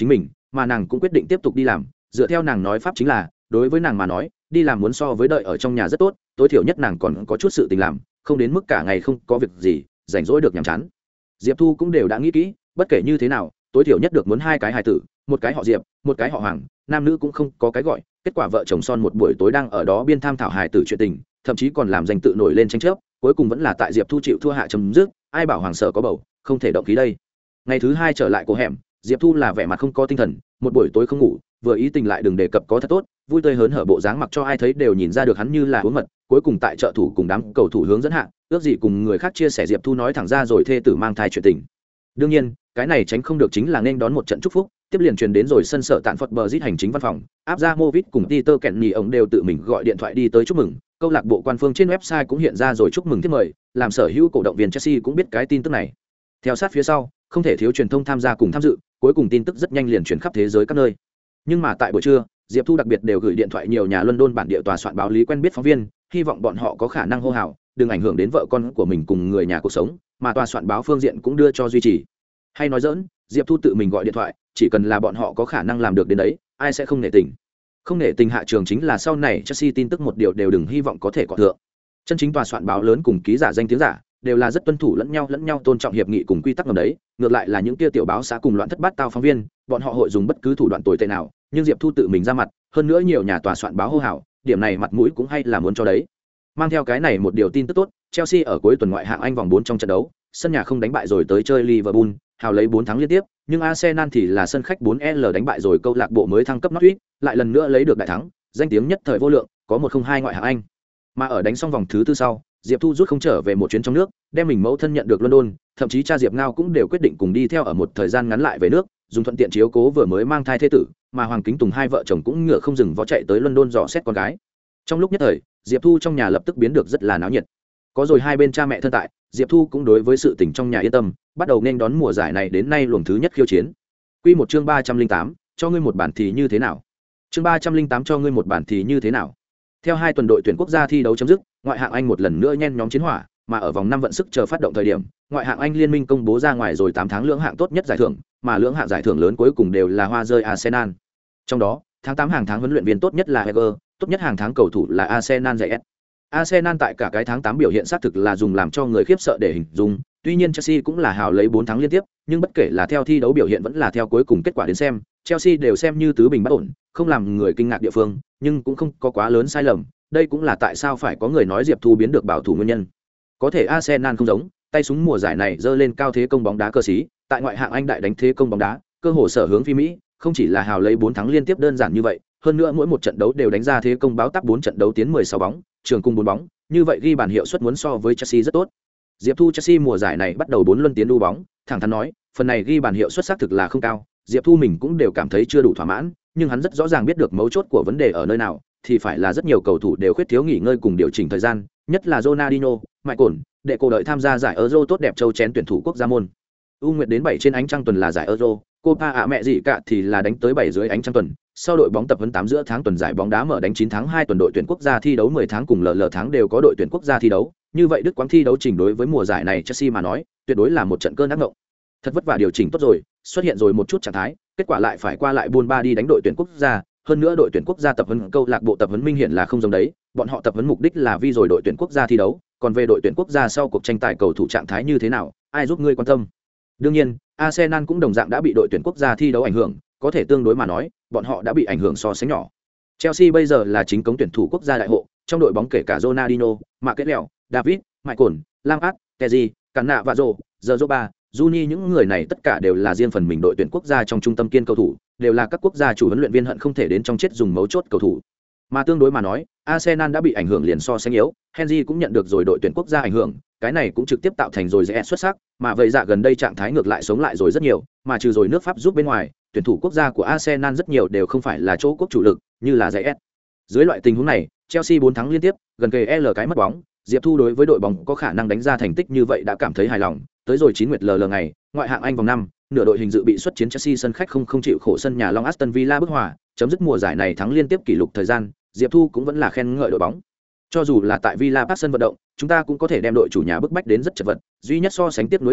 mà nàng cũng quyết định tiếp tục đi làm. Dựa theo nàng nói pháp chính là, đối với nàng mà nói, đi làm muốn so với đợi ở trong nhà rất tốt, tối thiểu nhất nàng còn có chút sự tình làm, không đến mức cả ngày không có việc gì rảnh rỗi được nhàm chán. Diệp Thu cũng đều đã nghĩ kỹ, bất kể như thế nào tối thiểu nhất được muốn 2 cái hài tử, một cái họ Diệp, một cái họ Hoàng, nam nữ cũng không có cái gọi. Kết quả vợ chồng son một buổi tối đang ở đó biên tham thảo hài tử chuyện tình, thậm chí còn làm danh tự nổi lên tranh chấp, cuối cùng vẫn là tại Diệp Thu chịu thua hạ chấm dứt. Ai bảo Hoàng sợ có bầu không thể động khí đây. Ngày thứ 2 trở lại cổ hẻm, Diệp Thu là vẻ mặt không có tinh thần, một buổi tối không ngủ, vừa ý tình lại đừng đề cập có thật tốt, vui tươi hớn hở bộ dáng mặc cho ai thấy đều nhìn ra được hắn như là uống mật. Cuối cùng tại trợ thủ cùng đám cầu thủ hướng dẫn hạ, ước gì cùng người khác chia sẻ, Diệp Thu nói thẳng ra rồi thê tử mang thai chuyện tình. Đương nhiên cái này tránh không được chính là nên đón một trận chúc phúc, tiếp liền truyền đến rồi sân sở tạn Phật bờ rít hành chính văn phòng, Abramovich cùng Peter Kenny ông đều tự mình gọi điện thoại đi tới chúc mừng. Câu lạc bộ quan phương trên website cũng hiện ra rồi chúc mừng thiết mời, làm sở hữu cổ động viên Chelsea cũng biết cái tin tức này. Theo sát phía sau, không thể thiếu truyền thông tham gia cùng tham dự, cuối cùng tin tức rất nhanh liền truyền khắp thế giới các nơi. Nhưng mà tại buổi trưa, Diệp Thu đặc biệt đều gửi điện thoại nhiều nhà London bản địa tòa soạn báo lý quen biết phóng viên, hy vọng bọn họ có khả năng hô hào, đừng ảnh hưởng đến vợ con của mình cùng người nhà cuộc sống, mà tòa soạn báo phương diện cũng đưa cho duy trì. Hay nói dỡn, Diệp Thu tự mình gọi điện thoại, chỉ cần là bọn họ có khả năng làm được đến đấy, ai sẽ không nể tình. Không nể tình hạ trường chính là sau này Chelsea tin tức một điều đều đừng hy vọng có thể có thượng. Chân chính tòa soạn báo lớn cùng ký giả danh tiếng giả đều là rất tuân thủ lẫn nhau tôn trọng hiệp nghị cùng quy tắc ngầm đấy. Ngược lại là những kia tiểu báo xã cùng loạn thất bát tao phóng viên, bọn họ hội dùng bất cứ thủ đoạn tồi tệ nào, nhưng Diệp Thu tự mình ra mặt, hơn nữa nhiều nhà tòa soạn báo hô hào, điểm này mặt mũi cũng hay là muốn cho đấy. Mang theo cái này một điều tin tức tốt, Chelsea ở cuối tuần ngoại hạng Anh vòng 4 trong trận đấu, sân nhà không đánh bại rồi tới chơi Liverpool, hào lấy 4 thắng liên tiếp, nhưng Arsenal thì là sân khách 4L đánh bại rồi câu lạc bộ mới thăng cấp Norwich, lại lần nữa lấy được đại thắng, danh tiếng nhất thời vô lượng, có 1-0-2 ngoại hạng Anh. Mà ở đánh xong vòng thứ tư sau, Diệp Thu rút không trở về một chuyến trong nước, đem mình mẫu thân nhận được London, thậm chí cha Diệp Ngao cũng đều quyết định cùng đi theo ở một thời gian ngắn lại về nước, dùng thuận tiện chiếu cố vừa mới mang thai thê tử, mà Hoàng Kính Tùng hai vợ chồng cũng ngựa không dừng vó chạy tới London dò xét con gái. Trong lúc nhất thời, Diệp Thu trong nhà lập tức biến được rất là náo nhiệt. Có rồi hai bên cha mẹ thân tại, Diệp Thu cũng đối với sự tình trong nhà yên tâm, bắt đầu nên đón mùa giải này đến nay luồng thứ nhất khiêu chiến. Quy một chương 308, cho ngươi một bản thì như thế nào? Chương 308 cho ngươi một bản thì như thế nào? Theo 2 tuần đội tuyển quốc gia thi đấu chấm dứt, ngoại hạng Anh một lần nữa nhen nhóm chiến hỏa, mà ở vòng 5 vận sức chờ phát động thời điểm, ngoại hạng Anh liên minh công bố ra ngoài rồi 8 tháng lưỡng hạng tốt nhất giải thưởng, mà lưỡng hạng giải thưởng lớn cuối cùng đều là hoa rơi Arsenal. Trong đó, tháng 8 hàng tháng huấn luyện viên tốt nhất là Heger, tốt nhất hàng tháng cầu thủ là Arsenal giải S. Arsenal tại cả cái tháng 8 biểu hiện xác thực là dùng làm cho người khiếp sợ để hình dung, tuy nhiên Chelsea cũng là hào lấy 4 thắng liên tiếp, nhưng bất kể là theo thi đấu biểu hiện vẫn là theo cuối cùng kết quả đến xem, Chelsea đều xem như tứ bình bất ổn, không làm người kinh ngạc địa phương, nhưng cũng không có quá lớn sai lầm, đây cũng là tại sao phải có người nói Diệp Thu biến được bảo thủ nguyên nhân. Có thể Arsenal không giống, tay súng mùa giải này giơ lên cao thế công bóng đá cơ sĩ, tại ngoại hạng Anh đại đánh thế công bóng đá, cơ hồ sở hướng phi Mỹ, không chỉ là hào lấy 4 thắng liên tiếp đơn giản như vậy, hơn nữa mỗi một trận đấu đều đánh ra thế công báo táp 4 trận đấu tiến 16 bóng, trường cung 4 bóng, như vậy ghi bàn hiệu suất muốn so với Chelsea rất tốt. Diệp Thu Chelsea mùa giải này bắt đầu 4 luân tiến đu bóng, thẳng thắn nói, phần này ghi bàn hiệu suất xác thực là không cao, Diệp Thu mình cũng đều cảm thấy chưa đủ thỏa mãn, nhưng hắn rất rõ ràng biết được mấu chốt của vấn đề ở nơi nào, thì phải là rất nhiều cầu thủ đều khuyết thiếu nghỉ ngơi cùng điều chỉnh thời gian, nhất là Ronaldinho, Michael, để cô đợi tham gia giải Euro tốt đẹp châu chén tuyển thủ quốc gia môn. U Nguyệt đến 7 trên ánh trăng tuần là giải Euro, Copa ạ mẹ gì cả thì là đánh tới 7 dưới ánh trăng tuần. Sau đội bóng tập huấn 8 giữa tháng tuần giải bóng đá mở đánh 9 tháng 2 tuần đội tuyển quốc gia thi đấu 10 tháng cùng LL tháng đều có đội tuyển quốc gia thi đấu. Như vậy Đức quãng thi đấu trình đối với mùa giải này Chelsea mà nói, tuyệt đối là một trận cơn ác ngộng. Thật vất vả điều chỉnh tốt rồi, xuất hiện rồi một chút trạng thái, kết quả lại phải qua lại buôn ba đi đánh đội tuyển quốc gia, hơn nữa đội tuyển quốc gia tập huấn câu lạc bộ tập huấn minh hiển là không giống đấy, bọn họ tập huấn mục đích là vì rồi đội tuyển quốc gia thi đấu, còn về đội tuyển quốc gia sau cuộc tranh tài cầu thủ trạng thái như thế nào, ai giúp ngươi quan tâm. Đương nhiên, Arsenal cũng đồng dạng đã bị đội tuyển quốc gia thi đấu ảnh hưởng, có thể tương đối mà nói, bọn họ đã bị ảnh hưởng so sánh nhỏ. Chelsea bây giờ là chính cống tuyển thủ quốc gia đại hộ, trong đội bóng kể cả Ronaldinho, Marquinhos, David, Michael, Lampard, Kessié, Cannavaro, Zoba, Juni những người này tất cả đều là riêng phần mình đội tuyển quốc gia trong trung tâm kiên cầu thủ, đều là các quốc gia chủ huấn luyện viên hận không thể đến trong chết dùng mấu chốt cầu thủ. Mà tương đối mà nói, Arsenal đã bị ảnh hưởng liền so sánh yếu, Henry cũng nhận được rồi đội tuyển quốc gia ảnh hưởng, cái này cũng trực tiếp tạo thành rồi rẽ xuất sắc, mà vậy dạ gần đây trạng thái ngược lại sống lại rồi rất nhiều, mà trừ rồi nước Pháp giúp bên ngoài, tuyển thủ quốc gia của Arsenal rất nhiều đều không phải là chỗ quốc chủ lực, như là rẽ. Dưới loại tình huống này, Chelsea 4 thắng liên tiếp, gần kề L cái mất bóng, Diệp Thu đối với đội bóng có khả năng đánh ra thành tích như vậy đã cảm thấy hài lòng, tới rồi 9 nguyệt LL ngày, ngoại hạng Anh vòng 5, nửa đội hình dự bị xuất chiến Chelsea sân khách không chịu khổ sân nhà Long Aston Villa bức hòa, chấm dứt mùa giải này thắng liên tiếp kỷ lục thời gian, Diệp Thu cũng vẫn là khen ngợi đội bóng. Cho dù là tại Villa Park sân vận động, chúng ta cũng có thể đem đội chủ nhà bức bách đến rất chật vật, duy nhất so sánh tiếp nối là,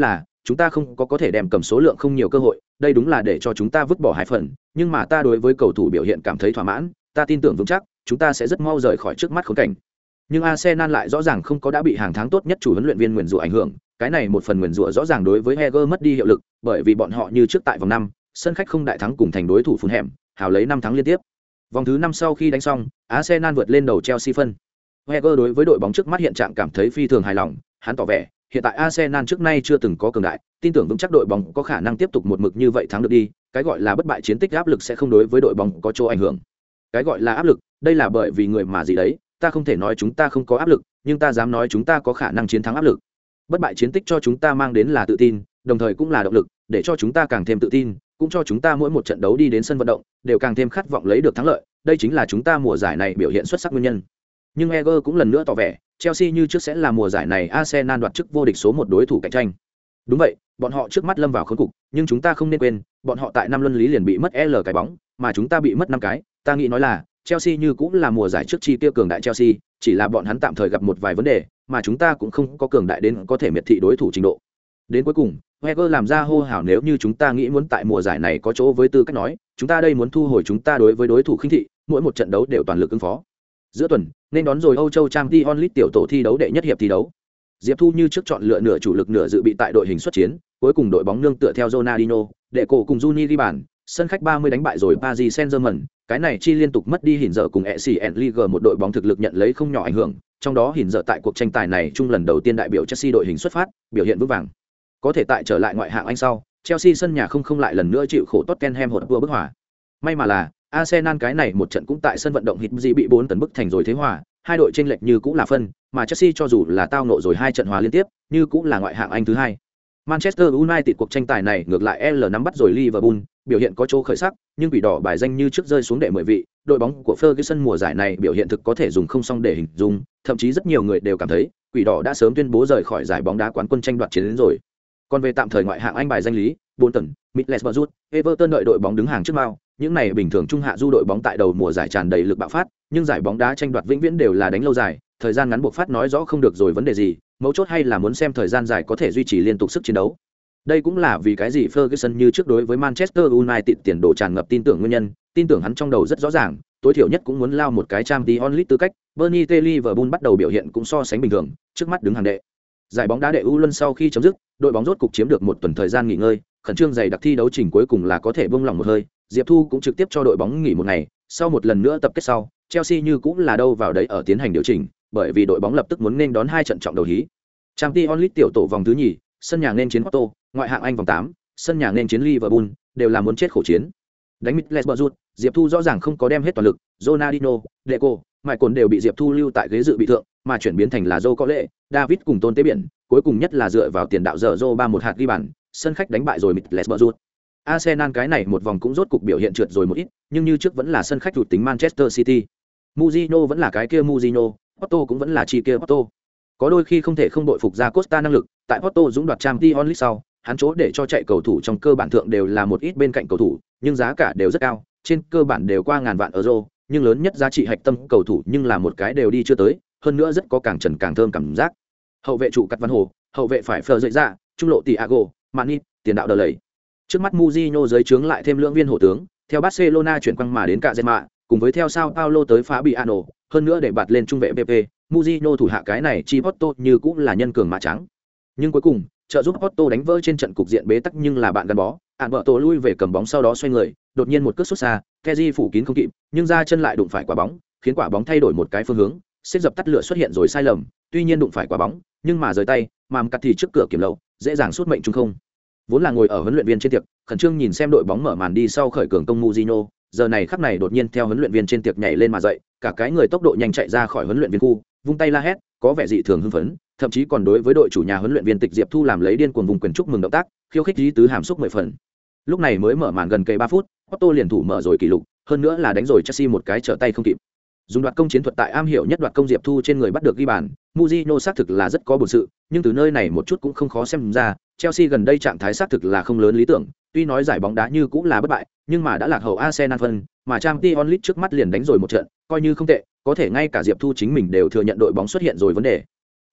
chúng ta không có thể đem cầm số lượng không nhiều cơ hội, đây đúng là để cho chúng ta vứt bỏ 2 phần, nhưng mà ta đối với cầu thủ biểu hiện cảm thấy thỏa mãn, ta tin tưởng vững chắc, chúng ta sẽ rất mau rời khỏi trước mắt khốn cảnh. Nhưng Arsenal lại rõ ràng không có đã bị hàng tháng tốt nhất chủ huấn luyện viên nguyền rủa ảnh hưởng, cái này một phần nguyền rủa rõ ràng đối với Heger mất đi hiệu lực, bởi vì bọn họ như trước tại vòng 5, sân khách không đại thắng cùng thành đối thủ phun hẻm, hào lấy 5 thắng liên tiếp. Vòng thứ 5 sau khi đánh xong, Arsenal vượt lên đầu Chelsea phân. Heger đối với đội bóng trước mắt hiện trạng cảm thấy phi thường hài lòng, hắn tỏ vẻ, hiện tại Arsenal trước nay chưa từng có cường đại, tin tưởng vững chắc đội bóng có khả năng tiếp tục một mực như vậy thắng được đi, cái gọi là bất bại chiến tích áp lực sẽ không đối với đội bóng có chỗ ảnh hưởng. Cái gọi là áp lực, đây là bởi vì người mà gì đấy, ta không thể nói chúng ta không có áp lực, nhưng ta dám nói chúng ta có khả năng chiến thắng áp lực. Bất bại chiến tích cho chúng ta mang đến là tự tin, đồng thời cũng là động lực, để cho chúng ta càng thêm tự tin, cũng cho chúng ta mỗi một trận đấu đi đến sân vận động đều càng thêm khát vọng lấy được thắng lợi, đây chính là chúng ta mùa giải này biểu hiện xuất sắc nguyên nhân. Nhưng Heger cũng lần nữa tỏ vẻ, Chelsea như trước sẽ là mùa giải này Arsenal đoạt chức vô địch số 1 đối thủ cạnh tranh. Đúng vậy, bọn họ trước mắt lâm vào khốn cục, nhưng chúng ta không nên quên, bọn họ tại 5 luân lý liền bị mất L cái bóng, mà chúng ta bị mất 5 cái, ta nghĩ nói là Chelsea như cũng là mùa giải trước chi tiêu cường đại Chelsea, chỉ là bọn hắn tạm thời gặp một vài vấn đề, mà chúng ta cũng không có cường đại đến có thể miệt thị đối thủ trình độ. Đến cuối cùng, Wenger làm ra hô hào nếu như chúng ta nghĩ muốn tại mùa giải này có chỗ với tư cách nói, chúng ta đây muốn thu hồi chúng ta đối với đối thủ khinh thị, mỗi một trận đấu đều toàn lực ứng phó. Giữa tuần, nên đón rồi Âu Châu Champions League tiểu tổ thi đấu đệ nhất hiệp thi đấu. Diệp Thu như trước chọn lựa nửa chủ lực nửa dự bị tại đội hình xuất chiến, cuối cùng đội bóng nương tựa theo Ronaldinho, để cổ cùng Juni ghi bàn, sân khách 30 đánh bại rồi Paris Saint-Germain, cái này chi liên tục mất đi hình giờ cùng ECN League một đội bóng thực lực nhận lấy không nhỏ ảnh hưởng, trong đó hình giờ tại cuộc tranh tài này chung lần đầu tiên đại biểu Chelsea đội hình xuất phát, biểu hiện vững vàng. Có thể tại trở lại ngoại hạng Anh sau, Chelsea sân nhà không lại lần nữa chịu khổ Tottenham Hotspur bức hòa. May mà là Arsenal cái này một trận cũng tại sân vận động Hitzie bị 4 tấn bức thành rồi thế hòa, hai đội chênh lệch như cũng là phân, mà Chelsea cho dù là tao nộ rồi 2 trận hòa liên tiếp, như cũng là ngoại hạng Anh thứ 2. Manchester United cuộc tranh tài này ngược lại L nắm bắt rồi Liverpool, biểu hiện có chỗ khởi sắc, nhưng quỷ đỏ bài danh như trước rơi xuống đệ 10 vị, đội bóng của Ferguson mùa giải này biểu hiện thực có thể dùng không xong để hình dung, thậm chí rất nhiều người đều cảm thấy, quỷ đỏ đã sớm tuyên bố rời khỏi giải bóng đá quán quân tranh đoạt chiến đến rồi. Còn về tạm thời ngoại hạng Anh bài danh lý, Bolton, Middlesbrough, Everton đợi đội bóng đứng hàng trước mao, những này bình thường trung hạ du đội bóng tại đầu mùa giải tràn đầy lực bạo phát, nhưng giải bóng đá tranh đoạt vĩnh viễn đều là đánh lâu dài, thời gian ngắn buộc phát nói rõ không được rồi vấn đề gì, mấu chốt hay là muốn xem thời gian dài có thể duy trì liên tục sức chiến đấu. Đây cũng là vì cái gì Ferguson như trước đối với Manchester United tiền đồ tràn ngập tin tưởng nguyên nhân, tin tưởng hắn trong đầu rất rõ ràng, tối thiểu nhất cũng muốn lao một cái Champions League tư cách, Bernie T. Liverpool bắt đầu biểu hiện cũng so sánh bình thường, trước mắt đứng hàng đệ. Giải bóng đá đệ U Luân sau khi chấm dứt, đội bóng rốt cục chiếm được một tuần thời gian nghỉ ngơi, khẩn trương dày đặc thi đấu trình cuối cùng là có thể buông lỏng một hơi, Diệp Thu cũng trực tiếp cho đội bóng nghỉ một ngày, sau một lần nữa tập kết sau, Chelsea như cũng là đâu vào đấy ở tiến hành điều chỉnh, bởi vì đội bóng lập tức muốn nên đón 2 trận trọng đầu hí. Champions League tiểu tổ vòng thứ nhì, sân nhà nên chiến Porto, ngoại hạng Anh vòng 8, sân nhà nên chiến Liverpool, đều là muốn chết khổ chiến. Đánh Middlesbrough, Diệp Thu rõ ràng không có đem hết toàn lực, Ronaldinho, Deco, Michael đều bị Diệp Thu lưu tại ghế dự bị thượng, mà chuyển biến thành là Joe Cole, David cùng Tôn Tế Biển, cuối cùng nhất là dựa vào tiền đạo giờ Joe 3-1 hạt ghi bàn, sân khách đánh bại rồi Middlesbrough. Arsenal cái này một vòng cũng rốt cục biểu hiện trượt rồi một ít, nhưng như trước vẫn là sân khách rụt tính Manchester City. Mourinho vẫn là cái kia Mourinho, Porto cũng vẫn là chi kia Porto. Có đôi khi không thể không đội phục ra Costa năng lực, tại Porto dũng đoạt Champions League sau, hắn chỗ để cho chạy cầu thủ trong cơ bản thượng đều là một ít bên cạnh cầu thủ, nhưng giá cả đều rất cao, trên cơ bản đều qua ngàn vạn euro, nhưng lớn nhất giá trị hạch tâm cầu thủ nhưng là một cái đều đi chưa tới, hơn nữa rất có càng trần càng thơm cảm giác. Hậu vệ trụ Cắt Văn Hồ, hậu vệ phải Phờ dậy ra, trung lộ Thiago, Mani, tiền đạo Đờ Lầy. Trước mắt Mourinho giới trướng lại thêm lượng viên hổ tướng, theo Barcelona chuyển quăng mà đến cả Zema, cùng với theo Sao Paulo tới Fabiano, hơn nữa để bạt lên trung vệ PP, Mourinho thủ hạ cái này chi Porto như cũng là nhân cường mã trắng. Nhưng cuối cùng, trợ giúp Porto đánh vỡ trên trận cục diện bế tắc nhưng là bạn gắn bó, Alberto lui về cầm bóng sau đó xoay người, đột nhiên một cước xuất xa, Kessié phủ kín không kịp, nhưng ra chân lại đụng phải quả bóng, khiến quả bóng thay đổi một cái phương hướng, xếp dập tắt lửa xuất hiện rồi sai lầm, tuy nhiên đụng phải quả bóng, nhưng mà rời tay, mà cắt thì trước cửa kiểm lậu, dễ dàng sút mệnh trung không. Vốn là ngồi ở huấn luyện viên trên tiệc, khẩn trương nhìn xem đội bóng mở màn đi sau khởi cường công Mourinho, giờ này khắc này đột nhiên theo huấn luyện viên trên tiệc nhảy lên mà dậy, cả cái người tốc độ nhanh chạy ra khỏi huấn luyện viên khu, vung tay la hét, có vẻ dị thường hưng phấn, thậm chí còn đối với đội chủ nhà huấn luyện viên Tịch Diệp Thu làm lấy điên cuồng vùng quyền chúc mừng động tác, khiêu khích ý tứ hàm xúc 10 phần. Lúc này mới mở màn gần cây 3 phút, Porto liền thủ mở rồi kỷ lục, hơn nữa là đánh rồi Chelsea một cái trở tay không kịp. Dùng đoạt công chiến thuật tại am hiểu nhất đoạt công Diệp Thu trên người bắt được ghi bàn, Mourinho xác thực là rất có bổn sự, nhưng từ nơi này một chút cũng không khó xem ra, Chelsea gần đây trạng thái xác thực là không lớn lý tưởng, tuy nói giải bóng đá như cũng là bất bại, nhưng mà đã lạc hậu Arsenal phân, mà Champions League trước mắt liền đánh rồi một trận, coi như không tệ, có thể ngay cả Diệp Thu chính mình đều thừa nhận đội bóng xuất hiện rồi vấn đề.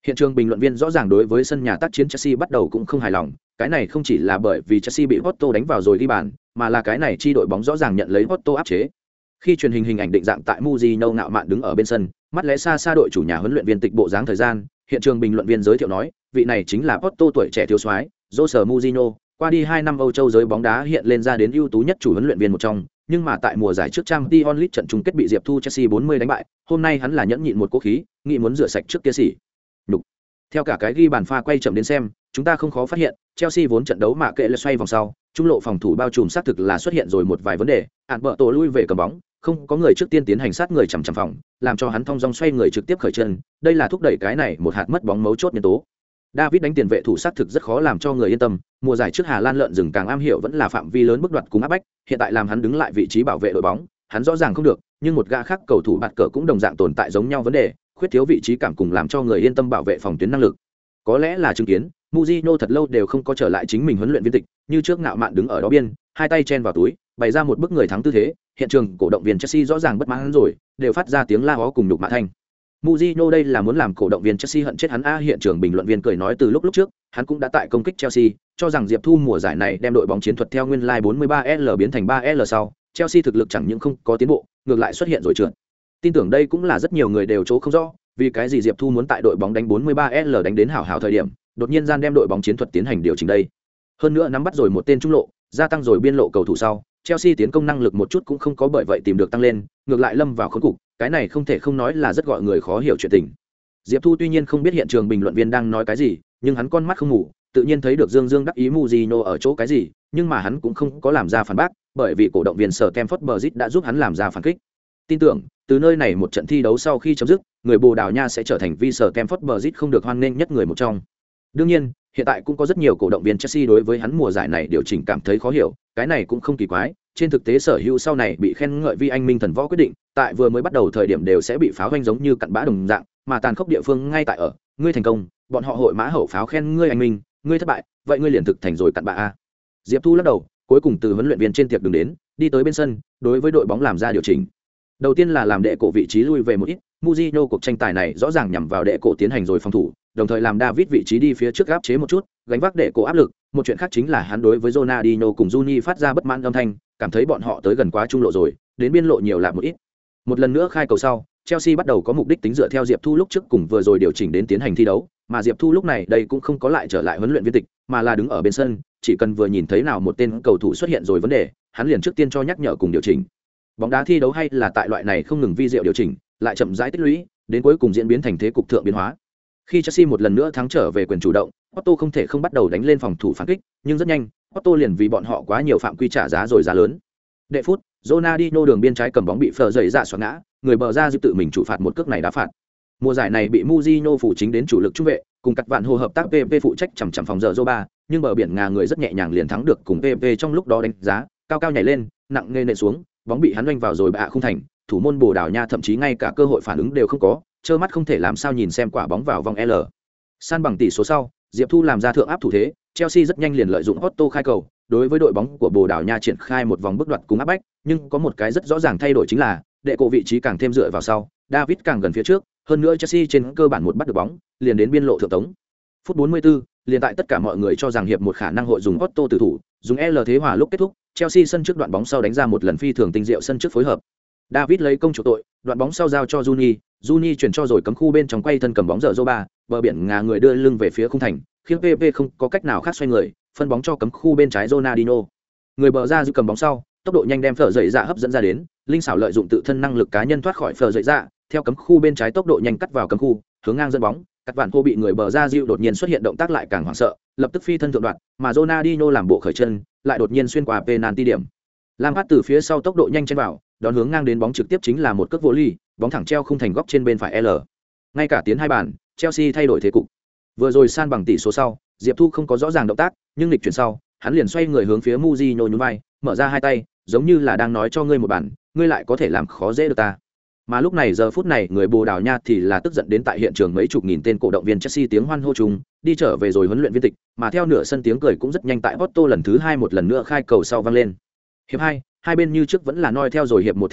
Hiện trường bình luận viên rõ ràng đối với sân nhà tác chiến Chelsea bắt đầu cũng không hài lòng, cái này không chỉ là bởi vì Chelsea bị Porto đánh vào rồi ghi bàn, mà là cái này chi đội bóng rõ ràng nhận lấy Porto áp chế. Khi truyền hình ảnh định dạng tại Mourinho ngạo mạn đứng ở bên sân, mắt lẽ xa xa đội chủ nhà huấn luyện viên tịch bộ dáng thời gian, hiện trường bình luận viên giới thiệu nói, vị này chính là Porto tuổi trẻ thiếu soái, Jose Mourinho, qua đi 2 năm Âu Châu giới bóng đá hiện lên ra đến ưu tú nhất chủ huấn luyện viên một trong, nhưng mà tại mùa giải trước Champions League trận chung kết bị Diệp Thu Chelsea 40 đánh bại, hôm nay hắn là nhẫn nhịn một cố khí, nghĩ muốn rửa sạch trước kia xỉ. Nhục. Theo cả cái ghi bàn pha quay chậm đến xem, chúng ta không khó phát hiện, Chelsea vốn trận đấu mà kệ là xoay vòng sau, trung lộ phòng thủ bao trùm xác thực là xuất hiện rồi một vài vấn đề, ản bợ tổ lui về cầm bóng, không có người trước tiên tiến hành sát người chằm chằm phòng, làm cho hắn thong dong xoay người trực tiếp khởi chân, đây là thúc đẩy cái này một hạt mất bóng mấu chốt nhân tố. David đánh tiền vệ thủ sát thực rất khó làm cho người yên tâm, mùa giải trước Hà Lan lợn rừng càng am hiểu vẫn là phạm vi lớn bước đoạt cùng áp bách, hiện tại làm hắn đứng lại vị trí bảo vệ đội bóng, hắn rõ ràng không được, nhưng một gã khác cầu thủ bạt cờ cũng đồng dạng tồn tại giống nhau vấn đề, khuyết thiếu vị trí cảm cùng làm cho người yên tâm bảo vệ phòng tuyến năng lực. Có lẽ là chứng kiến, Mourinho thật lâu đều không có trở lại chính mình huấn luyện viên tịch, như trước ngạo mạn đứng ở đó biên, hai tay chen vào túi, bày ra một bức người thắng tư thế, hiện trường cổ động viên Chelsea rõ ràng bất mãn rồi, đều phát ra tiếng la hó cùng nhục mạ thanh. Mourinho đây là muốn làm cổ động viên Chelsea hận chết hắn a, hiện trường bình luận viên cười nói từ lúc trước, hắn cũng đã tại công kích Chelsea, cho rằng Diệp Thu mùa giải này đem đội bóng chiến thuật theo nguyên lai 43L biến thành 3L sau, Chelsea thực lực chẳng những không có tiến bộ, ngược lại xuất hiện rồi trượt. Tin tưởng đây cũng là rất nhiều người đều chỗ không rõ, vì cái gì Diệp Thu muốn tại đội bóng đánh 43L đánh đến hảo hảo thời điểm, đột nhiên gian đem đội bóng chiến thuật tiến hành điều chỉnh đây. Hơn nữa nắm bắt rồi một tên trung lộ, gia tăng rồi biên lộ cầu thủ sau, Chelsea tiến công năng lực một chút cũng không có bởi vậy tìm được tăng lên, ngược lại lâm vào khốn cục, cái này không thể không nói là rất gọi người khó hiểu chuyện tình. Diệp Thu tuy nhiên không biết hiện trường bình luận viên đang nói cái gì, nhưng hắn con mắt không ngủ, tự nhiên thấy được Dương Dương đắc ý Mourinho ở chỗ cái gì, nhưng mà hắn cũng không có làm ra phản bác, bởi vì cổ động viên sở Stamford Bridge đã giúp hắn làm ra phản kích. Tin tưởng, từ nơi này một trận thi đấu sau khi chấm dứt, người Bồ Đào Nha sẽ trở thành vi sở Stamford Bridge không được hoan nghênh nhất người một trong. Đương nhiên, hiện tại cũng có rất nhiều cổ động viên Chelsea đối với hắn mùa giải này điều chỉnh cảm thấy khó hiểu, cái này cũng không kỳ quái, trên thực tế sở hữu sau này bị khen ngợi vi anh minh thần võ quyết định, tại vừa mới bắt đầu thời điểm đều sẽ bị pháo hoanh giống như cặn bã đồng dạng, mà tàn khốc địa phương ngay tại ở, ngươi thành công, bọn họ hội mã hậu pháo khen ngươi anh minh, ngươi thất bại, vậy ngươi liền thực thành rồi cặn bã a. Diệp Thu lắc đầu, cuối cùng từ huấn luyện viên trên tiệc đường đến, đi tới bên sân, đối với đội bóng làm ra điều chỉnh. Đầu tiên là làm đệ cổ vị trí lui về một ít, Mourinho cuộc tranh tài này rõ ràng nhằm vào đệ cổ tiến hành rồi phòng thủ, đồng thời làm David vị trí đi phía trước áp chế một chút, gánh vác đệ cổ áp lực, một chuyện khác chính là hắn đối với Ronaldinho cùng Juni phát ra bất mãn âm thanh, cảm thấy bọn họ tới gần quá trung lộ rồi, đến biên lộ nhiều lạc một ít. Một lần nữa khai cầu sau, Chelsea bắt đầu có mục đích tính dựa theo Diệp Thu lúc trước cùng vừa rồi điều chỉnh đến tiến hành thi đấu, mà Diệp Thu lúc này đây cũng không có lại trở lại huấn luyện viên tịch, mà là đứng ở bên sân, chỉ cần vừa nhìn thấy nào một tên cầu thủ xuất hiện rồi vấn đề, hắn liền trước tiên cho nhắc nhở cùng điều chỉnh. Bóng đá thi đấu hay là tại loại này không ngừng vi diệu điều chỉnh, lại chậm rãi tích lũy, đến cuối cùng diễn biến thành thế cục thượng biến hóa. Khi Chelsea một lần nữa thắng trở về quyền chủ động, Porto không thể không bắt đầu đánh lên phòng thủ phản kích, nhưng rất nhanh, Porto liền vì bọn họ quá nhiều phạm quy trả giá rồi giá lớn. Đệ phút, Ronaldinho đường biên trái cầm bóng bị phờ dậy dạ xoạc ngã, người bờ ra dư tự mình chủ phạt một cước này đá phạt. Mùa giải này bị Mourinho phụ chính đến chủ lực trung vệ, cùng các bạn hồ hợp tác PP phụ trách chằm chằm phòng giờ Zoba, nhưng bờ biển Ngà người rất nhẹ nhàng liền thắng được cùng PP trong lúc đó đánh giá, cao cao nhảy lên, nặng nề nện xuống, bóng bị hắn oanh vào rồi bạ không thành, thủ môn Bồ Đào Nha thậm chí ngay cả cơ hội phản ứng đều không có, trơ mắt không thể làm sao nhìn xem quả bóng vào vòng L. San bằng tỷ số sau, Diệp Thu làm ra thượng áp thủ thế, Chelsea rất nhanh liền lợi dụng Otto khai cầu, đối với đội bóng của Bồ Đào Nha triển khai một vòng bước đoạt cùng áp bách, nhưng có một cái rất rõ ràng thay đổi chính là, đệ cổ vị trí càng thêm dựa vào sau, David càng gần phía trước, hơn nữa Chelsea trên cơ bản một bắt được bóng, liền đến biên lộ thượng tống. Phút 44, liền tại tất cả mọi người cho rằng hiệp một khả năng hội dùng Otto tử thủ, dùng L thế hòa lúc kết thúc, Chelsea sân trước đoạn bóng sau đánh ra một lần phi thường tinh diệu sân trước phối hợp. David lấy công chủ tội, đoạn bóng sau giao cho Juni chuyển cho rồi cấm khu bên trong quay thân cầm bóng dở Zoba, bờ biển Ngà người đưa lưng về phía khung thành, khiến PP không có cách nào khác xoay người, phân bóng cho cấm khu bên trái Ronaldinho. Người bờ ra giữ cầm bóng sau, tốc độ nhanh đem phở dậy dạ hấp dẫn ra đến, linh xảo lợi dụng tự thân năng lực cá nhân thoát khỏi phở dậy dạ, theo cấm khu bên trái tốc độ nhanh cắt vào cấm khu, hướng ngang dẫn bóng, các bạn cô bị người bờ ra dịu đột nhiên xuất hiện động tác lại càng hoảng sợ, lập tức phi thân thượng đoạn, mà Ronaldinho làm bộ khởi chân, lại đột nhiên xuyên qua penalty điểm. Lampard từ phía sau tốc độ nhanh chen vào, đón hướng ngang đến bóng trực tiếp chính là một cước vô ly, bóng thẳng treo khung thành góc trên bên phải L. Ngay cả tiến hai bàn, Chelsea thay đổi thế cục. Vừa rồi san bằng tỷ số sau, Diệp Thu không có rõ ràng động tác, nhưng lịch chuyển sau, hắn liền xoay người hướng phía Mourinho nhún vai, mở ra hai tay, giống như là đang nói cho ngươi một bản, ngươi lại có thể làm khó dễ được ta. Mà lúc này giờ phút này người Bồ Đào Nha thì là tức giận đến tại hiện trường mấy chục nghìn tên cổ động viên Chelsea tiếng hoan hô chung, đi trở về rồi huấn luyện viên tịch, mà theo nửa sân tiếng cười cũng rất nhanh tại Porto lần thứ 2 một lần nữa khai cầu sau vang lên. Hiệp 2, hai bên như trước vẫn là noi theo rồi hiệp một thế cục,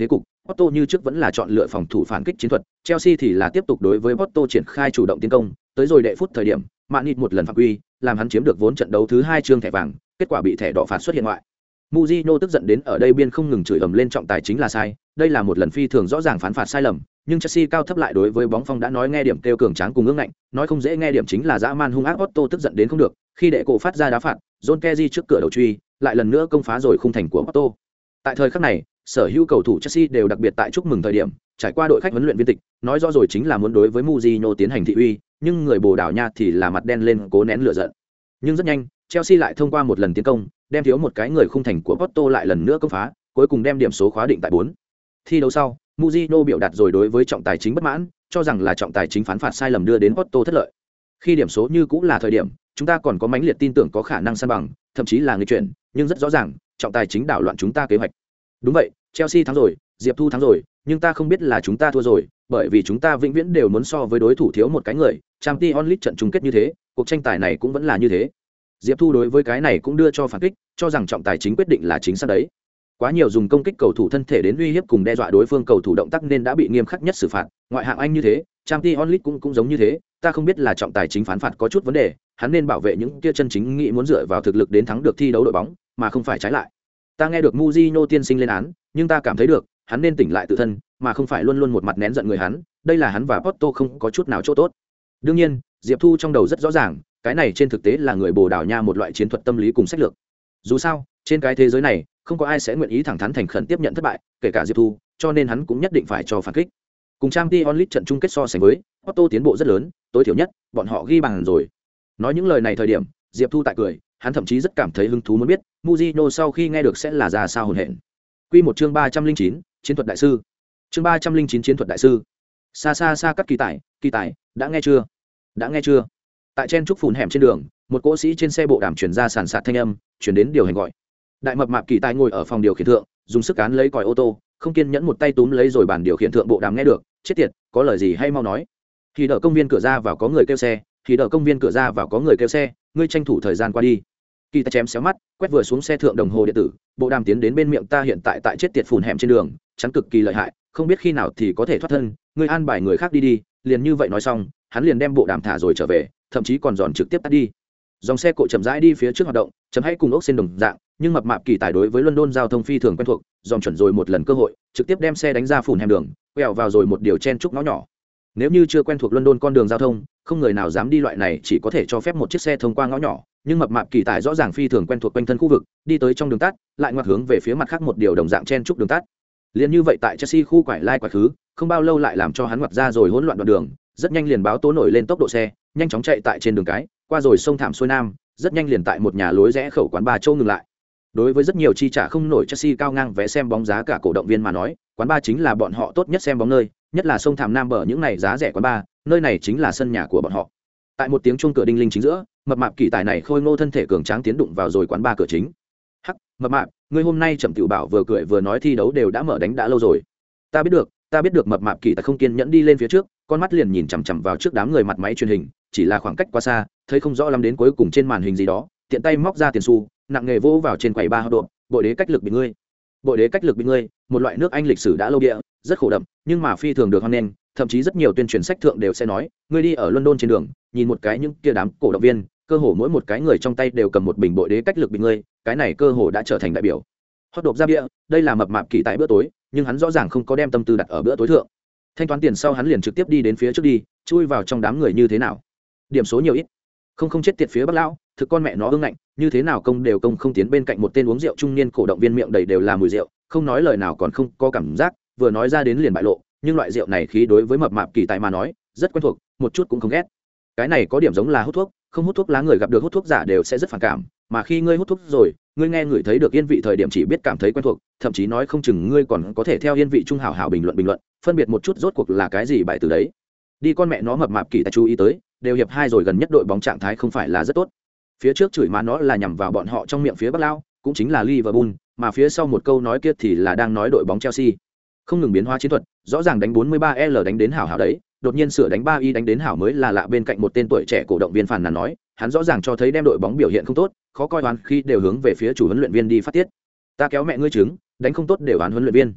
Porto như trước vẫn là chọn lựa phòng thủ phản kích chiến thuật, Chelsea thì là tiếp tục đối với Porto triển khai chủ động tiến công, tới rồi đệ phút thời điểm, Manit một lần phạm quy, làm hắn chiếm được vốn trận đấu thứ 2 trương thẻ vàng, kết quả bị thẻ đỏ phạt xuất hiện ngoại. Mourinho tức giận đến ở đây biên không ngừng chửi ầm lên trọng tài chính là sai, đây là một lần phi thường rõ ràng phán phạt sai lầm, nhưng Chelsea cao thấp lại đối với bóng phong đã nói nghe điểm kêu cường tráng cùng ương ngạnh, nói không dễ nghe điểm chính là dã man hung ác. Otto tức giận đến không được, khi đệ cổ phát ra đá phạt, John Kessié trước cửa đầu truy, lại lần nữa công phá rồi khung thành của Otto. Tại thời khắc này, sở hữu cầu thủ Chelsea đều đặc biệt tại chúc mừng thời điểm, trải qua đội khách huấn luyện viên tịch, nói rõ rồi chính là muốn đối với Mourinho tiến hành thị uy, nhưng người Bồ Đào Nha thì là mặt đen lên cố nén lửa giận. Nhưng rất nhanh, Chelsea lại thông qua một lần tiến công, đem thiếu một cái người khung thành của Porto lại lần nữa công phá, cuối cùng đem điểm số khóa định tại 4. Thi đấu sau, Mourinho biểu đạt rồi đối với trọng tài chính bất mãn, cho rằng là trọng tài chính phán phạt sai lầm đưa đến Porto thất lợi. Khi điểm số như cũng là thời điểm, chúng ta còn có mãnh liệt tin tưởng có khả năng san bằng, thậm chí là nghịch chuyển, nhưng rất rõ ràng, trọng tài chính đảo loạn chúng ta kế hoạch. Đúng vậy, Chelsea thắng rồi, Diệp Thu thắng rồi, nhưng ta không biết là chúng ta thua rồi, bởi vì chúng ta vĩnh viễn đều muốn so với đối thủ thiếu một cái người, Champions League trận chung kết như thế, cuộc tranh tài này cũng vẫn là như thế. Diệp Thu đối với cái này cũng đưa cho phản kích, cho rằng trọng tài chính quyết định là chính xác đấy. Quá nhiều dùng công kích cầu thủ thân thể đến uy hiếp cùng đe dọa đối phương cầu thủ động tác nên đã bị nghiêm khắc nhất xử phạt, ngoại hạng Anh như thế, Champions League cũng giống như thế, ta không biết là trọng tài chính phán phạt có chút vấn đề, hắn nên bảo vệ những kia chân chính nghĩ muốn dựa vào thực lực đến thắng được thi đấu đội bóng, mà không phải trái lại. Ta nghe được Mourinho tiên sinh lên án, nhưng ta cảm thấy được, hắn nên tỉnh lại tự thân, mà không phải luôn luôn một mặt nén giận người hắn, đây là hắn và Porto không có chút nào chỗ tốt. Đương nhiên, Diệp Thu trong đầu rất rõ ràng, cái này trên thực tế là người Bồ Đào Nha một loại chiến thuật tâm lý cùng sách lược. Dù sao, trên cái thế giới này, không có ai sẽ nguyện ý thẳng thắn thành khẩn tiếp nhận thất bại, kể cả Diệp Thu, cho nên hắn cũng nhất định phải cho phản kích. Cùng Champions League trận chung kết so sánh với, Porto tiến bộ rất lớn, tối thiểu nhất, bọn họ ghi bàn rồi. Nói những lời này thời điểm, Diệp Thu tại cười, hắn thậm chí rất cảm thấy hứng thú muốn biết, Mourinho sau khi nghe được sẽ là ra sao hồn hện. Quy một chương 309, chiến thuật đại sư. Chương 309 chiến thuật đại sư. Xa xa xa các kỳ tài, đã nghe chưa? Đã nghe chưa? Tại chen trúc phùn hẻm trên đường, một cỗ sĩ trên xe bộ đàm chuyển ra sàn sạt thanh âm, chuyển đến điều hành gọi. Đại mập mạp kỳ tài ngồi ở phòng điều khiển thượng, dùng sức cán lấy còi ô tô, không kiên nhẫn một tay túm lấy rồi bàn điều khiển thượng bộ đàm nghe được, chết tiệt, có lời gì hay mau nói. Thì đợi công viên cửa ra vào có người kêu xe, thì đợi công viên cửa ra vào có người kêu xe, ngươi tranh thủ thời gian qua đi. Kỳ tài chém xéo mắt, quét vừa xuống xe thượng đồng hồ điện tử, bộ đàm tiến đến bên miệng ta hiện tại chết tiệt phùn hẻm trên đường, chắn cực kỳ lợi hại, không biết khi nào thì có thể thoát thân, ngươi an bài người khác đi đi, liền như vậy nói xong, hắn liền đem bộ đàm thả rồi trở về, thậm chí còn dọn trực tiếp tắt đi. Dòng xe cộ chậm rãi đi phía trước hoạt động, chấm hay cùng ốc sen đồng dạng, nhưng mập mạp kỳ tài đối với London giao thông phi thường quen thuộc, dòm chuẩn rồi một lần cơ hội, trực tiếp đem xe đánh ra phùn hẻm đường, quẹo vào rồi một điều chen trúc ngõ nhỏ. Nếu như chưa quen thuộc London con đường giao thông, không người nào dám đi loại này chỉ có thể cho phép một chiếc xe thông qua ngõ nhỏ, nhưng mập mạp kỳ tài rõ ràng phi thường quen thuộc quanh thân khu vực, đi tới trong đường tắt, lại ngoặt hướng về phía mặt khác một điều đồng dạng chen trúc đường tắt. Liên như vậy tại Chelsea khu quải lai quải khứ, không bao lâu lại làm cho hắn ngoặt ra rồi hỗn loạn đoạn đường, rất nhanh liền báo tố nổi lên tốc độ xe, nhanh chóng chạy tại trên đường cái, qua rồi sông thảm xuôi nam, rất nhanh liền tại một nhà lối rẽ khẩu quán bar châu ngừng lại. Đối với rất nhiều chi trả không nổi Chelsea cao ngang vé xem bóng giá cả cổ động viên mà nói, quán bar chính là bọn họ tốt nhất xem bóng nơi, nhất là sông thảm nam bờ những này giá rẻ quán bar, nơi này chính là sân nhà của bọn họ. Tại một tiếng chuông cửa đinh linh chính giữa, mập mạp kỳ tài này khôi ngô thân thể cường tráng tiến đụng vào rồi quán bar cửa chính. Hắc, mập mạp, ngươi hôm nay Trầm Tiểu Bảo vừa cười vừa nói thi đấu đều đã mở đánh đã lâu rồi. Ta biết được mập mạp kỳ tài không kiên nhẫn đi lên phía trước, con mắt liền nhìn chằm chằm vào trước đám người mặt máy truyền hình, chỉ là khoảng cách quá xa, thấy không rõ lắm đến cuối cùng trên màn hình gì đó, tiện tay móc ra tiền xu, nặng nghề vỗ vào trên quầy ba độ, bội đế cách lực bị ngươi. Bội đế cách lực bị ngươi, một loại nước Anh lịch sử đã lâu địa, rất khổ đậm, nhưng mà phi thường được hoan nghênh, thậm chí rất nhiều tuyên truyền sách thượng đều sẽ nói, ngươi đi ở London trên đường, nhìn một cái những kia đám cổ động viên, cơ hồ mỗi một cái người trong tay đều cầm một bình bội đế cách lực bị ngươi, cái này cơ hồ đã trở thành đại biểu. Hót đột ra bia, đây là mập mạp kỳ tại bữa tối, nhưng hắn rõ ràng không có đem tâm tư đặt ở bữa tối thượng. Thanh toán tiền sau hắn liền trực tiếp đi đến phía trước đi, chui vào trong đám người như thế nào? Điểm số nhiều ít? Không chết tiệt phía Bắc lão, thực con mẹ nó ương ngạnh, như thế nào công đều công không tiến bên cạnh một tên uống rượu trung niên cổ động viên miệng đầy đều là mùi rượu, không nói lời nào còn không có cảm giác, vừa nói ra đến liền bại lộ, nhưng loại rượu này khí đối với mập mạp kỳ tài mà nói, rất quen thuộc, một chút cũng không ghét. Cái này có điểm giống là hút thuốc, không hút thuốc lá người gặp được hút thuốc giả đều sẽ rất phản cảm, mà khi ngươi hút thuốc rồi, ngươi nghe người thấy được yên vị thời điểm chỉ biết cảm thấy quen thuộc, thậm chí nói không chừng ngươi còn có thể theo yên vị trung hảo hảo bình luận, phân biệt một chút rốt cuộc là cái gì bại từ đấy. Đi con mẹ nó mập mạp kỳ tài chú ý tới, đều hiệp 2 rồi gần nhất đội bóng trạng thái không phải là rất tốt. Phía trước chửi má nó là nhằm vào bọn họ trong miệng phía Bắc Lao, cũng chính là Liverpool, mà phía sau một câu nói kia thì là đang nói đội bóng Chelsea. Không ngừng biến hóa chiến thuật, rõ ràng đánh 43L đánh đến hảo hảo đấy, đột nhiên sửa đánh 3Y đánh đến hảo mới là lạ bên cạnh một tên tuổi trẻ cổ động viên phàn nàn nói, hắn rõ ràng cho thấy đem đội bóng biểu hiện không tốt, khó coi oán khi đều hướng về phía chủ huấn luyện viên đi phát tiết. Ta kéo mẹ ngươi trứng, đánh không tốt đều oán huấn luyện viên.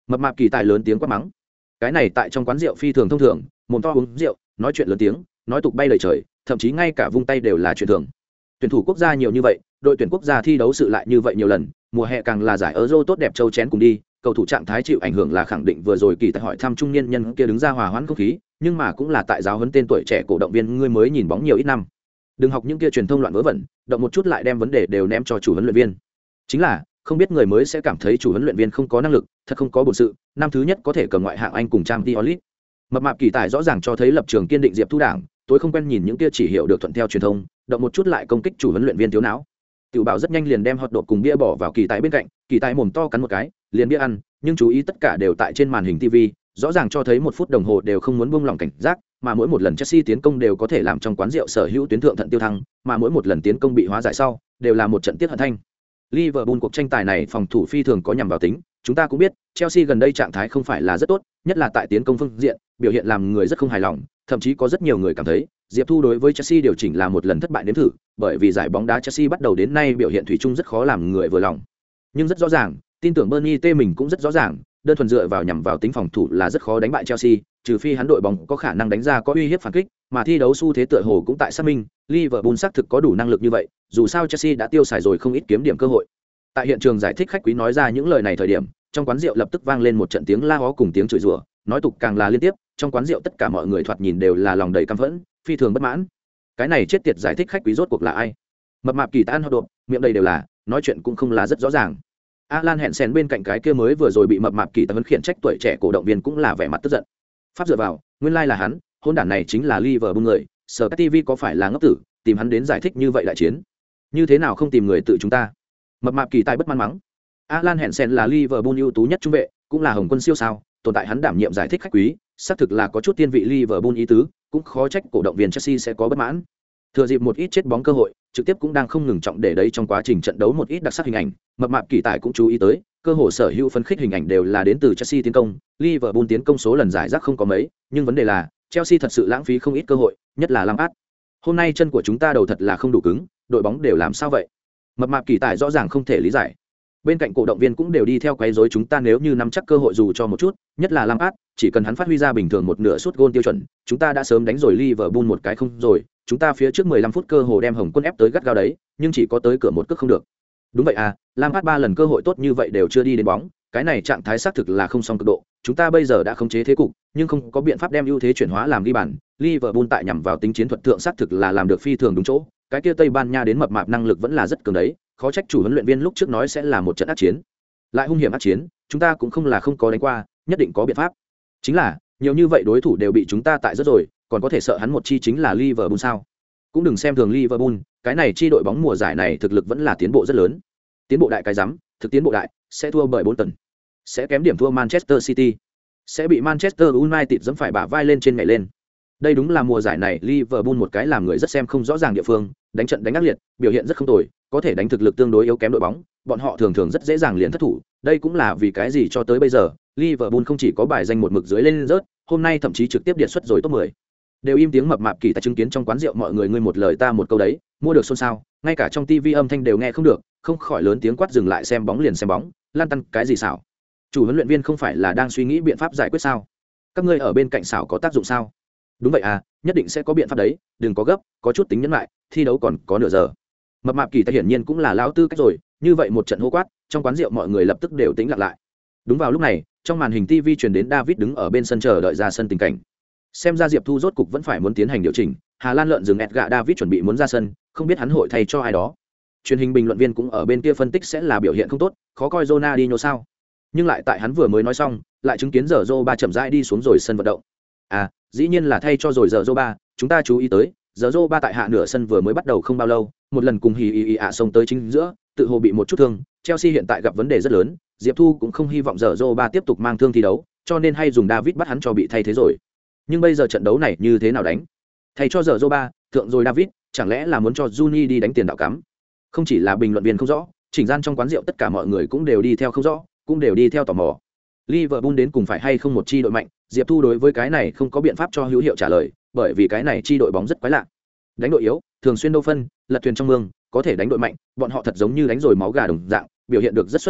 Mập mạp kỳ tài lớn tiếng quát mắng. Cái này tại trong quán rượu phi thường thông thường, mồm to uống rượu, nói chuyện lớn tiếng, nói tục bay lời trời, thậm chí ngay cả vung tay đều là chuyện thường. Tuyển thủ quốc gia nhiều như vậy, đội tuyển quốc gia thi đấu sự lại như vậy nhiều lần, mùa hè càng là giải Euro tốt đẹp châu chén cùng đi, cầu thủ trạng thái chịu ảnh hưởng là khẳng định. Vừa rồi kỳ tài hỏi thăm trung niên nhân kia đứng ra hòa hoãn không khí, nhưng mà cũng là tại giáo huấn tên tuổi trẻ cổ động viên ngươi mới nhìn bóng nhiều ít năm. Đừng học những kia truyền thông loạn vớ vẩn, động một chút lại đem vấn đề đều ném cho chủ huấn luyện viên. Chính là không biết người mới sẽ cảm thấy chủ huấn luyện viên không có năng lực, thật không có bổn sự, năm thứ nhất có thể cầm ngoại hạng Anh cùng Champions League. Mập mạp kỳ tài rõ ràng cho thấy lập trường kiên định Diệp Thu đảng, tối không quen nhìn những kia chỉ hiểu được thuận theo truyền thông, động một chút lại công kích chủ huấn luyện viên thiếu não. Tiểu Bảo rất nhanh liền đem hot đột cùng bia bỏ vào kỳ tài bên cạnh, kỳ tài mồm to cắn một cái, liền bia ăn, nhưng chú ý tất cả đều tại trên màn hình TV, rõ ràng cho thấy 1 phút đồng hồ đều không muốn buông lỏng cảnh giác, mà mỗi một lần Chelsea tiến công đều có thể làm trong quán rượu sở hữu tuyến thượng thận tiêu thăng, mà mỗi một lần tiến công bị hóa giải sau, đều là một trận tiết hận thanh. Liverpool cuộc tranh tài này phòng thủ phi thường có nhằm vào tính, chúng ta cũng biết, Chelsea gần đây trạng thái không phải là rất tốt, nhất là tại tiến công phương diện, biểu hiện làm người rất không hài lòng, thậm chí có rất nhiều người cảm thấy, Diệp Thu đối với Chelsea điều chỉnh là một lần thất bại nếm thử, bởi vì giải bóng đá Chelsea bắt đầu đến nay biểu hiện thủy chung rất khó làm người vừa lòng. Nhưng rất rõ ràng, tin tưởng Bernie T mình cũng rất rõ ràng, đơn thuần dựa vào nhằm vào tính phòng thủ là rất khó đánh bại Chelsea, trừ phi hắn đội bóng có khả năng đánh ra có uy hiếp phản kích, mà thi đấu xu thế tựa hồ cũng tại xác minh, Liverpool xác thực có đủ năng lực như vậy, dù sao Chelsea đã tiêu xài rồi không ít kiếm điểm cơ hội. Tại hiện trường giải thích khách quý nói ra những lời này thời điểm, trong quán rượu lập tức vang lên một trận tiếng la hó cùng tiếng chửi rủa, nói tục càng là liên tiếp, trong quán rượu tất cả mọi người thoạt nhìn đều là lòng đầy căm phẫn, phi thường bất mãn. Cái này chết tiệt giải thích khách quý rốt cuộc là ai? Mập mạp kỳ tan ho đột, miệng đầy đều là, nói chuyện cũng không là rất rõ ràng. Alan Hansen bên cạnh cái kia mới vừa rồi bị mập mạp kỳ tấn khiển trách tuổi trẻ cổ động viên cũng là vẻ mặt tức giận. Pháp dựa vào, nguyên lai là hắn, hôn đản này chính là Liverpool người, Sở TV có phải là ngốc tử, tìm hắn đến giải thích như vậy đại chiến. Như thế nào không tìm người tự chúng ta? Mập mạp kỳ tài bất mãn mắng. Alan Hansen là Liverpool ưu tú nhất trung vệ, cũng là hồng quân siêu sao, tồn tại hắn đảm nhiệm giải thích khách quý, xác thực là có chút tiên vị Liverpool ý tứ, cũng khó trách cổ động viên Chelsea sẽ có bất mãn. Thừa dịp một ít chết bóng cơ hội, trực tiếp cũng đang không ngừng trọng để đấy trong quá trình trận đấu một ít đặc sắc hình ảnh, mập mạp kỳ tài cũng chú ý tới, cơ hội sở hữu phấn khích hình ảnh đều là đến từ Chelsea tiến công, Liverpool tiến công số lần giải rác không có mấy, nhưng vấn đề là Chelsea thật sự lãng phí không ít cơ hội, nhất là Lampard. Hôm nay chân của chúng ta đầu thật là không đủ cứng, đội bóng đều làm sao vậy? Mập mạp kỳ tài rõ ràng không thể lý giải. Bên cạnh cổ động viên cũng đều đi theo quấy rối chúng ta, nếu như nắm chắc cơ hội dù cho một chút, nhất là Lampard, chỉ cần hắn phát huy ra bình thường một nửa sút gôn tiêu chuẩn, chúng ta đã sớm đánh rồi Liverpool một cái không rồi, chúng ta phía trước 15 phút cơ hồ đem Hồng Quân ép tới gắt gao đấy, nhưng chỉ có tới cửa một cước không được. Đúng vậy à, Lampard 3 lần cơ hội tốt như vậy đều chưa đi đến bóng, cái này trạng thái xác thực là không song cực độ, chúng ta bây giờ đã khống chế thế cục, nhưng không có biện pháp đem ưu thế chuyển hóa làm ghi bàn. Liverpool tại nhằm vào tính chiến thuật thượng xác thực là làm được phi thường đúng chỗ, cái kia Tây Ban Nha đến mập mạp năng lực vẫn là rất cường đấy, khó trách chủ huấn luyện viên lúc trước nói sẽ là một trận ác chiến. Lại hung hiểm ác chiến, chúng ta cũng không là không có đánh qua, nhất định có biện pháp. Chính là, nhiều như vậy đối thủ đều bị chúng ta tại rất rồi, còn có thể sợ hắn một chi chính là Liverpool sao? Cũng đừng xem thường Liverpool, cái này chi đội bóng mùa giải này thực lực vẫn là tiến bộ rất lớn. Tiến bộ đại cái rắm, thực tiến bộ đại, sẽ thua bởi 4 tuần. Sẽ kém điểm thua Manchester City. Sẽ bị Manchester United giẫm phải bả vai lên trên mẹ lên. Đây đúng là mùa giải này Liverpool một cái làm người rất xem không rõ ràng địa phương, đánh trận đánh ác liệt, biểu hiện rất không tồi, có thể đánh thực lực tương đối yếu kém đội bóng, bọn họ thường thường rất dễ dàng liền thất thủ, đây cũng là vì cái gì cho tới bây giờ, Liverpool không chỉ có bài danh một mực dưới lên rớt, hôm nay thậm chí trực tiếp điện xuất rồi top 10. Đều im tiếng mập mạp kỳ tại chứng kiến trong quán rượu mọi người ngươi một lời ta một câu đấy, mua được xôn xao, ngay cả trong TV âm thanh đều nghe không được, không khỏi lớn tiếng quát dừng lại xem bóng liền xem bóng, lan tăn cái gì xảo? Chủ huấn luyện viên không phải là đang suy nghĩ biện pháp giải quyết sao? Các ngươi ở bên cạnh xảo có tác dụng sao? Đúng vậy à, nhất định sẽ có biện pháp đấy, đừng có gấp, có chút tính nhẫn lại, thi đấu còn có nửa giờ. Mập mạp kỳ tài hiển nhiên cũng là lão tư cách rồi, như vậy một trận hô quát, trong quán rượu mọi người lập tức đều tĩnh lặng lại. Đúng vào lúc này, trong màn hình TV truyền đến David đứng ở bên sân chờ đợi ra sân tình cảnh. Xem ra Diệp Thu rốt cục vẫn phải muốn tiến hành điều chỉnh, Hà Lan lợn dừng Edgar David chuẩn bị muốn ra sân, không biết hắn hội thay cho ai đó. Truyền hình bình luận viên cũng ở bên kia phân tích sẽ là biểu hiện không tốt, khó coi Ronaldinho sao? Nhưng lại tại hắn vừa mới nói xong, lại chứng kiến Zorro chậm rãi đi xuống rồi sân vận động. À, dĩ nhiên là thay cho rồi Zorro, chúng ta chú ý tới, Zorro tại hạ nửa sân vừa mới bắt đầu không bao lâu, một lần cùng hì ạ xông tới chính giữa, tự hồ bị một chút thương, Chelsea hiện tại gặp vấn đề rất lớn, Diệp Thu cũng không hy vọng Zorro tiếp tục mang thương thi đấu, cho nên hay dùng David bắt hắn cho bị thay thế rồi. Nhưng bây giờ trận đấu này như thế nào đánh? Thay cho Zorro, thượng rồi David, chẳng lẽ là muốn cho Juni đi đánh tiền đạo cắm? Không chỉ là bình luận viên không rõ, chỉnh gian trong quán rượu tất cả mọi người cũng đều đi theo không rõ, cũng đều đi theo tò mò. Liverpool đến cùng phải hay không một chi đội mạnh, Diệp Thu đối với cái này không có biện pháp cho hữu hiệu trả lời, bởi vì cái này chi đội bóng rất quái lạ. Đánh đội yếu, thường xuyên đâu phân, lật thuyền trong mương, có thể đánh đội mạnh, bọn họ thật giống như đánh rồi máu gà đồng dạng, biểu hiện được rất xuất sắc,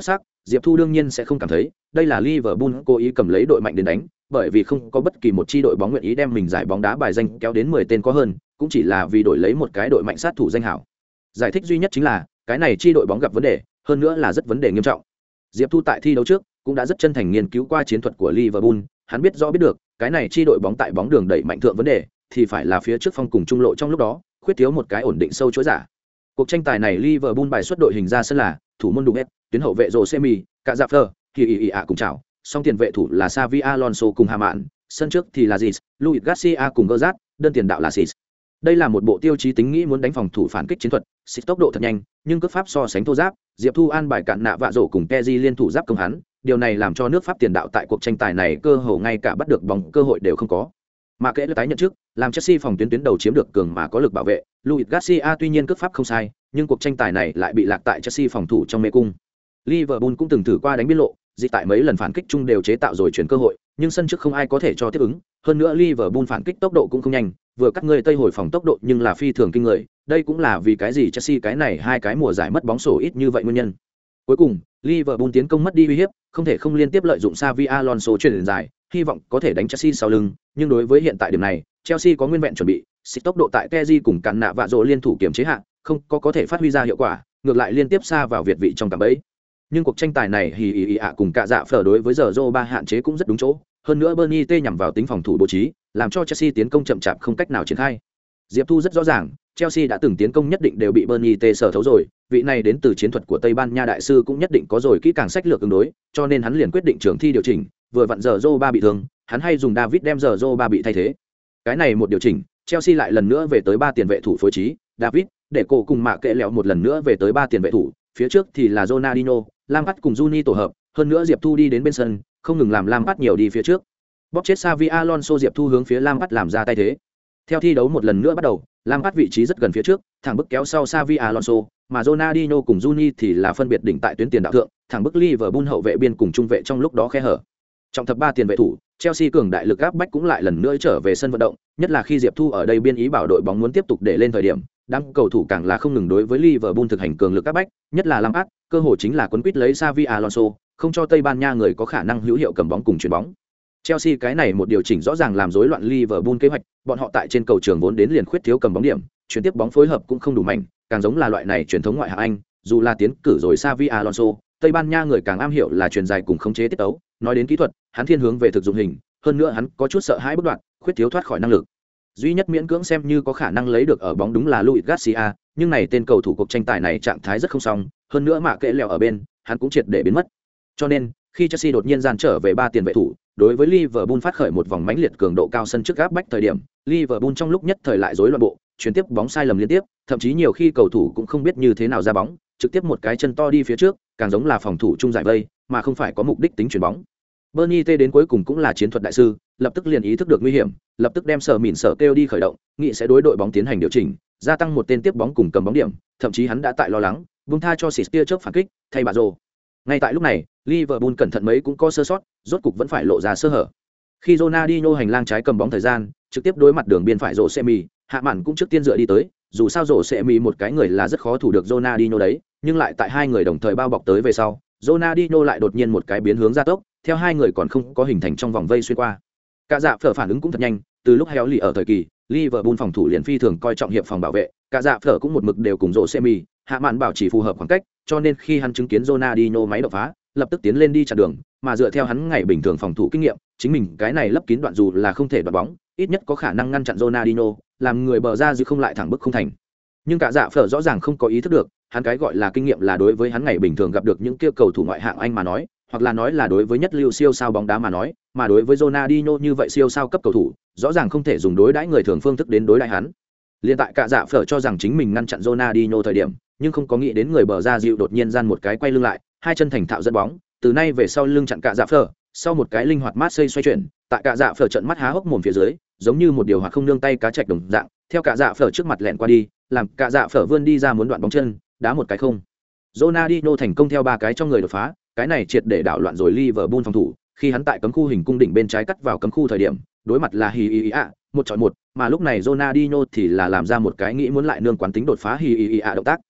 Diệp Thu đương nhiên sẽ không cảm thấy đây là Liverpool cố ý cầm lấy đội mạnh đến đánh, bởi vì không có bất kỳ một chi đội bóng nguyện ý đem mình giải bóng đá bài danh kéo đến 10 tên có hơn, cũng chỉ là vì đổi lấy một cái đội mạnh sát thủ danh hảo. Giải thích duy nhất chính là cái này chi đội bóng gặp vấn đề, hơn nữa là rất vấn đề nghiêm trọng. Diệp Thu tại thi đấu trước cũng đã rất chân thành nghiên cứu qua chiến thuật của Liverpool, hắn biết rõ biết được, cái này chi đội bóng tại bóng đường đẩy mạnh thượng vấn đề, thì phải là phía trước phong cùng trung lộ trong lúc đó, khuyết thiếu một cái ổn định sâu chuỗi giả. Cuộc tranh tài này Liverpool bài xuất đội hình ra sân là thủ môn Đụng tuyến hậu vệ Josemi, cả Dạ Fleur, thì cùng chào, song tiền vệ thủ là Xavi Alonso cùng Hà Mạn, sân trước thì là Gis, Luis Garcia cùng Gerrard, đơn tiền đạo là Sis. Đây là một bộ tiêu chí tính nghĩ muốn đánh phòng thủ phản kích chiến thuật, Sis tốc độ thật nhanh, nhưng cước pháp so sánh thô giáp, Diệp Thu an bài cạn nạ vạ rổ cùng Kessié liên thủ giáp công hắn, điều này làm cho nước Pháp tiền đạo tại cuộc tranh tài này cơ hồ ngay cả bắt được bóng cơ hội đều không có. Mà kể tái nhận trước, làm Chelsea phòng tuyến đầu chiếm được cường mà có lực bảo vệ, Luis Garcia tuy nhiên cước pháp không sai, nhưng cuộc tranh tài này lại bị lạc tại Chelsea phòng thủ trong mê cung. Liverpool cũng từng thử qua đánh biên lộ, dịch tại mấy lần phản kích chung đều chế tạo rồi chuyển cơ hội, nhưng sân trước không ai có thể cho tiếp ứng, hơn nữa Liverpool phản kích tốc độ cũng không nhanh, vừa cắt người Tây hồi phòng tốc độ nhưng là phi thường kinh người, đây cũng là vì cái gì Chelsea cái này hai cái mùa giải mất bóng sổ ít như vậy nguyên nhân. Cuối cùng, Liverpool tiến công mất đi uy hiếp, không thể không liên tiếp lợi dụng Xavi Alonso chuyền dài, hy vọng có thể đánh Chelsea sau lưng, nhưng đối với hiện tại điểm này, Chelsea có nguyên vẹn chuẩn bị, xịt tốc độ tại Kessié cùng cản nạ vạ rổ liên thủ kiểm chế hạ, không có thể phát huy ra hiệu quả, ngược lại liên tiếp xa vào việt vị trong cạm bẫy. Nhưng cuộc tranh tài này cùng cả Dạ Phở đối với giờ ba hạn chế cũng rất đúng chỗ, hơn nữa Bernie T nhằm vào tính phòng thủ bố trí, làm cho Chelsea tiến công chậm chạp không cách nào triển khai. Diệp Thu rất rõ ràng, Chelsea đã từng tiến công nhất định đều bị Bernie T sở thấu rồi, vị này đến từ chiến thuật của Tây Ban Nha đại sư cũng nhất định có rồi kỹ càng sách lược ứng đối, cho nên hắn liền quyết định trường thi điều chỉnh, vừa vặn giờ ba bị thương, hắn hay dùng David đem giờ ba bị thay thế. Cái này một điều chỉnh, Chelsea lại lần nữa về tới 3 tiền vệ thủ phối trí, David, để cổ cùng mạ kệ lẹo một lần nữa về tới 3 tiền vệ thủ, phía trước thì là Ronaldinho, Lampard cùng Juni tổ hợp, hơn nữa Diệp Thu đi đến bên sân, không ngừng làm Lampard nhiều đi phía trước. Bóp chết Xavi Alonso, Diệp Thu hướng phía Lampard làm ra tay thế. Theo thi đấu một lần nữa bắt đầu, Lampard vị trí rất gần phía trước, thẳng bức kéo sau Xavi Alonso, mà Ronaldinho cùng Juni thì là phân biệt đỉnh tại tuyến tiền đạo thượng, thẳng bức Liverpool hậu vệ biên cùng trung vệ trong lúc đó khe hở. Trọng thập 3 tiền vệ thủ, Chelsea cường đại lực áp bách cũng lại lần nữa trở về sân vận động, nhất là khi Diệp Thu ở đây biên ý bảo đội bóng muốn tiếp tục để lên thời điểm, đám cầu thủ càng là không ngừng đối với Liverpool thực hành cường lực áp bách, nhất là Lampard, cơ hội chính là quấn quýt lấy Xavi Alonso, không cho Tây Ban Nha người có khả năng hữu hiệu cầm bóng cùng chuyền bóng. Chelsea cái này một điều chỉnh rõ ràng làm rối loạn Liverpool kế hoạch, bọn họ tại trên cầu trường vốn đến liền khuyết thiếu cầm bóng điểm, chuyển tiếp bóng phối hợp cũng không đủ mạnh, càng giống là loại này truyền thống ngoại hạng Anh, dù là tiến cử rồi Xavi Alonso, Tây Ban Nha người càng am hiểu là truyền dài cùng khống chế tiết tấu, nói đến kỹ thuật, hắn thiên hướng về thực dụng hình, hơn nữa hắn có chút sợ hãi bất đoạn, khuyết thiếu thoát khỏi năng lực. Duy nhất miễn cưỡng xem như có khả năng lấy được ở bóng đúng là Luis Garcia, nhưng này tên cầu thủ cuộc tranh tài này trạng thái rất không xong, hơn nữa mạ kệ lèo ở bên, hắn cũng triệt để biến mất. Cho nên, khi Chelsea đột nhiên gian trở về 3 tiền vệ thủ, đối với Liverpool phát khởi một vòng mãnh liệt cường độ cao sân trước áp bách thời điểm, Liverpool trong lúc nhất thời lại rối loạn bộ, chuyển tiếp bóng sai lầm liên tiếp, thậm chí nhiều khi cầu thủ cũng không biết như thế nào ra bóng, trực tiếp một cái chân to đi phía trước, càng giống là phòng thủ chung giải vây, mà không phải có mục đích tính chuyển bóng. Bernie T đến cuối cùng cũng là chiến thuật đại sư, lập tức liền ý thức được nguy hiểm, lập tức đem sở mỉn sở kêu đi khởi động, nghĩ sẽ đối đội bóng tiến hành điều chỉnh, gia tăng một tên tiếp bóng cùng cầm bóng điểm, thậm chí hắn đã tại lo lắng, buông tha cho Sis tia chớp phản kích, thay bà rồ. Ngay tại lúc này, Liverpool cẩn thận mấy cũng có sơ sót, rốt cục vẫn phải lộ ra sơ hở. Khi Ronaldinho hành lang trái cầm bóng thời gian, trực tiếp đối mặt đường biên phải Josemi, Hạ Mạn cũng trước tiên dựa đi tới, dù sao Josemi một cái người là rất khó thủ được Ronaldinho đấy, nhưng lại tại hai người đồng thời bao bọc tới về sau, Ronaldinho lại đột nhiên một cái biến hướng gia tốc, theo hai người còn không có hình thành trong vòng vây xuyên qua. Cả Dạ Phở phản ứng cũng thật nhanh, từ lúc héo lì ở thời kỳ, Liverpool phòng thủ liền phi thường coi trọng hiệp phòng bảo vệ, cả Dạ Phở cũng một mực đều cùng Josemi, Hạ Mạn bảo trì phù hợp khoảng cách, cho nên khi hắn chứng kiến Ronaldinho máy đột phá, lập tức tiến lên đi chặn đường, mà dựa theo hắn ngày bình thường phòng thủ kinh nghiệm, chính mình cái này lấp kín đoạn dù là không thể đoạt bóng, ít nhất có khả năng ngăn chặn Ronaldinho, làm người bờ ra dư không lại thẳng bức không thành. Nhưng cả Dạ Phở rõ ràng không có ý thức được, hắn cái gọi là kinh nghiệm là đối với hắn ngày bình thường gặp được những kia cầu thủ ngoại hạng Anh mà nói, hoặc là nói là đối với nhất lưu siêu sao bóng đá mà nói, mà đối với Ronaldinho như vậy siêu sao cấp cầu thủ, rõ ràng không thể dùng đối đãi người thường phương thức đến đối đãi hắn. Liên tại cả Dạ Phở cho rằng chính mình ngăn chặn Ronaldinho thời điểm, nhưng không có nghĩ đến người bờ ra dịu đột nhiên gian một cái quay lưng lại, hai chân thành thạo dẫn bóng, từ nay về sau lưng chặn cả Dạ Phở, sau một cái linh hoạt mát xoay chuyển, tại cả Dạ Phở trận mắt há hốc mồm phía dưới, giống như một điều hoạt không nương tay cá trạch đồng dạng, theo cả Dạ Phở trước mặt lẹn qua đi, làm cả Dạ Phở vươn đi ra muốn đoạn bóng chân, đá một cái không. Ronaldinho thành công theo ba cái trong người đột phá, cái này triệt để đảo loạn rồi Liverpool phòng thủ, khi hắn tại cấm khu hình cung đỉnh bên trái cắt vào cấm khu thời điểm, đối mặt là một chọi một, mà lúc này Ronaldinho thì là làm ra một cái nghĩ muốn lại nương quán tính đột phá động tác.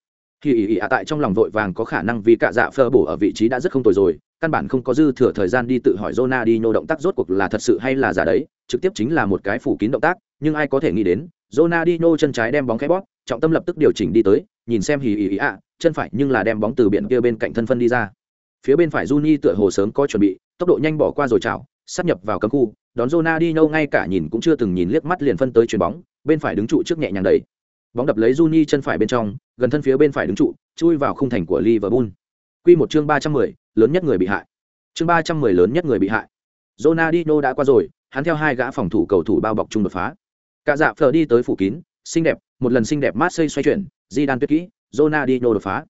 Khi ý tại trong lòng vội vàng có khả năng vì cả dạ phơ bổ ở vị trí đã rất không tồi rồi, căn bản không có dư thừa thời gian đi tự hỏi Ronaldinho động tác rốt cuộc là thật sự hay là giả đấy, trực tiếp chính là một cái phủ kín động tác, nhưng ai có thể nghĩ đến, Ronaldinho chân trái đem bóng khép bóp, trọng tâm lập tức điều chỉnh đi tới, nhìn xem chân phải nhưng là đem bóng từ biển kia bên cạnh thân phân đi ra. Phía bên phải Juni tựa hồ sớm có chuẩn bị, tốc độ nhanh bỏ qua rồi chảo, sát nhập vào cấm khu, đón Ronaldinho ngay cả nhìn cũng chưa từng nhìn liếc mắt liền phân tới chuyền bóng, bên phải đứng trụ trước nhẹ nhàng đẩy. Bóng đập lấy Juni chân phải bên trong, gần thân phía bên phải đứng trụ, chui vào khung thành của Liverpool. Quy một chương 310, lớn nhất người bị hại. Chương 310 lớn nhất người bị hại. Ronaldinho đã qua rồi, hắn theo hai gã phòng thủ cầu thủ bao bọc chung đột phá. Cả dạ phờ đi tới phủ kín, xinh đẹp, một lần xinh đẹp Marseille xoay chuyển, Zidane tuyệt kỹ, Ronaldinho đột phá.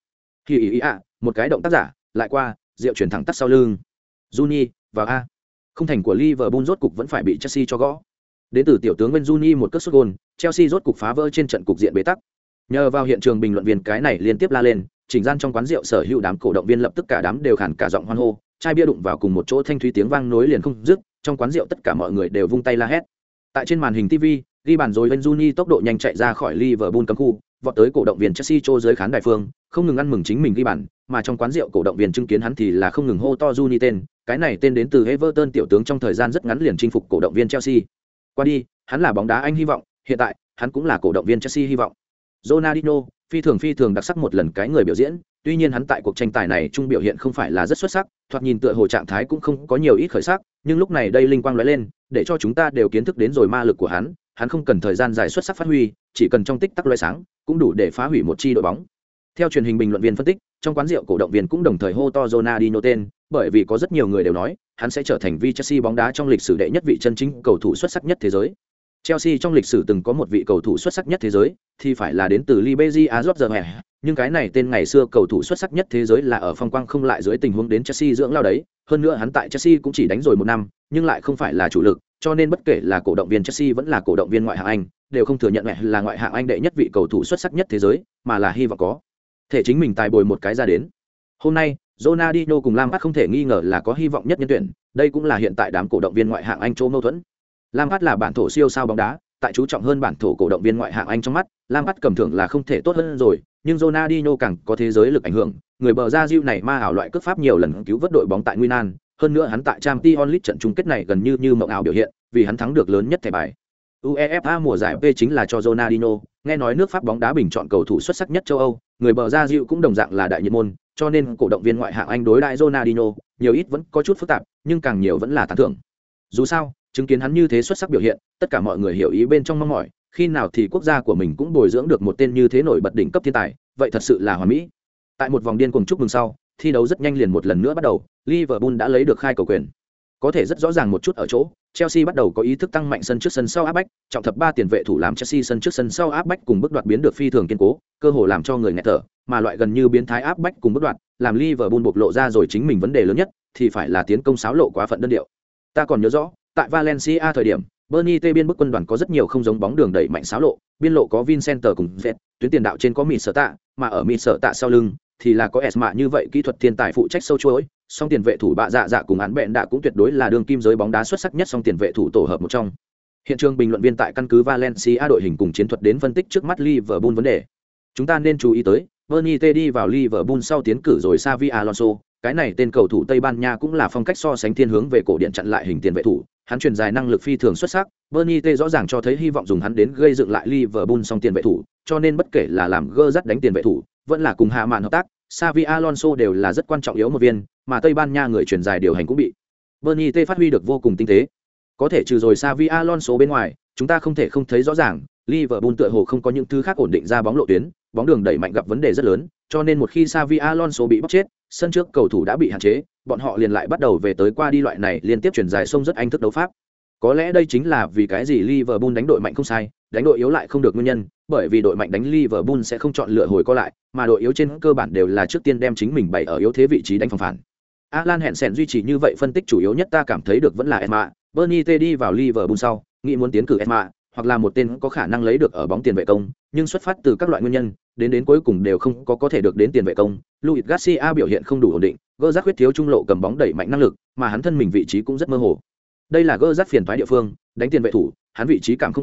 Một cái động tác giả, lại qua, diệu chuyển thẳng tắt sau lưng. Juni, vào a. Khung thành của Liverpool rốt cục vẫn phải bị Chelsea cho gõ. Đến từ tiểu tướng Wayne Rooney một cú sút gol, Chelsea rốt cục phá vỡ trên trận cục diện bế tắc. Nhờ vào hiện trường bình luận viên cái này liên tiếp la lên, chỉnh gian trong quán rượu sở hữu đám cổ động viên lập tức cả đám đều khản cả giọng hoan hô, chai bia đụng vào cùng một chỗ thanh thúy tiếng vang nối liền không dứt, trong quán rượu tất cả mọi người đều vung tay la hét. Tại trên màn hình TV, ghi bàn rồi Wayne Rooney tốc độ nhanh chạy ra khỏi Liverpool cấm khu, vọt tới cổ động viên Chelsea chỗ dưới khán đài phương, không ngừng ăn mừng chính mình ghi bàn, mà trong quán rượu cổ động viên chứng kiến hắn thì là không ngừng hô to Rooney tên, cái này tên đến từ Everton tiểu tướng trong thời gian rất ngắn liền chinh phục cổ động viên Chelsea. Qua đi, hắn là bóng đá Anh hy vọng, hiện tại, hắn cũng là cổ động viên Chelsea hy vọng. Ronaldinho, phi thường đặc sắc một lần cái người biểu diễn, tuy nhiên hắn tại cuộc tranh tài này trung biểu hiện không phải là rất xuất sắc, thoạt nhìn tựa hồ trạng thái cũng không có nhiều ít khởi sắc, nhưng lúc này đây linh quang lóe lên, để cho chúng ta đều kiến thức đến rồi ma lực của hắn không cần thời gian dài xuất sắc phát huy, chỉ cần trong tích tắc lóe sáng, cũng đủ để phá hủy một chi đội bóng. Theo truyền hình bình luận viên phân tích, trong quán rượu cổ động viên cũng đồng thời hô to Ronaldinho tên, bởi vì có rất nhiều người đều nói, hắn sẽ trở thành Chelsea bóng đá trong lịch sử đệ nhất vị chân chính cầu thủ xuất sắc nhất thế giới. Chelsea trong lịch sử từng có một vị cầu thủ xuất sắc nhất thế giới, thì phải là đến từ Liberia George, nhưng cái này tên ngày xưa cầu thủ xuất sắc nhất thế giới là ở phong quang không lại dưới tình huống đến Chelsea dưỡng lao đấy, hơn nữa hắn tại Chelsea cũng chỉ đánh rồi một năm, nhưng lại không phải là chủ lực, cho nên bất kể là cổ động viên Chelsea vẫn là cổ động viên ngoại hạng Anh, đều không thừa nhận là ngoại hạng Anh đệ nhất vị cầu thủ xuất sắc nhất thế giới, mà là hy vọng có thể chính mình tài bồi một cái ra đến. Hôm nay, Ronaldinho cùng Lampard không thể nghi ngờ là có hy vọng nhất nhân tuyển, đây cũng là hiện tại đám cổ động viên ngoại hạng Anh chỗ mâu thuẫn. Lampard là bản thổ siêu sao bóng đá, tại chú trọng hơn bản thổ cổ động viên ngoại hạng Anh trong mắt, Lampard cầm thưởng là không thể tốt hơn rồi, nhưng Ronaldinho càng có thế giới lực ảnh hưởng, người bờ ra diêu này ma ảo loại cướp pháp nhiều lần cứu vớt đội bóng tại nguy nan, hơn nữa hắn tại Champions League trận chung kết này gần như mộng ảo biểu hiện, vì hắn thắng được lớn nhất thẻ bài. UEFA mùa giải P chính là cho Ronaldinho, nghe nói nước Pháp bóng đá bình chọn cầu thủ xuất sắc nhất châu Âu, người bờ ra diêu cũng đồng dạng là đại nhiệt môn, cho nên cổ động viên ngoại hạng Anh đối đãi Ronaldinho, nhiều ít vẫn có chút phức tạp, nhưng càng nhiều vẫn là tán thưởng. Dù sao, chứng kiến hắn như thế xuất sắc biểu hiện, tất cả mọi người hiểu ý bên trong mong mỏi, khi nào thì quốc gia của mình cũng bồi dưỡng được một tên như thế nổi bật đỉnh cấp thiên tài, vậy thật sự là hoàn mỹ. Tại một vòng điên cuồng chúc mừng sau, thi đấu rất nhanh liền một lần nữa bắt đầu, Liverpool đã lấy được khai cầu quyền. Có thể rất rõ ràng một chút ở chỗ, Chelsea bắt đầu có ý thức tăng mạnh sân trước sân sau áp bách, trọng thập ba tiền vệ thủ làm Chelsea sân trước sân sau áp bách cùng bước đoạt biến được phi thường kiên cố, cơ hội làm cho người nghẹt thở, mà loại gần như biến thái áp bách cùng bước đoạt, làm Liverpool bộc lộ ra rồi chính mình vấn đề lớn nhất, thì phải là tiến công xáo lộ quá phận đơn điệu. Ta còn nhớ rõ, tại Valencia thời điểm, Bernie T biên bức quân đoàn có rất nhiều không giống bóng đường đẩy mạnh xáo lộ, biên lộ có Vincenter cùng Z, tuyến tiền đạo trên có Mịt Sở Tạ, mà ở Mịt Sở Tạ sau lưng thì là có Esma như vậy kỹ thuật thiên tài phụ trách sâu chuỗi, song tiền vệ thủ bạ dạ cùng án bẹn đã cũng tuyệt đối là đường kim giới bóng đá xuất sắc nhất song tiền vệ thủ tổ hợp một trong. Hiện trường bình luận viên tại căn cứ Valencia đội hình cùng chiến thuật đến phân tích trước mắt Liverpool vấn đề. Chúng ta nên chú ý tới, Bernie T đi vào Liverpool sau tiến cử rồi Xavi Alonso, cái này tên cầu thủ Tây Ban Nha cũng là phong cách so sánh thiên hướng về cổ điển chặn lại hình tiền vệ thủ, hắn truyền dài năng lực phi thường xuất sắc, Bernie T rõ ràng cho thấy hy vọng dùng hắn đến gây dựng lại Liverpool song tiền vệ thủ, cho nên bất kể là làm gơ dắt đánh tiền vệ thủ, vẫn là cùng hạ mạn hợp tác, Xavi Alonso đều là rất quan trọng yếu một viên, mà Tây Ban Nha người truyền dài điều hành cũng bị Bernie T phát huy được vô cùng tinh tế. Có thể trừ rồi Xavi Alonso bên ngoài, chúng ta không thể không thấy rõ ràng, Liverpool tựa hồ không có những thứ khác ổn định ra bóng lộ tuyến, bóng đường đẩy mạnh gặp vấn đề rất lớn, cho nên một khi Xavi Alonso bị bóc chết, sân trước cầu thủ đã bị hạn chế, bọn họ liền lại bắt đầu về tới qua đi loại này liên tiếp chuyển dài sông rất anh thức đấu pháp. Có lẽ đây chính là vì cái gì Liverpool đánh đội mạnh không sai, đánh đội yếu lại không được nguyên nhân, bởi vì đội mạnh đánh Liverpool sẽ không chọn lựa hồi co lại, mà đội yếu trên cơ bản đều là trước tiên đem chính mình bày ở yếu thế vị trí đánh phòng phản. Alan Hansen duy trì như vậy phân tích chủ yếu nhất ta cảm thấy được vẫn là Esma, Bernie T đi vào Liverpool sau, nghĩ muốn tiến cử Esma, hoặc là một tên có khả năng lấy được ở bóng tiền vệ công, nhưng xuất phát từ các loại nguyên nhân, đến cuối cùng đều không có thể được đến tiền vệ công. Luis Garcia biểu hiện không đủ ổn định, Gerrard khuyết thiếu trung lộ cầm bóng đẩy mạnh năng lực, mà hắn thân mình vị trí cũng rất mơ hồ. Đây là Gerrard phiền toái địa phương, đánh tiền vệ thủ, hắn vị trí cảm không cường,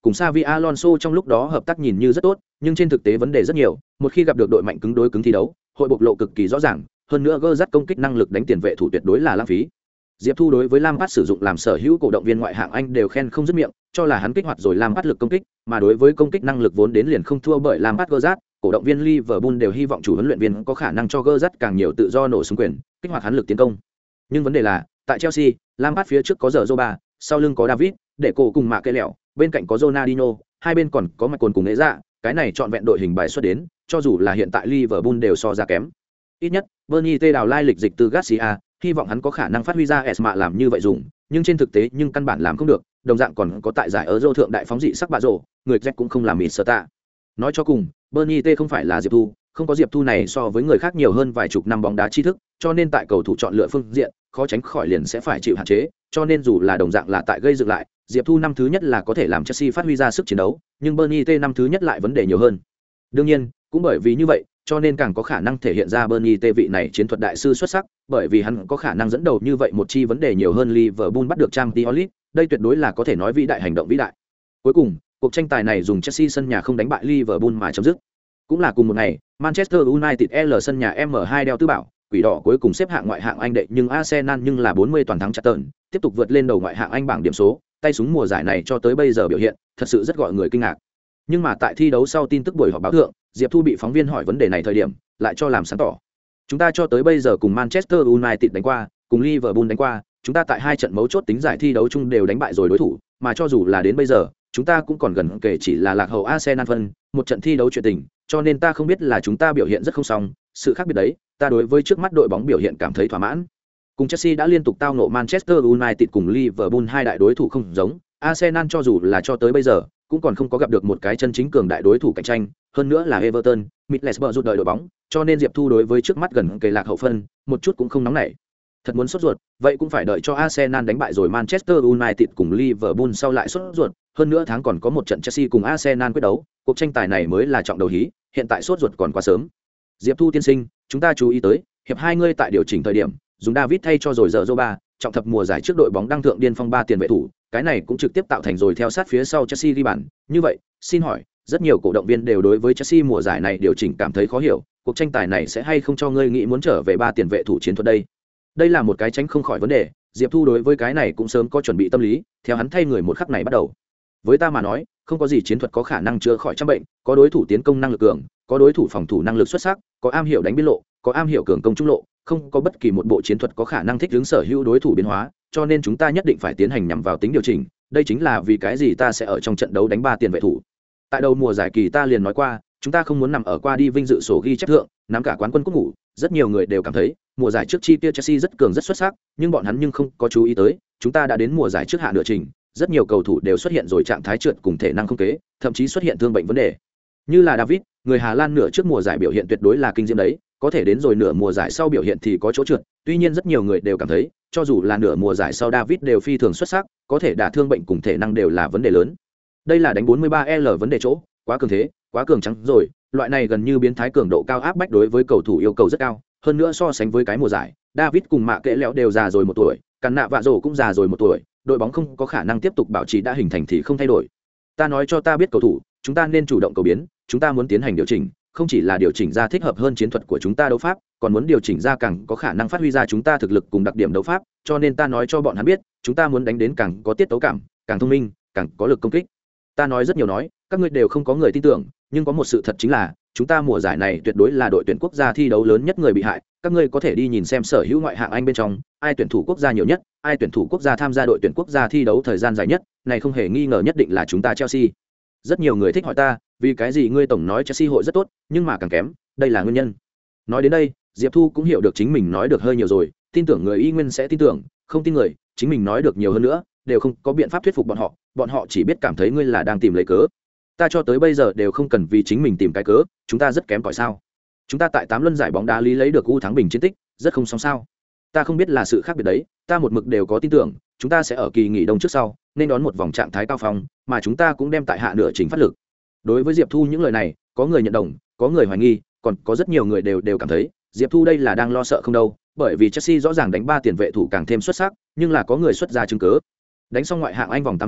cùng Xavi Alonso trong lúc đó hợp tác nhìn như rất tốt, nhưng trên thực tế vấn đề rất nhiều, một khi gặp được đội mạnh cứng đối cứng thi đấu, hội bộc lộ cực kỳ rõ ràng, hơn nữa Gerrard công kích năng lực đánh tiền vệ thủ tuyệt đối là lãng phí. Diệp Thu đối với Lampard sử dụng làm sở hữu cổ động viên ngoại hạng Anh đều khen không dứt miệng, cho là hắn kích hoạt rồi Lampard lực công kích, mà đối với công kích năng lực vốn đến liền không thua bởi Lampard Gerrard, cổ động viên Liverpool đều hy vọng chủ huấn luyện viên có khả năng cho Gerrard càng nhiều tự do nổ súng quyền, kích hoạt hắn lực tiến công. Nhưng vấn đề là, tại Chelsea, Lampard phía trước có Zoba, sau lưng có David, để cổ cùng mạ cây lẹo, bên cạnh có Ronaldinho, hai bên còn có Michael cùng Nghệ Dạ, cái này chọn vẹn đội hình bài xuất đến, cho dù là hiện tại Liverpool đều so ra kém. Ít nhất, Bernie T đào lai lịch dịch từ Garcia, hy vọng hắn có khả năng phát huy ra Esma làm như vậy dùng, nhưng trên thực tế nhưng căn bản làm không được, đồng dạng còn có tại giải Euro thượng đại phóng dị sắc bạ rổ, người Jack cũng không làm mịt sở tạ. Nói cho cùng, Bernie T không phải là Diệp Thu, không có Diệp Thu này so với người khác nhiều hơn vài chục năm bóng đá tri thức, cho nên tại cầu thủ chọn lựa phương diện, khó tránh khỏi liền sẽ phải chịu hạn chế, cho nên dù là đồng dạng là tại gây dựng lại, Diệp Thu năm thứ nhất là có thể làm Chelsea phát huy ra sức chiến đấu, nhưng Bernie T năm thứ nhất lại vấn đề nhiều hơn. Đương nhiên, cũng bởi vì như vậy, cho nên càng có khả năng thể hiện ra Bernie T vị này chiến thuật đại sư xuất sắc, bởi vì hắn có khả năng dẫn đầu như vậy một chi vấn đề nhiều hơn Liverpool bắt được Champions League, đây tuyệt đối là có thể nói vĩ đại hành động vĩ đại. Cuối cùng, cuộc tranh tài này dùng Chelsea sân nhà không đánh bại Liverpool mà chấm dứt. Cũng là cùng một ngày, Manchester United L sân nhà M2 đeo tứ bảo, quỷ đỏ cuối cùng xếp hạng ngoại hạng Anh đệ, nhưng Arsenal nhưng là 40 toàn thắng chặt tợn, tiếp tục vượt lên đầu ngoại hạng Anh bảng điểm số, tay súng mùa giải này cho tới bây giờ biểu hiện, thật sự rất gọi người kinh ngạc. Nhưng mà tại thi đấu sau tin tức buổi họp báo thượng, Diệp Thu bị phóng viên hỏi vấn đề này thời điểm, lại cho làm sáng tỏ. Chúng ta cho tới bây giờ cùng Manchester United đánh qua, cùng Liverpool đánh qua, chúng ta tại hai trận mấu chốt tính giải thi đấu chung đều đánh bại rồi đối thủ, mà cho dù là đến bây giờ, chúng ta cũng còn gần kể chỉ là lạc hậu Arsenal phân, một trận thi đấu chuyện tình, cho nên ta không biết là chúng ta biểu hiện rất không xong, sự khác biệt đấy, ta đối với trước mắt đội bóng biểu hiện cảm thấy thỏa mãn. Cùng Chelsea đã liên tục tao ngộ Manchester United cùng Liverpool hai đại đối thủ không giống, Arsenal cho dù là cho tới bây giờ cũng còn không có gặp được một cái chân chính cường đại đối thủ cạnh tranh, hơn nữa là Everton, Middlesbrough rút đợi đội bóng, cho nên Diệp Thu đối với trước mắt gần kề lạc hậu phân, một chút cũng không nóng nảy. Thật muốn sốt ruột, vậy cũng phải đợi cho Arsenal đánh bại rồi Manchester United cùng Liverpool sau lại sốt ruột, hơn nữa tháng còn có một trận Chelsea cùng Arsenal quyết đấu, cuộc tranh tài này mới là trọng đầu hí, hiện tại sốt ruột còn quá sớm. Diệp Thu tiên sinh, chúng ta chú ý tới, hiệp hai ngươi tại điều chỉnh thời điểm, dùng David thay cho rồi giờ Zoba, trọng thập mùa giải trước đội bóng đăng thượng điên phong 3 tiền vệ thủ, cái này cũng trực tiếp tạo thành rồi theo sát phía sau Chelsea ghi bàn, như vậy, xin hỏi, rất nhiều cổ động viên đều đối với Chelsea mùa giải này điều chỉnh cảm thấy khó hiểu, cuộc tranh tài này sẽ hay không cho ngươi nghĩ muốn trở về 3 tiền vệ thủ chiến thuật đây? Đây là một cái tránh không khỏi vấn đề, Diệp Thu đối với cái này cũng sớm có chuẩn bị tâm lý, theo hắn thay người một khắc này bắt đầu. Với ta mà nói, không có gì chiến thuật có khả năng chữa khỏi trăm bệnh, có đối thủ tiến công năng lực cường, có đối thủ phòng thủ năng lực xuất sắc, có am hiểu đánh biên lộ, có am hiểu cường công trung lộ, không có bất kỳ một bộ chiến thuật có khả năng thích ứng sở hữu đối thủ biến hóa, cho nên chúng ta nhất định phải tiến hành nhằm vào tính điều chỉnh, đây chính là vì cái gì ta sẽ ở trong trận đấu đánh 3 tiền vệ thủ. Tại đầu mùa giải kỳ ta liền nói qua, chúng ta không muốn nằm ở qua đi vinh dự sổ ghi chép thượng, nắm cả quán quân cúp ngủ, rất nhiều người đều cảm thấy, mùa giải trước chi kia Chelsea rất cường rất xuất sắc, nhưng bọn hắn nhưng không có chú ý tới, chúng ta đã đến mùa giải trước hạ nửa trình, rất nhiều cầu thủ đều xuất hiện rồi trạng thái trượt cùng thể năng không kế, thậm chí xuất hiện thương bệnh vấn đề. Như là David, người Hà Lan nửa trước mùa giải biểu hiện tuyệt đối là kinh diễm đấy, có thể đến rồi nửa mùa giải sau biểu hiện thì có chỗ trượt, tuy nhiên rất nhiều người đều cảm thấy, cho dù là nửa mùa giải sau David đều phi thường xuất sắc, có thể đả thương bệnh cùng thể năng đều là vấn đề lớn. Đây là đánh 43L vấn đề chỗ, quá cường thế, quá cường trắng rồi, loại này gần như biến thái cường độ cao áp bách đối với cầu thủ yêu cầu rất cao, hơn nữa so sánh với cái mùa giải, David cùng mạ kệ lẽo đều già rồi 1 tuổi, Cản Nạ Vạ Rổ cũng già rồi 1 tuổi, đội bóng không có khả năng tiếp tục bảo trì đã hình thành thì không thay đổi. Ta nói cho ta biết cầu thủ, chúng ta nên chủ động cầu biến, chúng ta muốn tiến hành điều chỉnh, không chỉ là điều chỉnh ra thích hợp hơn chiến thuật của chúng ta đấu pháp, còn muốn điều chỉnh ra càng có khả năng phát huy ra chúng ta thực lực cùng đặc điểm đấu pháp, cho nên ta nói cho bọn hắn biết, chúng ta muốn đánh đến càng có tiết tấu cảm, càng thông minh, càng có lực công kích. Ta nói rất nhiều nói, các ngươi đều không có người tin tưởng, nhưng có một sự thật chính là, chúng ta mùa giải này tuyệt đối là đội tuyển quốc gia thi đấu lớn nhất người bị hại, các ngươi có thể đi nhìn xem sở hữu ngoại hạng Anh bên trong, ai tuyển thủ quốc gia nhiều nhất, ai tuyển thủ quốc gia tham gia đội tuyển quốc gia thi đấu thời gian dài nhất, này không hề nghi ngờ nhất định là chúng ta Chelsea. Rất nhiều người thích hỏi ta, vì cái gì ngươi tổng nói Chelsea hội rất tốt, nhưng mà càng kém, đây là nguyên nhân. Nói đến đây, Diệp Thu cũng hiểu được chính mình nói được hơi nhiều rồi, tin tưởng người y nguyên sẽ tin tưởng, không tin người, chính mình nói được nhiều hơn nữa, đều không có biện pháp thuyết phục bọn họ chỉ biết cảm thấy ngươi là đang tìm lấy cớ. Ta cho tới bây giờ đều không cần vì chính mình tìm cái cớ, chúng ta rất kém cỏi sao? Chúng ta tại 8 luân giải bóng đá lý lấy được ưu thắng bình chiến tích, rất không xong sao? Ta không biết là sự khác biệt đấy, ta một mực đều có tin tưởng, chúng ta sẽ ở kỳ nghỉ đông trước sau, nên đón một vòng trạng thái cao phong, mà chúng ta cũng đem tại hạ nửa trình phát lực. Đối với Diệp Thu những lời này, có người nhận đồng, có người hoài nghi, còn có rất nhiều người đều cảm thấy, Diệp Thu đây là đang lo sợ không đâu, bởi vì Chelsea rõ ràng đánh 3 tiền vệ thủ càng thêm xuất sắc, nhưng là có người xuất ra chứng cứ. Đánh xong ngoại hạng Anh vòng 8 sau,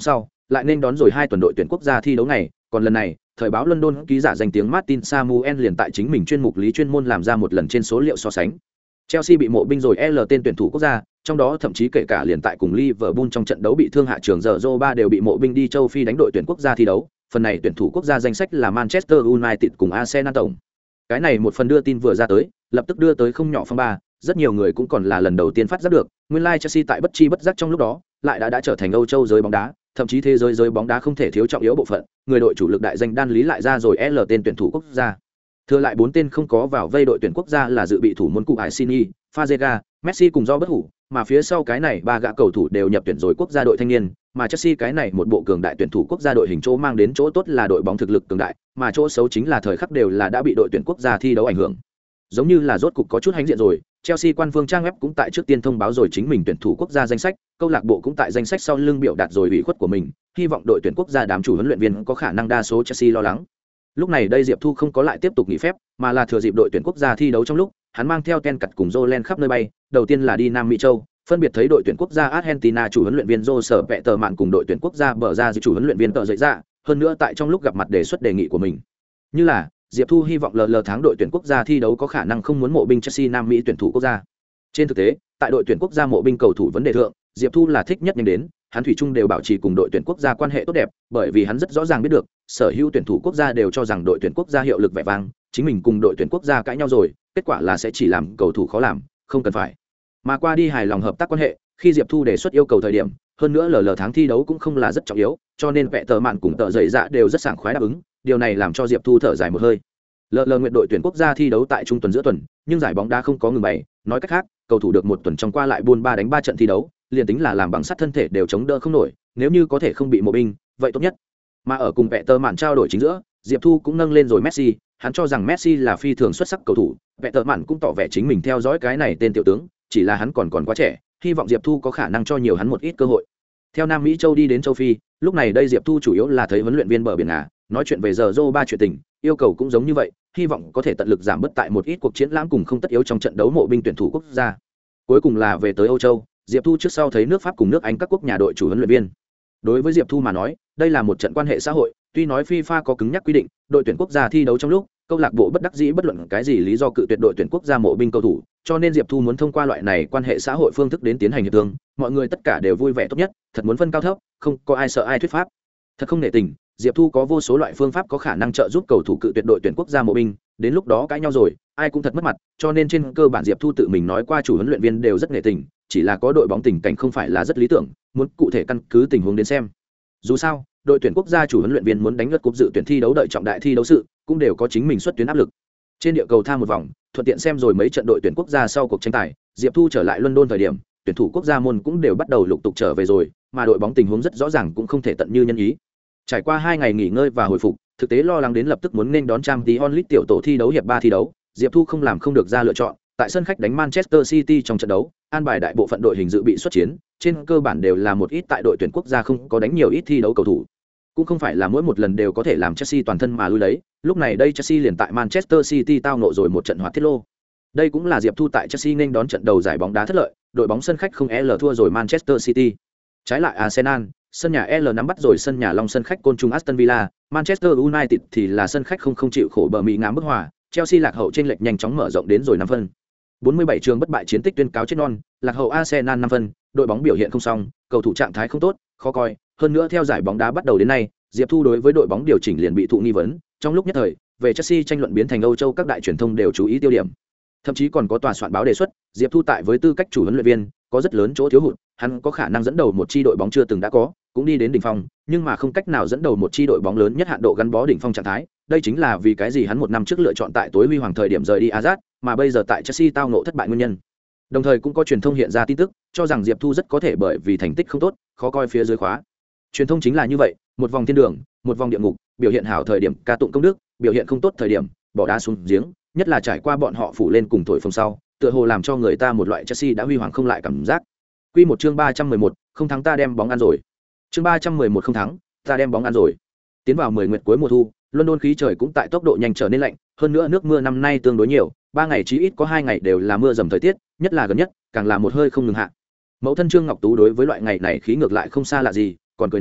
lại nên đón rồi 2 tuần đội tuyển quốc gia thi đấu này, còn lần này, thời báo London ký giả danh tiếng Martin Samuel liền tại chính mình chuyên mục lý chuyên môn làm ra một lần trên số liệu so sánh. Chelsea bị mộ binh rồi L tên tuyển thủ quốc gia, trong đó thậm chí kể cả liền tại cùng Liverpool trong trận đấu bị thương hạ trường giờ Zoba đều bị mộ binh đi châu Phi đánh đội tuyển quốc gia thi đấu, phần này tuyển thủ quốc gia danh sách là Manchester United cùng Arsenal tổng. Cái này một phần đưa tin vừa ra tới, lập tức đưa tới không nhỏ phong ba, rất nhiều người cũng còn là lần đầu tiên phát giác được, nguyên lai Chelsea tại bất chi bất giác trong lúc đó, lại đã trở thành Âu Châu giới bóng đá, thậm chí thế giới bóng đá không thể thiếu trọng yếu bộ phận, người đội chủ lực đại danh đan lý lại ra rồi L tên tuyển thủ quốc gia. Thừa lại 4 tên không có vào vây đội tuyển quốc gia là dự bị thủ môn cụ Arsini, Fazega, Messi cùng do bất hủ, mà phía sau cái này 3 gã cầu thủ đều nhập tuyển rồi quốc gia đội thanh niên, mà Chelsea cái này một bộ cường đại tuyển thủ quốc gia đội hình chỗ mang đến chỗ tốt là đội bóng thực lực cường đại, mà chỗ xấu chính là thời khắc đều là đã bị đội tuyển quốc gia thi đấu ảnh hưởng. Giống như là rốt cục có chút hãnh diện rồi, Chelsea quan phương trang web cũng tại trước tiên thông báo rồi chính mình tuyển thủ quốc gia danh sách, câu lạc bộ cũng tại danh sách sau lưng biểu đạt rồi ủy khuất của mình, hy vọng đội tuyển quốc gia đám chủ huấn luyện viên có khả năng đa số Chelsea lo lắng. Lúc này đây Diệp Thu không có lại tiếp tục nghỉ phép, mà là thừa dịp đội tuyển quốc gia thi đấu trong lúc, hắn mang theo Ken Cặt cùng Jolen khắp nơi bay, đầu tiên là đi Nam Mỹ châu, phân biệt thấy đội tuyển quốc gia Argentina chủ huấn luyện viên Jose Peterman cùng đội tuyển quốc gia bờ ra chủ huấn luyện viên Tợ Dậy Dạ, hơn nữa tại trong lúc gặp mặt đề xuất đề nghị của mình. Như là, Diệp Thu hy vọng LL tháng đội tuyển quốc gia thi đấu có khả năng không muốn mộ binh Chelsea Nam Mỹ tuyển thủ quốc gia. Trên thực tế, tại đội tuyển quốc gia mộ binh cầu thủ vấn đề thượng, Diệp Thu là thích nhất nhanh đến, hắn thủy chung đều bảo trì cùng đội tuyển quốc gia quan hệ tốt đẹp, bởi vì hắn rất rõ ràng biết được, sở hữu tuyển thủ quốc gia đều cho rằng đội tuyển quốc gia hiệu lực vẻ vang, chính mình cùng đội tuyển quốc gia cãi nhau rồi, kết quả là sẽ chỉ làm cầu thủ khó làm, không cần phải. Mà qua đi hài lòng hợp tác quan hệ, khi Diệp Thu đề xuất yêu cầu thời điểm, hơn nữa LL tháng thi đấu cũng không là rất trọng yếu, cho nên Vẽ Tờ Mạn cùng Tợ Dậy Dạ đều rất sảng khoái đáp ứng, điều này làm cho Diệp Thu thở dài một hơi. LL nguyện đội tuyển quốc gia thi đấu tại trung tuần giữa tuần, nhưng giải bóng đá không có ngừng bày, nói cách khác, cầu thủ được một tuần trong qua lại buôn ba đánh 3 trận thi đấu, liền tính là làm bằng sắt thân thể đều chống đỡ không nổi, nếu như có thể không bị mộ binh, vậy tốt nhất. Mà ở cùng Vẽ Tờ Mạn trao đổi chính giữa, Diệp Thu cũng nâng lên rồi Messi, hắn cho rằng Messi là phi thường xuất sắc cầu thủ, Vẽ Tờ Mạn cũng tỏ vẻ chính mình theo dõi cái này tên tiểu tướng, chỉ là hắn còn quá trẻ, hy vọng Diệp Thu có khả năng cho nhiều hắn một ít cơ hội. Theo Nam Mỹ châu đi đến châu Phi, lúc này đây Diệp Thu chủ yếu là thấy huấn luyện viên bờ biển Ngà, nói chuyện về giờ ba chuyện tình, yêu cầu cũng giống như vậy, hy vọng có thể tận lực giảm bớt tại một ít cuộc chiến lãm cùng không tất yếu trong trận đấu mộ binh tuyển thủ quốc gia. Cuối cùng là về tới Âu Châu, Diệp Thu trước sau thấy nước Pháp cùng nước Anh các quốc nhà đội chủ huấn luyện viên. Đối với Diệp Thu mà nói, đây là một trận quan hệ xã hội, tuy nói FIFA có cứng nhắc quy định, đội tuyển quốc gia thi đấu trong lúc, câu lạc bộ bất đắc dĩ bất luận cái gì lý do cự tuyệt đội tuyển quốc gia mộ binh cầu thủ, cho nên Diệp Thu muốn thông qua loại này quan hệ xã hội phương thức đến tiến hành hiệp thương, mọi người tất cả đều vui vẻ tốt nhất, thật muốn phân cao thấp, không có ai sợ ai thuyết pháp. Thật không nể tình, Diệp Thu có vô số loại phương pháp có khả năng trợ giúp cầu thủ cự tuyệt đội tuyển quốc gia mộ binh, đến lúc đó cãi nhau rồi, ai cũng thật mất mặt, cho nên trên cơ bản Diệp Thu tự mình nói qua chủ huấn luyện viên đều rất nể tình, chỉ là có đội bóng tình cảnh không phải là rất lý tưởng, muốn cụ thể căn cứ tình huống đến xem. Dù sao, đội tuyển quốc gia chủ huấn luyện viên muốn đánh lượt cúp dự tuyển thi đấu đợi trọng đại thi đấu sự, cũng đều có chính mình xuất tuyến áp lực. Trên địa cầu tham một vòng, thuận tiện xem rồi mấy trận đội tuyển quốc gia sau cuộc tranh tài, Diệp Thu trở lại London thời điểm, tuyển thủ quốc gia môn cũng đều bắt đầu lục tục trở về rồi, mà đội bóng tình huống rất rõ ràng cũng không thể tận như nhân ý. Trải qua 2 ngày nghỉ ngơi và hồi phục, thực tế lo lắng đến lập tức muốn nên đón Champions League tiểu tổ thi đấu hiệp 3 thi đấu, Diệp Thu không làm không được ra lựa chọn, tại sân khách đánh Manchester City trong trận đấu, an bài đại bộ phận đội hình dự bị xuất chiến, trên cơ bản đều là một ít tại đội tuyển quốc gia không có đánh nhiều ít thi đấu cầu thủ. Cũng không phải là mỗi một lần đều có thể làm Chelsea toàn thân mà lui đấy, lúc này đây Chelsea liền tại Manchester City tao ngộ rồi một trận hoạt thiết lô. Đây cũng là Diệp Thu tại Chelsea nên đón trận đầu giải bóng đá thất lợi, đội bóng sân khách không L thua rồi Manchester City. Trái lại Arsenal, sân nhà L nắm bắt rồi sân nhà Long sân khách côn trùng Aston Villa, Manchester United thì là sân khách không chịu khổ bờ Mỹ ngám bức hòa, Chelsea lạc hậu trên lệch nhanh chóng mở rộng đến rồi 5 phân. 47 trường bất bại chiến tích tuyên cáo chết non, lạc hậu Arsenal 5 phân, đội bóng biểu hiện không xong, cầu thủ trạng thái không tốt, khó coi, hơn nữa theo giải bóng đá bắt đầu đến nay, Diệp Thu đối với đội bóng điều chỉnh liền bị thụ nghi vấn, trong lúc nhất thời, về Chelsea tranh luận biến thành Âu Châu các đại truyền thông đều chú ý tiêu điểm. Thậm chí còn có tòa soạn báo đề xuất, Diệp Thu tại với tư cách chủ huấn luyện viên, có rất lớn chỗ thiếu hụt, hắn có khả năng dẫn đầu một chi đội bóng chưa từng đã có, cũng đi đến đỉnh phong, nhưng mà không cách nào dẫn đầu một chi đội bóng lớn nhất hạn độ gắn bó đỉnh phong trạng thái, đây chính là vì cái gì hắn một năm trước lựa chọn tại tối huy hoàng thời điểm rời đi Ajax, mà bây giờ tại Chelsea tao ngộ thất bại nguyên nhân. Đồng thời cũng có truyền thông hiện ra tin tức, cho rằng Diệp Thu rất có thể bởi vì thành tích không tốt, khó coi phía dưới khóa. Truyền thông chính là như vậy, một vòng thiên đường, một vòng địa ngục, biểu hiện hảo thời điểm ca tụng công đức, biểu hiện không tốt thời điểm bỏ đá xuống giếng, nhất là trải qua bọn họ phủ lên cùng thổi phồng sau, tựa hồ làm cho người ta một loại Chelsea đã huy hoàng không lại cảm giác. Quy một chương 311, không thắng ta đem bóng ăn rồi. Chương 311 không thắng, ta đem bóng ăn rồi. Tiến vào 10 nguyệt cuối mùa thu, London khí trời cũng tại tốc độ nhanh trở nên lạnh, hơn nữa nước mưa năm nay tương đối nhiều, 3 ngày chí ít có 2 ngày đều là mưa dầm thời tiết, nhất là gần nhất, càng là một hơi không ngừng hạ. Mẫu thân Trương Ngọc Tú đối với loại ngày này khí ngược lại không xa lạ gì, còn cười nói,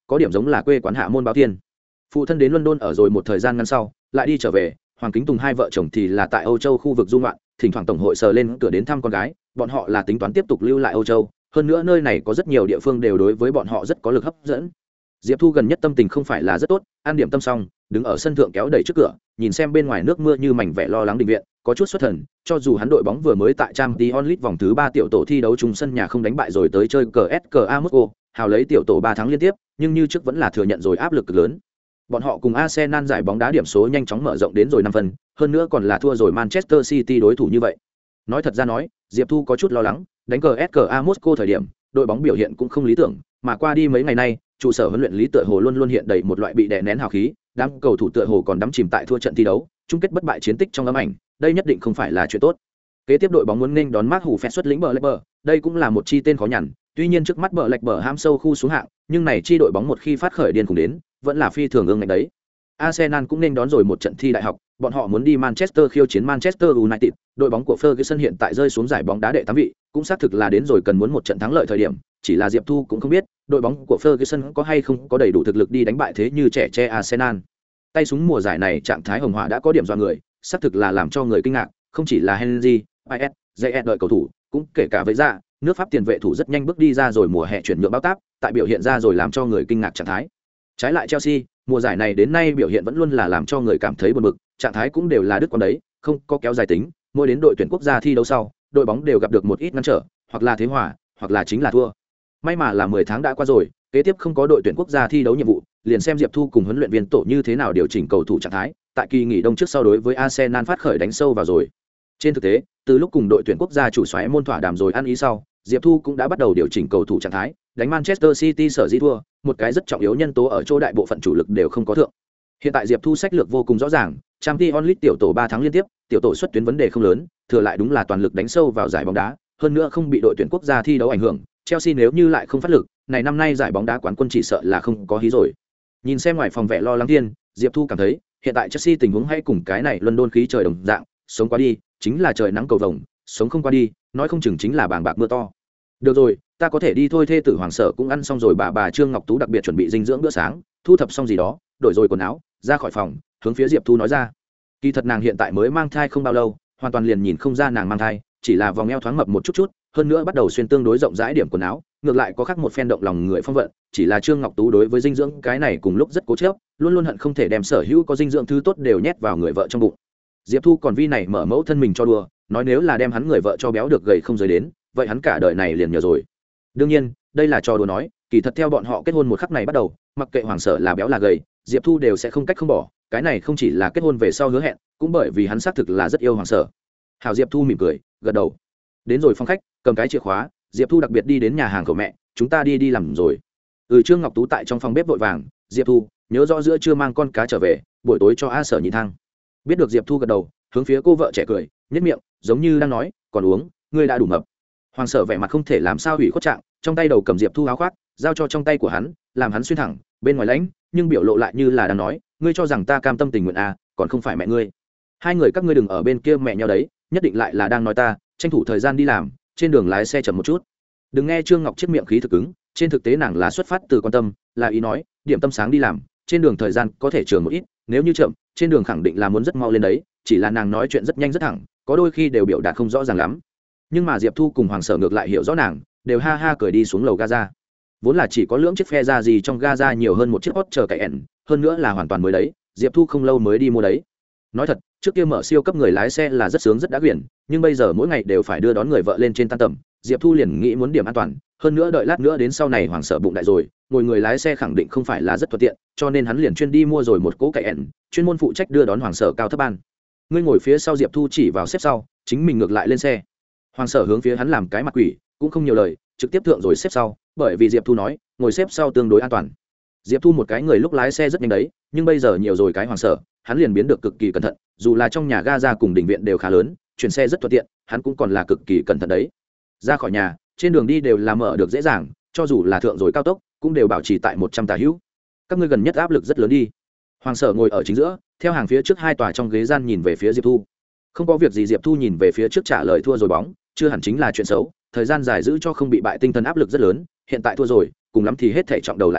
có điểm giống là quê quán hạ môn báo thiên. Phụ thân đến London ở rồi một thời gian ngắn sau lại đi trở về, Hoàng Kính Tùng hai vợ chồng thì là tại Âu Châu khu vực du ngoạn, thỉnh thoảng tổng hội sờ lên cửa đến thăm con gái, bọn họ là tính toán tiếp tục lưu lại Âu Châu, hơn nữa nơi này có rất nhiều địa phương đều đối với bọn họ rất có lực hấp dẫn. Diệp Thu gần nhất tâm tình không phải là rất tốt, ăn điểm tâm xong đứng ở sân thượng kéo đẩy trước cửa, nhìn xem bên ngoài nước mưa như mảnh vẽ lo lắng định viện, có chút xuất thần, cho dù hắn đội bóng vừa mới tại Champions League vòng thứ 3 tiểu tổ thi đấu chung sân nhà không đánh bại rồi tới chơi CSKA Moscow, hào lấy tiểu tổ 3 thắng liên tiếp, nhưng như trước vẫn là thừa nhận rồi áp lực cực lớn. Bọn họ cùng Arsenal giải bóng đá điểm số nhanh chóng mở rộng đến rồi 5 phần, hơn nữa còn là thua rồi Manchester City đối thủ như vậy. Nói thật ra nói, Diệp Thu có chút lo lắng, đánh CSKA Moscow thời điểm, đội bóng biểu hiện cũng không lý tưởng, mà qua đi mấy ngày nay, trụ sở huấn luyện lý tựa hồ luôn luôn hiện đầy một loại bị đè nén hào khí, đám cầu thủ tựa hồ còn đắm chìm tại thua trận thi đấu, chung kết bất bại chiến tích trong ám ảnh, đây nhất định không phải là chuyện tốt. Kế tiếp đội bóng muốn nên đón Mark Hủ phép xuất lĩnh bờ lệch bờ, đây cũng là một chi tên khó nhằn, tuy nhiên trước mắt bờ lệch bờ ham sâu khu xuống hạng, nhưng này chi đội bóng một khi phát khởi điên cùng đến, vẫn là phi thường ương ngạnh đấy. Arsenal cũng nên đón rồi một trận thi đại học, bọn họ muốn đi Manchester khiêu chiến Manchester United, đội bóng của Ferguson hiện tại rơi xuống giải bóng đá đệ 8 vị, cũng xác thực là đến rồi cần muốn một trận thắng lợi thời điểm, chỉ là Diệp Thu cũng không biết, đội bóng của Ferguson có hay không có đầy đủ thực lực đi đánh bại thế như trẻ tre Arsenal. Tay súng mùa giải này trạng thái hồng hỏa đã có điểm do người, xác thực là làm cho người kinh ngạc, không chỉ là Henry, IS, JS đợi cầu thủ, cũng kể cả với ra, nước Pháp tiền vệ thủ rất nhanh bước đi ra rồi mùa hè chuyển nhượng báo táp, tại biểu hiện ra rồi làm cho người kinh ngạc trạng thái. Trái lại Chelsea, mùa giải này đến nay biểu hiện vẫn luôn là làm cho người cảm thấy buồn bực, trạng thái cũng đều là đứt quãng đấy, không có kéo dài tính, mỗi đến đội tuyển quốc gia thi đấu sau, đội bóng đều gặp được một ít ngăn trở, hoặc là thế hòa, hoặc là chính là thua. May mà là 10 tháng đã qua rồi, kế tiếp không có đội tuyển quốc gia thi đấu nhiệm vụ, liền xem Diệp Thu cùng huấn luyện viên tổ như thế nào điều chỉnh cầu thủ trạng thái, tại kỳ nghỉ đông trước sau đối với Arsenal phát khởi đánh sâu vào rồi. Trên thực tế, từ lúc cùng đội tuyển quốc gia chủ soái môn thỏa đàm rồi ăn ý sau, Diệp Thu cũng đã bắt đầu điều chỉnh cầu thủ trạng thái, đánh Manchester City sở dĩ thua, một cái rất trọng yếu nhân tố ở chỗ đại bộ phận chủ lực đều không có thượng. Hiện tại Diệp Thu sách lược vô cùng rõ ràng, Champions League tiểu tổ 3 tháng liên tiếp, tiểu tổ xuất tuyến vấn đề không lớn, thừa lại đúng là toàn lực đánh sâu vào giải bóng đá, hơn nữa không bị đội tuyển quốc gia thi đấu ảnh hưởng. Chelsea nếu như lại không phát lực, này năm nay giải bóng đá quán quân chỉ sợ là không có hí rồi. Nhìn xem ngoài phòng vẻ lo lắng thiên, Diệp Thu cảm thấy, hiện tại Chelsea tình huống hay cùng cái này London khí trời đồng dạng, sống qua đi, chính là trời nắng cầu vồng, sống không qua đi, nói không chừng chính là bàng bạc mưa to. Được rồi, ta có thể đi thôi. Thê tử Hoàng Sở cũng ăn xong rồi, bà Trương Ngọc Tú đặc biệt chuẩn bị dinh dưỡng bữa sáng, thu thập xong gì đó, đổi rồi quần áo, ra khỏi phòng, hướng phía Diệp Thu nói ra. Kỳ thật nàng hiện tại mới mang thai không bao lâu, hoàn toàn liền nhìn không ra nàng mang thai, chỉ là vòng eo thoáng mập một chút, hơn nữa bắt đầu xuyên tương đối rộng rãi điểm quần áo, ngược lại có khác một phen động lòng người phong vận, chỉ là Trương Ngọc Tú đối với dinh dưỡng cái này cùng lúc rất cố chấp, luôn luôn hận không thể đem sở hữu có dinh dưỡng thứ tốt đều nhét vào người vợ trong bụng. Diệp Thu còn vi này mở mẫu thân mình cho đùa, nói nếu là đem hắn người vợ cho béo được gầy không giới đến, vậy hắn cả đời này liền nhờ rồi. Đương nhiên, đây là trò đùa nói, kỳ thật theo bọn họ kết hôn một khắc này bắt đầu, mặc kệ Hoàng Sở là béo là gầy, Diệp Thu đều sẽ không cách không bỏ, cái này không chỉ là kết hôn về sau hứa hẹn, cũng bởi vì hắn xác thực là rất yêu Hoàng Sở. Hảo, Diệp Thu mỉm cười, gật đầu. Đến rồi phòng khách, cầm cái chìa khóa, Diệp Thu đặc biệt đi đến nhà hàng của mẹ, chúng ta đi làm rồi. Trương Ngọc Tú tại trong phòng bếp vội vàng, Diệp Thu, nhớ rõ giữa trưa mang con cá trở về, buổi tối cho A Sở nhịn thang. Biết được Diệp Thu gật đầu, hướng phía cô vợ trẻ cười, nhếch miệng, giống như đang nói, còn uống, ngươi đã đủ mập. Hoàng Sở vẻ mặt không thể làm sao hủy khuất trạng, trong tay đầu cầm Diệp Thu áo khoác, giao cho trong tay của hắn, làm hắn xuyên thẳng, bên ngoài lãnh, nhưng biểu lộ lại như là đang nói, ngươi cho rằng ta cam tâm tình nguyện à, còn không phải mẹ ngươi. Hai người các ngươi đừng ở bên kia mẹ nhau đấy, nhất định lại là đang nói ta, tranh thủ thời gian đi làm, trên đường lái xe chậm một chút. Đừng nghe Trương Ngọc chiếc miệng khí thực cứng, trên thực tế nàng là xuất phát từ quan tâm, là ý nói, điểm tâm sáng đi làm, trên đường thời gian có thể trường một ít, nếu như chậm, trên đường khẳng định là muốn rất mau lên đấy, chỉ là nàng nói chuyện rất nhanh rất thẳng, có đôi khi đều biểu đạt không rõ ràng lắm. Nhưng mà Diệp Thu cùng Hoàng Sở ngược lại hiểu rõ nàng, đều ha ha cười đi xuống lầu Gaza. Vốn là chỉ có lưỡng chiếc phe ra gì trong Gaza nhiều hơn một chiếc hot chờ cậy ẻn, hơn nữa là hoàn toàn mới đấy, Diệp Thu không lâu mới đi mua đấy. Nói thật, trước kia mở siêu cấp người lái xe là rất sướng rất đã quyển, nhưng bây giờ mỗi ngày đều phải đưa đón người vợ lên trên tan tầm, Diệp Thu liền nghĩ muốn điểm an toàn, hơn nữa đợi lát nữa đến sau này Hoàng Sở bụng đại rồi, ngồi người lái xe khẳng định không phải là rất thuận tiện, cho nên hắn liền chuyên đi mua rồi một cỗ cậy ẻn, chuyên môn phụ trách đưa đón Hoàng Sở cao thấp ban. Ngươi ngồi phía sau, Diệp Thu chỉ vào xếp sau, chính mình ngược lại lên xe. Hoàng Sở hướng phía hắn làm cái mặt quỷ, cũng không nhiều lời, trực tiếp thượng rồi xếp sau, bởi vì Diệp Thu nói, ngồi xếp sau tương đối an toàn. Diệp Thu một cái người lúc lái xe rất nhanh đấy, nhưng bây giờ nhiều rồi cái Hoàng Sở, hắn liền biến được cực kỳ cẩn thận, dù là trong nhà ga ra cùng đình viện đều khá lớn, chuyển xe rất thuận tiện, hắn cũng còn là cực kỳ cẩn thận đấy. Ra khỏi nhà, trên đường đi đều là mở được dễ dàng, cho dù là thượng rồi cao tốc, cũng đều bảo trì tại 100 tà hữu. Các ngươi gần nhất áp lực rất lớn đi. Hoàng Sở ngồi ở chính giữa, theo hàng phía trước hai tòa trong ghế gian nhìn về phía Diệp Thu. Không có việc gì, Diệp Thu nhìn về phía trước trả lời, thua rồi bóng, chưa hẳn chính là chuyện xấu, thời gian dài giữ cho không bị bại tinh thần áp lực rất lớn, hiện tại thua rồi, cùng lắm thì hết thảy trọng đầu lại đến,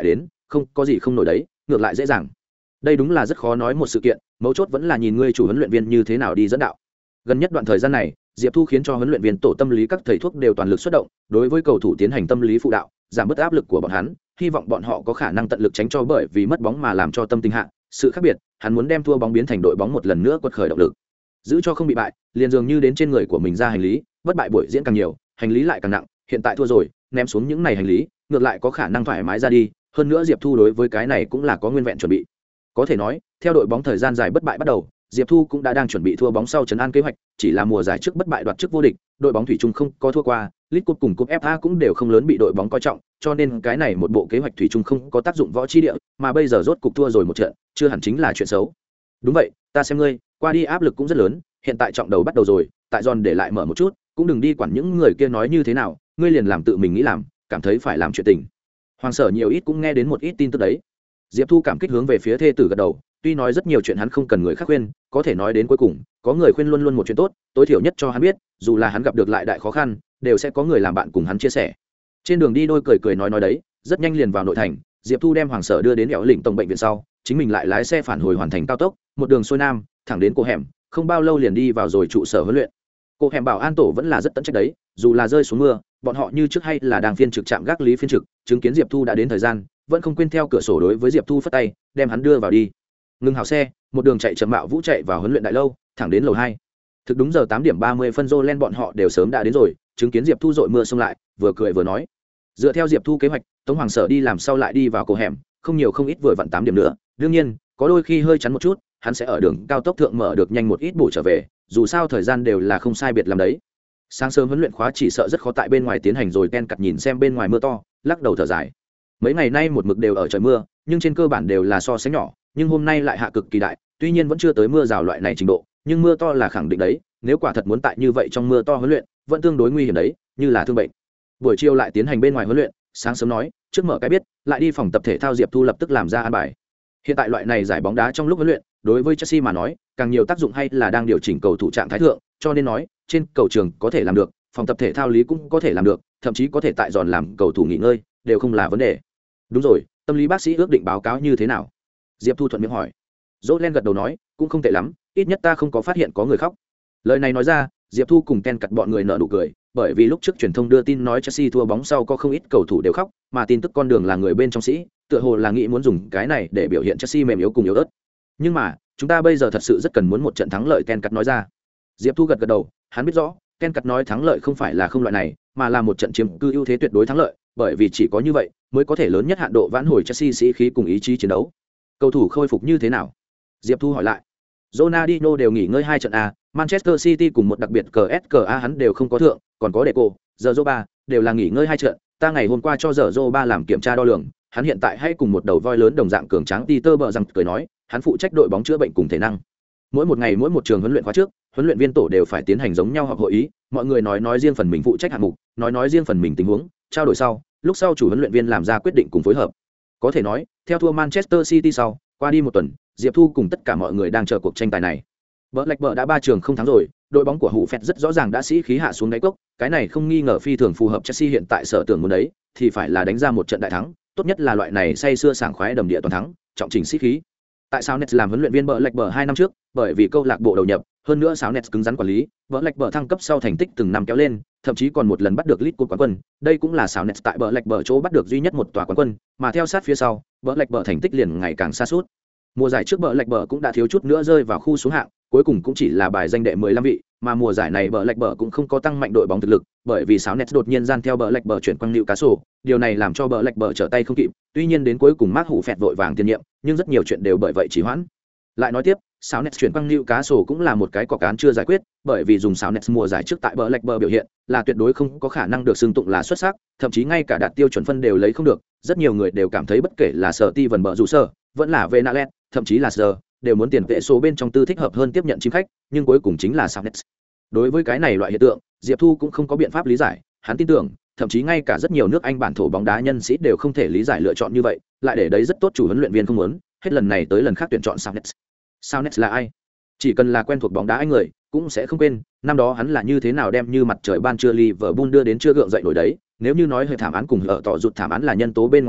không có gì không nổi đấy, ngược lại dễ dàng. Đây đúng là rất khó nói một sự kiện, mấu chốt vẫn là nhìn ngươi chủ huấn luyện viên như thế nào đi dẫn đạo. Gần nhất đoạn thời gian này, Diệp Thu khiến cho huấn luyện viên tổ tâm lý các thầy thuốc đều toàn lực xuất động, đối với cầu thủ tiến hành tâm lý phụ đạo, giảm bớt áp lực của bọn hắn, hy vọng bọn họ có khả năng tận lực tránh cho bởi vì mất bóng mà làm cho tâm tình hạ. Sự khác biệt, hắn muốn đem thua bóng biến thành đội bóng một lần nữa quật khởi động lực. Giữ cho không bị bại, liền dường như đến trên người của mình ra hành lý, bất bại buổi diễn càng nhiều, hành lý lại càng nặng, hiện tại thua rồi, ném xuống những này hành lý, ngược lại có khả năng thoải mái ra đi, hơn nữa Diệp Thu đối với cái này cũng là có nguyên vẹn chuẩn bị. Có thể nói, theo đội bóng thời gian dài bất bại bắt đầu, Diệp Thu cũng đã đang chuẩn bị thua bóng sau trấn an kế hoạch, chỉ là mùa giải trước bất bại đoạt chức vô địch, đội bóng thủy chung không có thua qua, League Cup cùng Cup FA cũng đều không lớn bị đội bóng coi trọng, cho nên cái này một bộ kế hoạch thủy chung không có tác dụng võ chi địa, mà bây giờ rốt cục thua rồi một trận, chưa hẳn chính là chuyện xấu. Đúng vậy, ta xem ngươi, qua đi áp lực cũng rất lớn, hiện tại trọng đầu bắt đầu rồi, tại giòn để lại mở một chút, cũng đừng đi quản những người kia nói như thế nào, ngươi liền làm tự mình nghĩ làm, cảm thấy phải làm chuyện tình. Hoàng Sở nhiều ít cũng nghe đến một ít tin tức đấy. Diệp Thu cảm kích hướng về phía thê tử gật đầu, tuy nói rất nhiều chuyện hắn không cần người khác khuyên, có thể nói đến cuối cùng, có người khuyên luôn luôn một chuyện tốt, tối thiểu nhất cho hắn biết, dù là hắn gặp được lại đại khó khăn, đều sẽ có người làm bạn cùng hắn chia sẻ. Trên đường đi đôi cười nói đấy, rất nhanh liền vào nội thành, Diệp Thu đem Hoàng Sở đưa đến Ẻo Lĩnh tổng bệnh viện sau, chính mình lại lái xe phản hồi hoàn thành cao tốc, một đường xuôi nam, thẳng đến cổ hẻm, không bao lâu liền đi vào rồi trụ sở huấn luyện. Cổ hẻm bảo an tổ vẫn là rất tận trách đấy, dù là rơi xuống mưa, bọn họ như trước hay là đang phiên trực trạm gác lý phiên trực, chứng kiến Diệp Thu đã đến thời gian, vẫn không quên theo cửa sổ đối với Diệp Thu phất tay, đem hắn đưa vào đi. Ngừng hào xe, một đường chạy chậm mạo vũ chạy vào huấn luyện đại lâu, thẳng đến lầu 2. Thực đúng giờ 8:30 phân Jolen bọn họ đều sớm đã đến rồi, chứng kiến Diệp Thu dội mưa xông lại, vừa cười vừa nói. Dựa theo Diệp Thu kế hoạch, Tống Hoàng Sở đi làm sau lại đi vào cổ hẻm, không nhiều không ít vừa vặn 8 điểm nữa, đương nhiên, có đôi khi hơi chắn một chút, hắn sẽ ở đường cao tốc thượng mở được nhanh một ít bổ trở về, dù sao thời gian đều là không sai biệt làm đấy. Sáng sớm huấn luyện khóa chỉ sợ rất khó tại bên ngoài tiến hành rồi, Ken cặt nhìn xem bên ngoài mưa to, lắc đầu thở dài. Mấy ngày nay một mực đều ở trời mưa, nhưng trên cơ bản đều là so sánh nhỏ, nhưng hôm nay lại hạ cực kỳ đại, tuy nhiên vẫn chưa tới mưa rào loại này trình độ, nhưng mưa to là khẳng định đấy, nếu quả thật muốn tại như vậy trong mưa to huấn luyện, vẫn tương đối nguy hiểm đấy, như là thương bệnh. Buổi chiều lại tiến hành bên ngoài huấn luyện, sáng sớm nói, trước mở cái biết, lại đi phòng tập thể thao. Diệp Thu lập tức làm ra an bài. Hiện tại loại này giải bóng đá trong lúc huấn luyện, đối với Chelsea mà nói, càng nhiều tác dụng hay là đang điều chỉnh cầu thủ trạng thái thượng, cho nên nói, trên cầu trường có thể làm được, phòng tập thể thao lý cũng có thể làm được, thậm chí có thể tại giòn làm cầu thủ nghỉ ngơi, đều không là vấn đề. Đúng rồi, tâm lý bác sĩ ước định báo cáo như thế nào? Diệp Thu thuận miệng hỏi. Jolen gật đầu nói, cũng không tệ lắm, ít nhất ta không có phát hiện có người khóc. Lời này nói ra, Diệp Thu cùng Ken cặt bọn người nở nụ cười, bởi vì lúc trước truyền thông đưa tin nói Chelsea thua bóng sau có không ít cầu thủ đều khóc, mà tin tức con đường là người bên trong sĩ, tựa hồ là nghĩ muốn dùng cái này để biểu hiện Chelsea mềm yếu cùng yếu ớt. Nhưng mà, chúng ta bây giờ thật sự rất cần muốn một trận thắng lợi, Ken cặt nói ra. Diệp Thu gật gật đầu, hắn biết rõ, Ken cặt nói thắng lợi không phải là không loại này, mà là một trận chiếm cư ưu thế tuyệt đối thắng lợi, bởi vì chỉ có như vậy mới có thể lớn nhất hạn độ vãn hồi Chelsea sĩ khí cùng ý chí chiến đấu. Cầu thủ khôi phục như thế nào? Diệp Thu hỏi lại. Ronaldinho đều nghỉ ngơi 2 trận a, Manchester City cùng một đặc biệt CSKA hắn đều không có thượng, còn có Deco, Zoba đều là nghỉ ngơi 2 trận. Ta ngày hôm qua cho Zoba làm kiểm tra đo lường, hắn hiện tại hay cùng một đầu voi lớn đồng dạng cường tráng. Peter bờ rằng cười nói, hắn phụ trách đội bóng chữa bệnh cùng thể năng. Mỗi một ngày mỗi một trường huấn luyện khóa trước, huấn luyện viên tổ đều phải tiến hành giống nhau họp hội ý, mọi người nói riêng phần mình phụ trách hạng mục, nói riêng phần mình tình huống, trao đổi sau, lúc sau chủ huấn luyện viên làm ra quyết định cùng phối hợp. Có thể nói, theo thua Manchester City sau, qua đi một tuần, Diệp Thu cùng tất cả mọi người đang chờ cuộc tranh tài này. Blackburn đã 3 trường không thắng rồi, đội bóng của Hủ Phẹt rất rõ ràng đã sĩ khí hạ xuống đáy cốc, cái này không nghi ngờ phi thường phù hợp Chelsea hiện tại sở tưởng muốn đấy, thì phải là đánh ra một trận đại thắng, tốt nhất là loại này say sưa sảng khoái đầm địa toàn thắng, trọng trình sĩ khí. Tại sao Nets làm huấn luyện viên Blackburn 2 năm trước, bởi vì câu lạc bộ đầu nhập, hơn nữa sao Nets cứng rắn quản lý, Blackburn thăng cấp sau thành tích từng năm kéo lên, thậm chí còn một lần bắt được League Cup quán quân, đây cũng là sao Nets tại Blackburn chỗ bắt được duy nhất một tòa quán quân, mà theo sát phía sau, Blackburn thành tích liền ngày càng sa sút. Mùa giải trước Blackburn cũng đã thiếu chút nữa rơi vào khu xuống hạng, cuối cùng cũng chỉ là bài danh đệ 15 vị, mà mùa giải này Blackburn cũng không có tăng mạnh đội bóng thực lực, bởi vì sao Nets đột nhiên gian theo Blackburn chuyển quang Newcastle, điều này làm cho Blackburn trở tay không kịp, tuy nhiên đến cuối cùng Mark Hủ Phẹt vội vàng tiền nhiệm, nhưng rất nhiều chuyện đều bởi vậy trì hoãn. Lại nói tiếp, sao Nets chuyển quang Newcastle cũng là một cái cọc án chưa giải quyết, bởi vì dùng sao Nets mùa giải trước tại Blackburn biểu hiện, là tuyệt đối không có khả năng được xưng tụng là xuất sắc, thậm chí ngay cả đạt tiêu chuẩn phân đều lấy không được, rất nhiều người đều cảm thấy bất kể là Steven Berghuser, vẫn là Venalet, thậm chí là Sir, đều muốn tiền vệ số bên trong tư thích hợp hơn tiếp nhận chim khách, nhưng cuối cùng chính là sao Nets. Đối với cái này loại hiện tượng, Diệp Thu cũng không có biện pháp lý giải, hắn tin tưởng, thậm chí ngay cả rất nhiều nước Anh bản thổ bóng đá nhân sĩ đều không thể lý giải lựa chọn như vậy, lại để đấy rất tốt chủ huấn luyện viên không muốn, hết lần này tới lần khác tuyển chọn sao Nets. Sao Nets là ai? Chỉ cần là quen thuộc bóng đá Anh người, cũng sẽ không quên, năm đó hắn là như thế nào đem như mặt trời ban trưa Liverpool đưa đến chưa gượng dậy nổi đấy, nếu như nói hơi thảm án cùng ở tỏ rụt thảm án là nhân tố bên ngoài nói,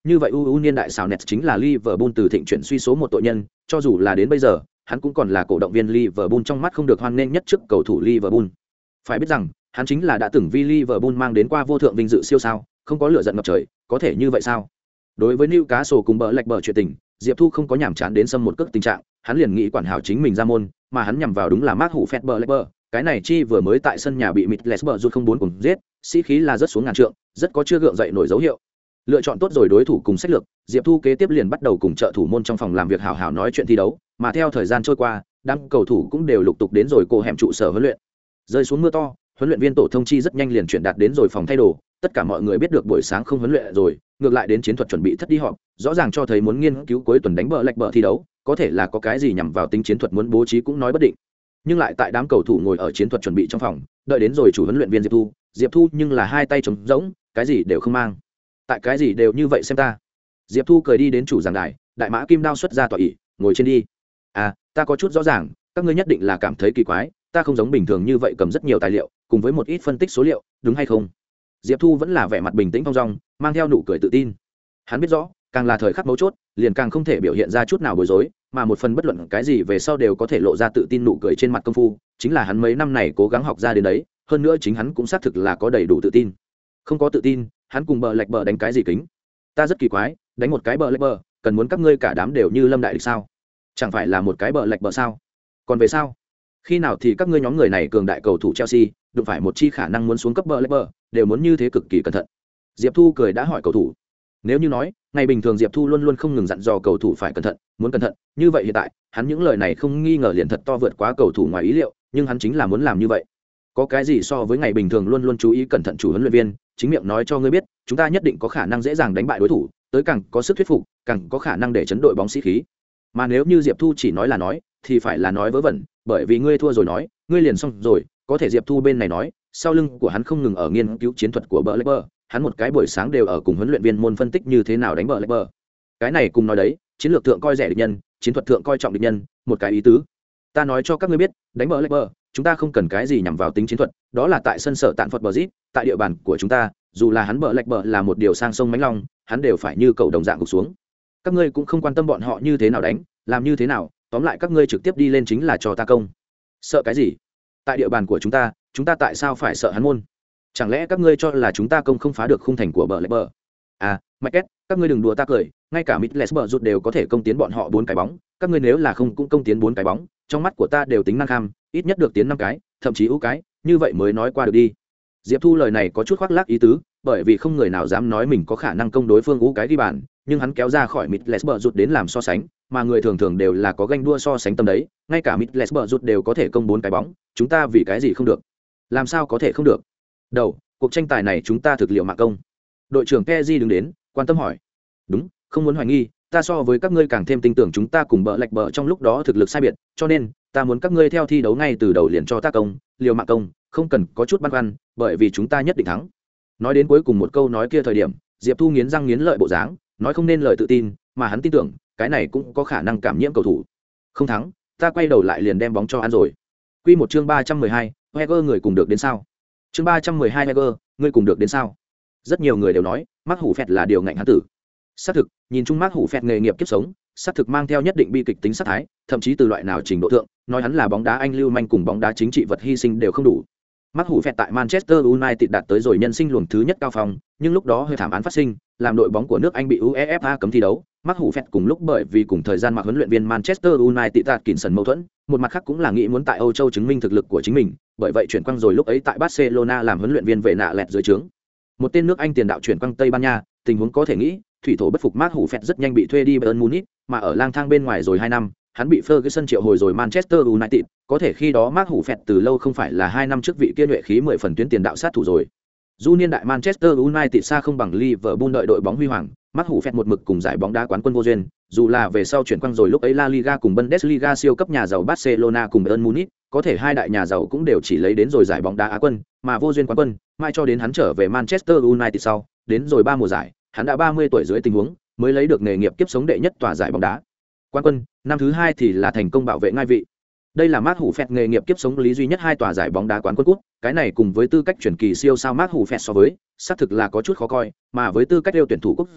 như vậy UU niên đại xào Nets chính là Liverpool từ thịnh chuyển suy số một tội nhân, cho dù là đến bây giờ, hắn cũng còn là cổ động viên Liverpool trong mắt không được hoan nghênh nhất trước cầu thủ Liverpool. Phải biết rằng, hắn chính là đã từng vì Liverpool mang đến qua vô thượng vinh dự siêu sao, không có lửa giận ngập trời, có thể như vậy sao? Đối với Newcastle cùng Blackburn chuyện tình, Diệp Thu không có nhảm chán đến xâm một cước tình trạng, hắn liền nghĩ quản hảo chính mình ra môn, mà hắn nhằm vào đúng là Mark Hủ Phẹt Blackburn, cái này chi vừa mới tại sân nhà bị Middlesbrough rút 0-4 cùng giết, sĩ khí là rất xuống ngàn trượng, rất có chưa gượng dậy nổi dấu hiệu. Lựa chọn tốt rồi đối thủ cùng sách lược, Diệp Thu kế tiếp liền bắt đầu cùng trợ thủ môn trong phòng làm việc hảo hảo nói chuyện thi đấu, mà theo thời gian trôi qua, đám cầu thủ cũng đều lục tục đến rồi cổ hẻm trụ sở huấn luyện. Rơi xuống mưa to, huấn luyện viên tổ thông chi rất nhanh liền chuyển đạt đến rồi phòng thay đồ, tất cả mọi người biết được buổi sáng không huấn luyện rồi, ngược lại đến chiến thuật chuẩn bị thất đi họp, rõ ràng cho thấy muốn nghiên cứu cuối tuần đánh bờ lệch bờ thi đấu, có thể là có cái gì nhằm vào tính chiến thuật muốn bố trí cũng nói bất định. Nhưng lại tại đám cầu thủ ngồi ở chiến thuật chuẩn bị trong phòng, đợi đến rồi chủ huấn luyện viên Diệp Thu nhưng là hai tay trống rỗng, cái gì đều không mang. Tại cái gì đều như vậy xem ta. Diệp Thu cười đi đến chủ giảng đài, đại mã kim đao xuất ra tọa ỷ, ngồi trên đi. À, ta có chút rõ ràng, các ngươi nhất định là cảm thấy kỳ quái, ta không giống bình thường như vậy cầm rất nhiều tài liệu, cùng với một ít phân tích số liệu, đúng hay không? Diệp Thu vẫn là vẻ mặt bình tĩnh thong dong, mang theo nụ cười tự tin. Hắn biết rõ, càng là thời khắc mấu chốt, liền càng không thể biểu hiện ra chút nào bối rối, mà một phần bất luận cái gì về sau đều có thể lộ ra tự tin nụ cười trên mặt công phu, chính là hắn mấy năm này cố gắng học ra đến đấy, hơn nữa chính hắn cũng xác thực là có đầy đủ tự tin. Không có tự tin, hắn cùng bờ lệch bờ đánh cái gì kính? Ta rất kỳ quái, đánh một cái bờ lệch bờ, cần muốn các ngươi cả đám đều như Lâm đại địch sao? Chẳng phải là một cái bờ lệch bờ sao? Còn về sao? Khi nào thì các ngươi nhóm người này cường đại cầu thủ Chelsea, đụng phải một chi khả năng muốn xuống cấp bờ lệch bờ, đều muốn như thế cực kỳ cẩn thận. Diệp Thu cười đã hỏi cầu thủ. Nếu như nói, ngày bình thường Diệp Thu luôn luôn không ngừng dặn dò cầu thủ phải cẩn thận, muốn cẩn thận, như vậy hiện tại, hắn những lời này không nghi ngờ liền thật to vượt quá cầu thủ ngoài ý liệu, nhưng hắn chính là muốn làm như vậy. Có cái gì so với ngày bình thường luôn luôn chú ý cẩn thận chủ huấn luyện viên, chính miệng nói cho ngươi biết, chúng ta nhất định có khả năng dễ dàng đánh bại đối thủ, tới càng có sức thuyết phục, càng có khả năng để chấn đội bóng sĩ khí. Mà nếu như Diệp Thu chỉ nói là nói, thì phải là nói vớ vẩn, bởi vì ngươi thua rồi nói, ngươi liền xong rồi, có thể Diệp Thu bên này nói, sau lưng của hắn không ngừng ở nghiên cứu chiến thuật của Blackburn, hắn một cái buổi sáng đều ở cùng huấn luyện viên môn phân tích như thế nào đánh Blackburn. Cái này cùng nói đấy, chiến lược thượng coi rẻ địch nhân, chiến thuật thượng coi trọng địch nhân, một cái ý tứ. Ta nói cho các ngươi biết, đánh Blackburn, chúng ta không cần cái gì nhằm vào tính chiến thuật, đó là tại sân sở tạn Phật Bridge, tại địa bàn của chúng ta, dù là hắn Blackburn là một điều sang sông mãnh long, hắn đều phải như cầu đồng dạng gục xuống. Các ngươi cũng không quan tâm bọn họ như thế nào đánh, làm như thế nào, tóm lại các ngươi trực tiếp đi lên chính là cho ta công. Sợ cái gì? Tại địa bàn của chúng ta tại sao phải sợ hắn môn? Chẳng lẽ các ngươi cho là chúng ta công không phá được khung thành của Blackburn? À, Mike, các ngươi đừng đùa ta cười, ngay cả Middlesbrough rụt đều có thể công tiến bọn họ 4 cái bóng, các ngươi nếu là không cũng công tiến 4 cái bóng, trong mắt của ta đều tính năng kham, ít nhất được tiến 5 cái, thậm chí ưu cái, như vậy mới nói qua được đi. Diệp Thu lời này có chút khoác lác ý tứ, bởi vì không người nào dám nói mình có khả năng công đối phương ưu cái ghi bàn, nhưng hắn kéo ra khỏi Middlesbrough rụt đến làm so sánh, mà người thường thường đều là có ganh đua so sánh tâm đấy, ngay cả Middlesbrough rụt đều có thể công 4 cái bóng, chúng ta vì cái gì không được? Làm sao có thể không được? Đầu, cuộc tranh tài này chúng ta thực liệu mạng công. Đội trưởng Kezi đứng đến, quan tâm hỏi. Đúng, không muốn hoài nghi, ta so với các ngươi càng thêm tin tưởng chúng ta cùng bờ lệch bờ trong lúc đó thực lực sai biệt, cho nên ta muốn các ngươi theo thi đấu ngay từ đầu liền cho ta công, liều mạng công, không cần có chút băn khoăn, bởi vì chúng ta nhất định thắng. Nói đến cuối cùng một câu nói kia thời điểm, Diệp Thu nghiến răng nghiến lợi bộ dáng, nói không nên lời tự tin, mà hắn tin tưởng, cái này cũng có khả năng cảm nhiễm cầu thủ. Không thắng, ta quay đầu lại liền đem bóng cho ăn rồi. Quy một chương 312, Wenger người cùng được đến sao? Chương 312 Wenger, người cùng được đến sao? Rất nhiều người đều nói, Mark Hủ Phẹt là điều ngạnh hắn tử. Xác thực, nhìn chung Mark Hủ Phẹt nghề nghiệp kiếp sống, xác thực mang theo nhất định bi kịch tính sát thái, thậm chí từ loại nào trình độ thượng, nói hắn là bóng đá anh lưu manh cùng bóng đá chính trị vật hy sinh đều không đủ. Mark Hủ Phẹt tại Manchester United đạt tới rồi nhân sinh luồng thứ nhất cao phong, nhưng lúc đó hơi thảm án phát sinh, làm đội bóng của nước Anh bị UEFA cấm thi đấu. Mark Hủ Phẹt cùng lúc bởi vì cùng thời gian mặc huấn luyện viên Manchester United Atkinson mâu thuẫn, một mặt khác cũng là nghĩ muốn tại Âu Châu chứng minh thực lực của chính mình, bởi vậy chuyển quang rồi lúc ấy tại Barcelona làm huấn luyện viên về nạ lẹt dưới trướng. Một tên nước Anh tiền đạo chuyển quang Tây Ban Nha, tình huống có thể nghĩ, thủy thổ bất phục Mark Hủ Phẹt rất nhanh bị thuê đi Bayern Munich, mà ở lang thang bên ngoài rồi 2 năm, hắn bị Ferguson triệu hồi rồi Manchester United, có thể khi đó Mark Hủ Phẹt từ lâu không phải là 2 năm trước vị kia nhuệ khí 10 phần tuyến tiền đạo sát thủ rồi. Dù niên đại Manchester United xa không bằng Liverpool đợi đội bóng huy hoàng, Mark Hủ Phẹt một mực cùng giải bóng đá quán quân vô duyên, dù là về sau chuyển quang rồi lúc ấy La Liga cùng Bundesliga siêu cấp nhà giàu Barcelona cùng Bayern Munich, có thể hai đại nhà giàu cũng đều chỉ lấy đến rồi giải bóng đá Á quân, mà vô duyên quán quân, mai cho đến hắn trở về Manchester United sau, đến rồi 3 mùa giải, hắn đã 30 tuổi dưới tình huống, mới lấy được nghề nghiệp kiếp sống đệ nhất tòa giải bóng đá quán quân, năm thứ 2 thì là thành công bảo vệ ngai vị. Đây là Mark Hủ Phẹt nghề nghiệp kiếp sống lý duy nhất 2 tòa giải bóng đá quán quân cúp, cái này cùng với tư cách chuyển kỳ siêu sao Mark Hủ Phẹt so với, xác thực là có chút khó coi, mà với tư cách yêu tuyển thủ quốc gia,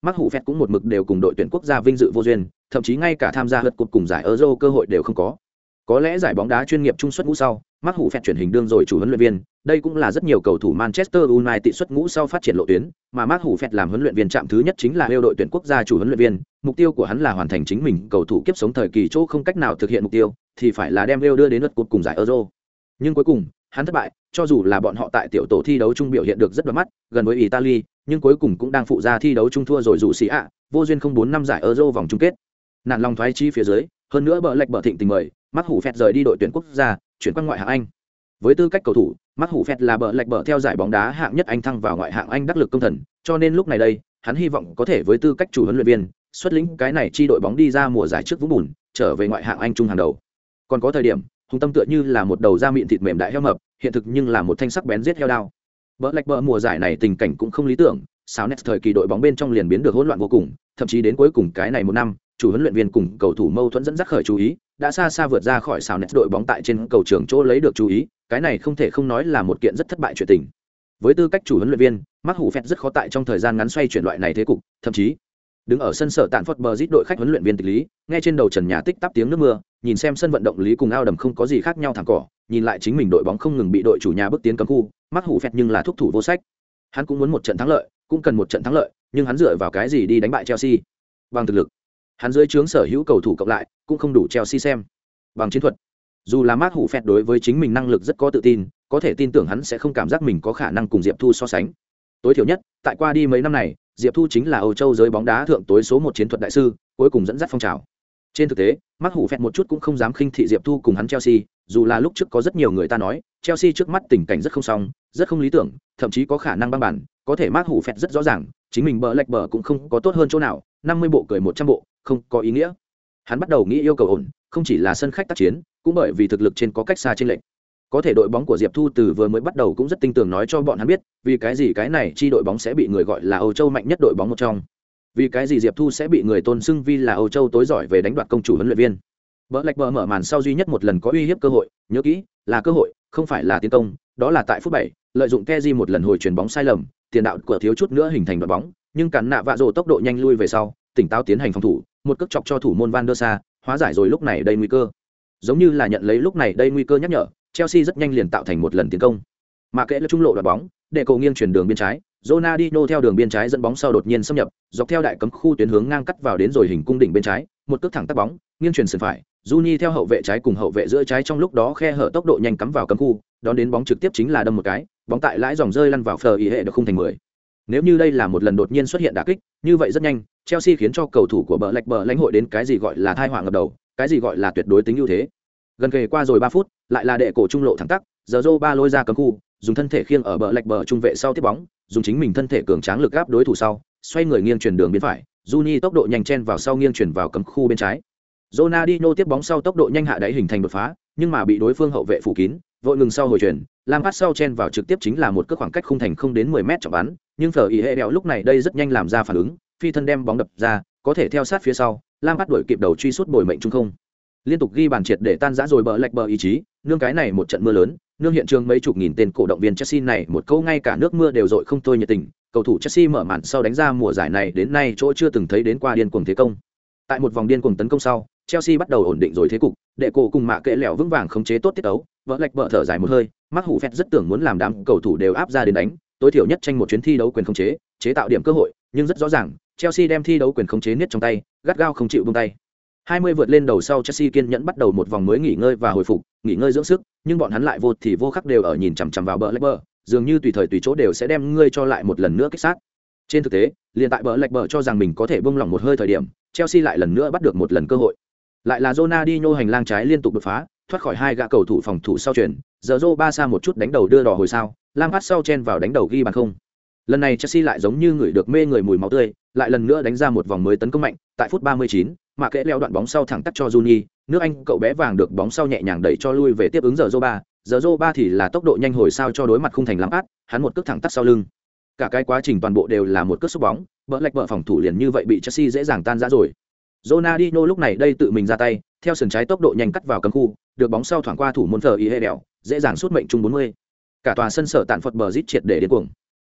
Mark Hủ Phẹt cũng một mực đều cùng đội tuyển quốc gia vinh dự vô duyên, thậm chí ngay cả tham gia lượt cuộc cùng giải Euro cơ hội đều không có. Có lẽ giải bóng đá chuyên nghiệp trung xuất ngũ sau, Mark Hủ Phẹt chuyển hình đương rồi chủ huấn luyện viên, đây cũng là rất nhiều cầu thủ Manchester United xuất ngũ sau phát triển lộ tuyến, mà Mark Hủ Phẹt làm huấn luyện viên chạm thứ nhất chính là yêu đội tuyển quốc gia chủ huấn luyện viên, mục tiêu của hắn là hoàn thành chính mình cầu thủ kiếp sống thời kỳ chỗ không cách nào thực hiện mục tiêu, thì phải là đem yêu đưa đến lượt cuộc cùng giải Euro. Nhưng cuối cùng, hắn thất bại, cho dù là bọn họ tại tiểu tổ thi đấu chung biểu hiện được rất đoạt mắt, gần với Italy, nhưng cuối cùng cũng đang phụ ra thi đấu chung thua rồi dù xì ạ, vô duyên không 4 năm giải Euro vòng chung kết. Nản lòng thoái chi phía dưới, hơn nữa bờ lệch bờ thịnh tình mời, Mark Hủ Phẹt rời đi đội tuyển quốc gia, chuyển qua ngoại hạng Anh. Với tư cách cầu thủ, Mark Hủ Phẹt là bờ lệch bờ theo giải bóng đá hạng nhất Anh thăng vào ngoại hạng Anh đắc lực công thần, cho nên lúc này đây, hắn hy vọng có thể với tư cách chủ huấn luyện viên, xuất lĩnh cái này chi đội bóng đi ra mùa giải trước vũng bùn, trở về ngoại hạng Anh trung hàng đầu. Còn có thời điểm, hùng tâm tựa như là một đầu da mịn thịt mềm đại heo mập, hiện thực nhưng là một thanh sắc bén giết heo đao. Bờ lệch bờ mùa giải này tình cảnh cũng không lý tưởng, sao nét thời kỳ đội bóng bên trong liền biến được hỗn loạn vô cùng, thậm chí đến cuối cùng cái này một năm, chủ huấn luyện viên cùng cầu thủ mâu thuẫn dẫn dắt khởi chú ý, đã xa xa vượt ra khỏi sao nét đội bóng tại trên cầu trường chỗ lấy được chú ý, cái này không thể không nói là một kiện rất thất bại chuyện tình. Với tư cách chủ huấn luyện viên, Mark Hủ Phẹt rất khó tại trong thời gian ngắn xoay chuyển loại này thế cục, thậm chí đứng ở sân sở tạn Phật bờ rít đội khách huấn luyện viên tịch lý, nghe trên đầu trần nhà tích tắp tiếng nước mưa, nhìn xem sân vận động lý cùng ao đầm không có gì khác nhau thẳng cỏ, nhìn lại chính mình đội bóng không ngừng bị đội chủ nhà bước tiến cấm khu, Mark Hủ Phẹt nhưng là thúc thủ vô sách. Hắn cũng muốn một trận thắng lợi, cũng cần một trận thắng lợi, nhưng hắn dựa vào cái gì đi đánh bại Chelsea? Bằng thực lực. Hắn dưới trướng sở hữu cầu thủ cộng lại, cũng không đủ Chelsea xem. Bằng chiến thuật. Dù là Mark Hủ Phẹt đối với chính mình năng lực rất có tự tin, có thể tin tưởng hắn sẽ không cảm giác mình có khả năng cùng Diệp Thu so sánh. Tối thiểu nhất, tại qua đi mấy năm này, Diệp Thu chính là Âu Châu giới bóng đá thượng tối số một chiến thuật đại sư, cuối cùng dẫn dắt phong trào. Trên thực tế, Mark Hủ Phẹt một chút cũng không dám khinh thị Diệp Thu cùng hắn Chelsea, dù là lúc trước có rất nhiều người ta nói, Chelsea trước mắt tình cảnh rất không xong, rất không lý tưởng, thậm chí có khả năng băng bản, có thể Mark Hủ Phẹt rất rõ ràng, chính mình bờ lệch bờ cũng không có tốt hơn chỗ nào, 50 bộ cười 100 bộ, không có ý nghĩa. Hắn bắt đầu nghĩ yêu cầu ổn, không chỉ là sân khách tác chiến, cũng bởi vì thực lực trên có cách xa trên lệnh. Có thể đội bóng của Diệp Thu từ vừa mới bắt đầu cũng rất tinh tường nói cho bọn hắn biết, vì cái gì cái này chi đội bóng sẽ bị người gọi là Âu Châu mạnh nhất đội bóng một trong. Vì cái gì Diệp Thu sẽ bị người tôn xưng vi là Âu Châu tối giỏi về đánh đoạt công chủ huấn luyện viên. Bờ lệch bờ mở màn sau duy nhất một lần có uy hiếp cơ hội, nhớ kỹ, là cơ hội, không phải là tiến công, đó là tại phút 7, lợi dụng Kessié một lần hồi chuyền bóng sai lầm, tiền đạo của thiếu chút nữa hình thành đoạt bóng, nhưng cản nạ vạ rồ tốc độ nhanh lui về sau, tỉnh táo tiến hành phòng thủ, một cước chọc cho thủ môn Van der Sa, hóa giải rồi lúc này đây nguy cơ. Giống như là nhận lấy lúc này đây nguy cơ nhắc nhở, Chelsea rất nhanh liền tạo thành một lần tiến công. Mà kệ là trung lộ đoạt bóng, để cầu nghiêng chuyển đường biên trái, Ronaldinho theo đường biên trái dẫn bóng sau đột nhiên xâm nhập, dọc theo đại cấm khu tuyến hướng ngang cắt vào đến rồi hình cung đỉnh bên trái, một cước thẳng tắc bóng, nghiêng chuyển sườn phải, Juni theo hậu vệ trái cùng hậu vệ giữa trái trong lúc đó khe hở tốc độ nhanh cắm vào cấm khu, đón đến bóng trực tiếp chính là đâm một cái, bóng tại lãi dòng rơi lăn vào phờ ý hệ được khung thành 10. Nếu như đây là một lần đột nhiên xuất hiện đả kích, như vậy rất nhanh, Chelsea khiến cho cầu thủ của bờ lệch bờ lãnh hội đến cái gì gọi là tai họa ngập đầu, cái gì gọi là tuyệt đối tính ưu thế. Gần kề qua rồi 3 phút, lại là đệ cổ trung lộ thẳng tắc, giờ ba lôi ra cấm khu, dùng thân thể khiêng ở bờ lệch bờ trung vệ sau tiếp bóng, dùng chính mình thân thể cường tráng lực áp đối thủ sau, xoay người nghiêng chuyển đường bên phải, Juni tốc độ nhanh chen vào sau nghiêng chuyển vào cấm khu bên trái. Ronaldinho tiếp bóng sau tốc độ nhanh hạ đáy hình thành đột phá, nhưng mà bị đối phương hậu vệ phủ kín, vội ngừng sau hồi chuyển, Lampard sau chen vào trực tiếp chính là một cước khoảng cách khung thành không đến 10 mét trọng bắn, nhưng Phở ý hệ đèo lúc này đây rất nhanh làm ra phản ứng, phi thân đem bóng đập ra, có thể theo sát phía sau, Lampard đuổi kịp đầu truy sút bồi mệnh trung không. Liên tục ghi bàn triệt để tan rã rồi bờ lệch bờ ý chí, nương cái này một trận mưa lớn, nương hiện trường mấy chục nghìn tên cổ động viên Chelsea này một câu ngay cả nước mưa đều dội không thôi nhiệt tình, cầu thủ Chelsea mở màn sau đánh ra mùa giải này đến nay chỗ chưa từng thấy đến qua điên cuồng thế công. Tại một vòng điên cuồng tấn công sau, Chelsea bắt đầu ổn định rồi thế cục, đệ cổ cùng mạ kệ lẻo vững vàng khống chế tốt tiết đấu, vỡ lệch bờ thở dài một hơi, Mark Hủ Phẹt rất tưởng muốn làm đám cầu thủ đều áp ra đến đánh, tối thiểu nhất tranh một chuyến thi đấu quyền khống chế, chế tạo điểm cơ hội, nhưng rất rõ ràng, Chelsea đem thi đấu quyền khống chế niết trong tay, gắt gao không chịu buông tay. 20 vượt lên đầu sau Chelsea kiên nhẫn bắt đầu một vòng mới nghỉ ngơi và hồi phục, nghỉ ngơi dưỡng sức, nhưng bọn hắn lại vô thì vô khắc đều ở nhìn chằm chằm vào bờ lệch bờ, dường như tùy thời tùy chỗ đều sẽ đem ngươi cho lại một lần nữa kích sát. Trên thực tế, liền tại bờ lệch bờ cho rằng mình có thể buông lỏng một hơi thời điểm, Chelsea lại lần nữa bắt được một lần cơ hội. Lại là Ronaldinho hành lang trái liên tục đột phá, thoát khỏi hai gã cầu thủ phòng thủ sau chuyển, giờ ba xa một chút đánh đầu đưa đỏ hồi sao, Lampard sau chen vào đánh đầu ghi bàn không. Lần này Chelsea lại giống như người được mê người mùi máu tươi, lại lần nữa đánh ra một vòng mới tấn công mạnh, tại phút 39, mà kẽ leo đoạn bóng sau thẳng tắc cho Juni, nước Anh cậu bé vàng được bóng sau nhẹ nhàng đẩy cho lui về tiếp ứng giờ ba thì là tốc độ nhanh hồi sao cho đối mặt khung thành Lampard, hắn một cước thẳng tắc sau lưng. Cả cái quá trình toàn bộ đều là một cước xúc bóng, bờ lệch bờ phòng thủ liền như vậy bị Chelsea dễ dàng tan rã rồi. Ronaldinho lúc này đây tự mình ra tay, theo sườn trái tốc độ nhanh cắt vào cấm khu, được bóng sau thoảng qua thủ môn Phở ý hệ đèo, dễ dàng sút mệnh trung 40. Cả tòa sân sở tạn Phật bờ rít triệt để điên cuồng.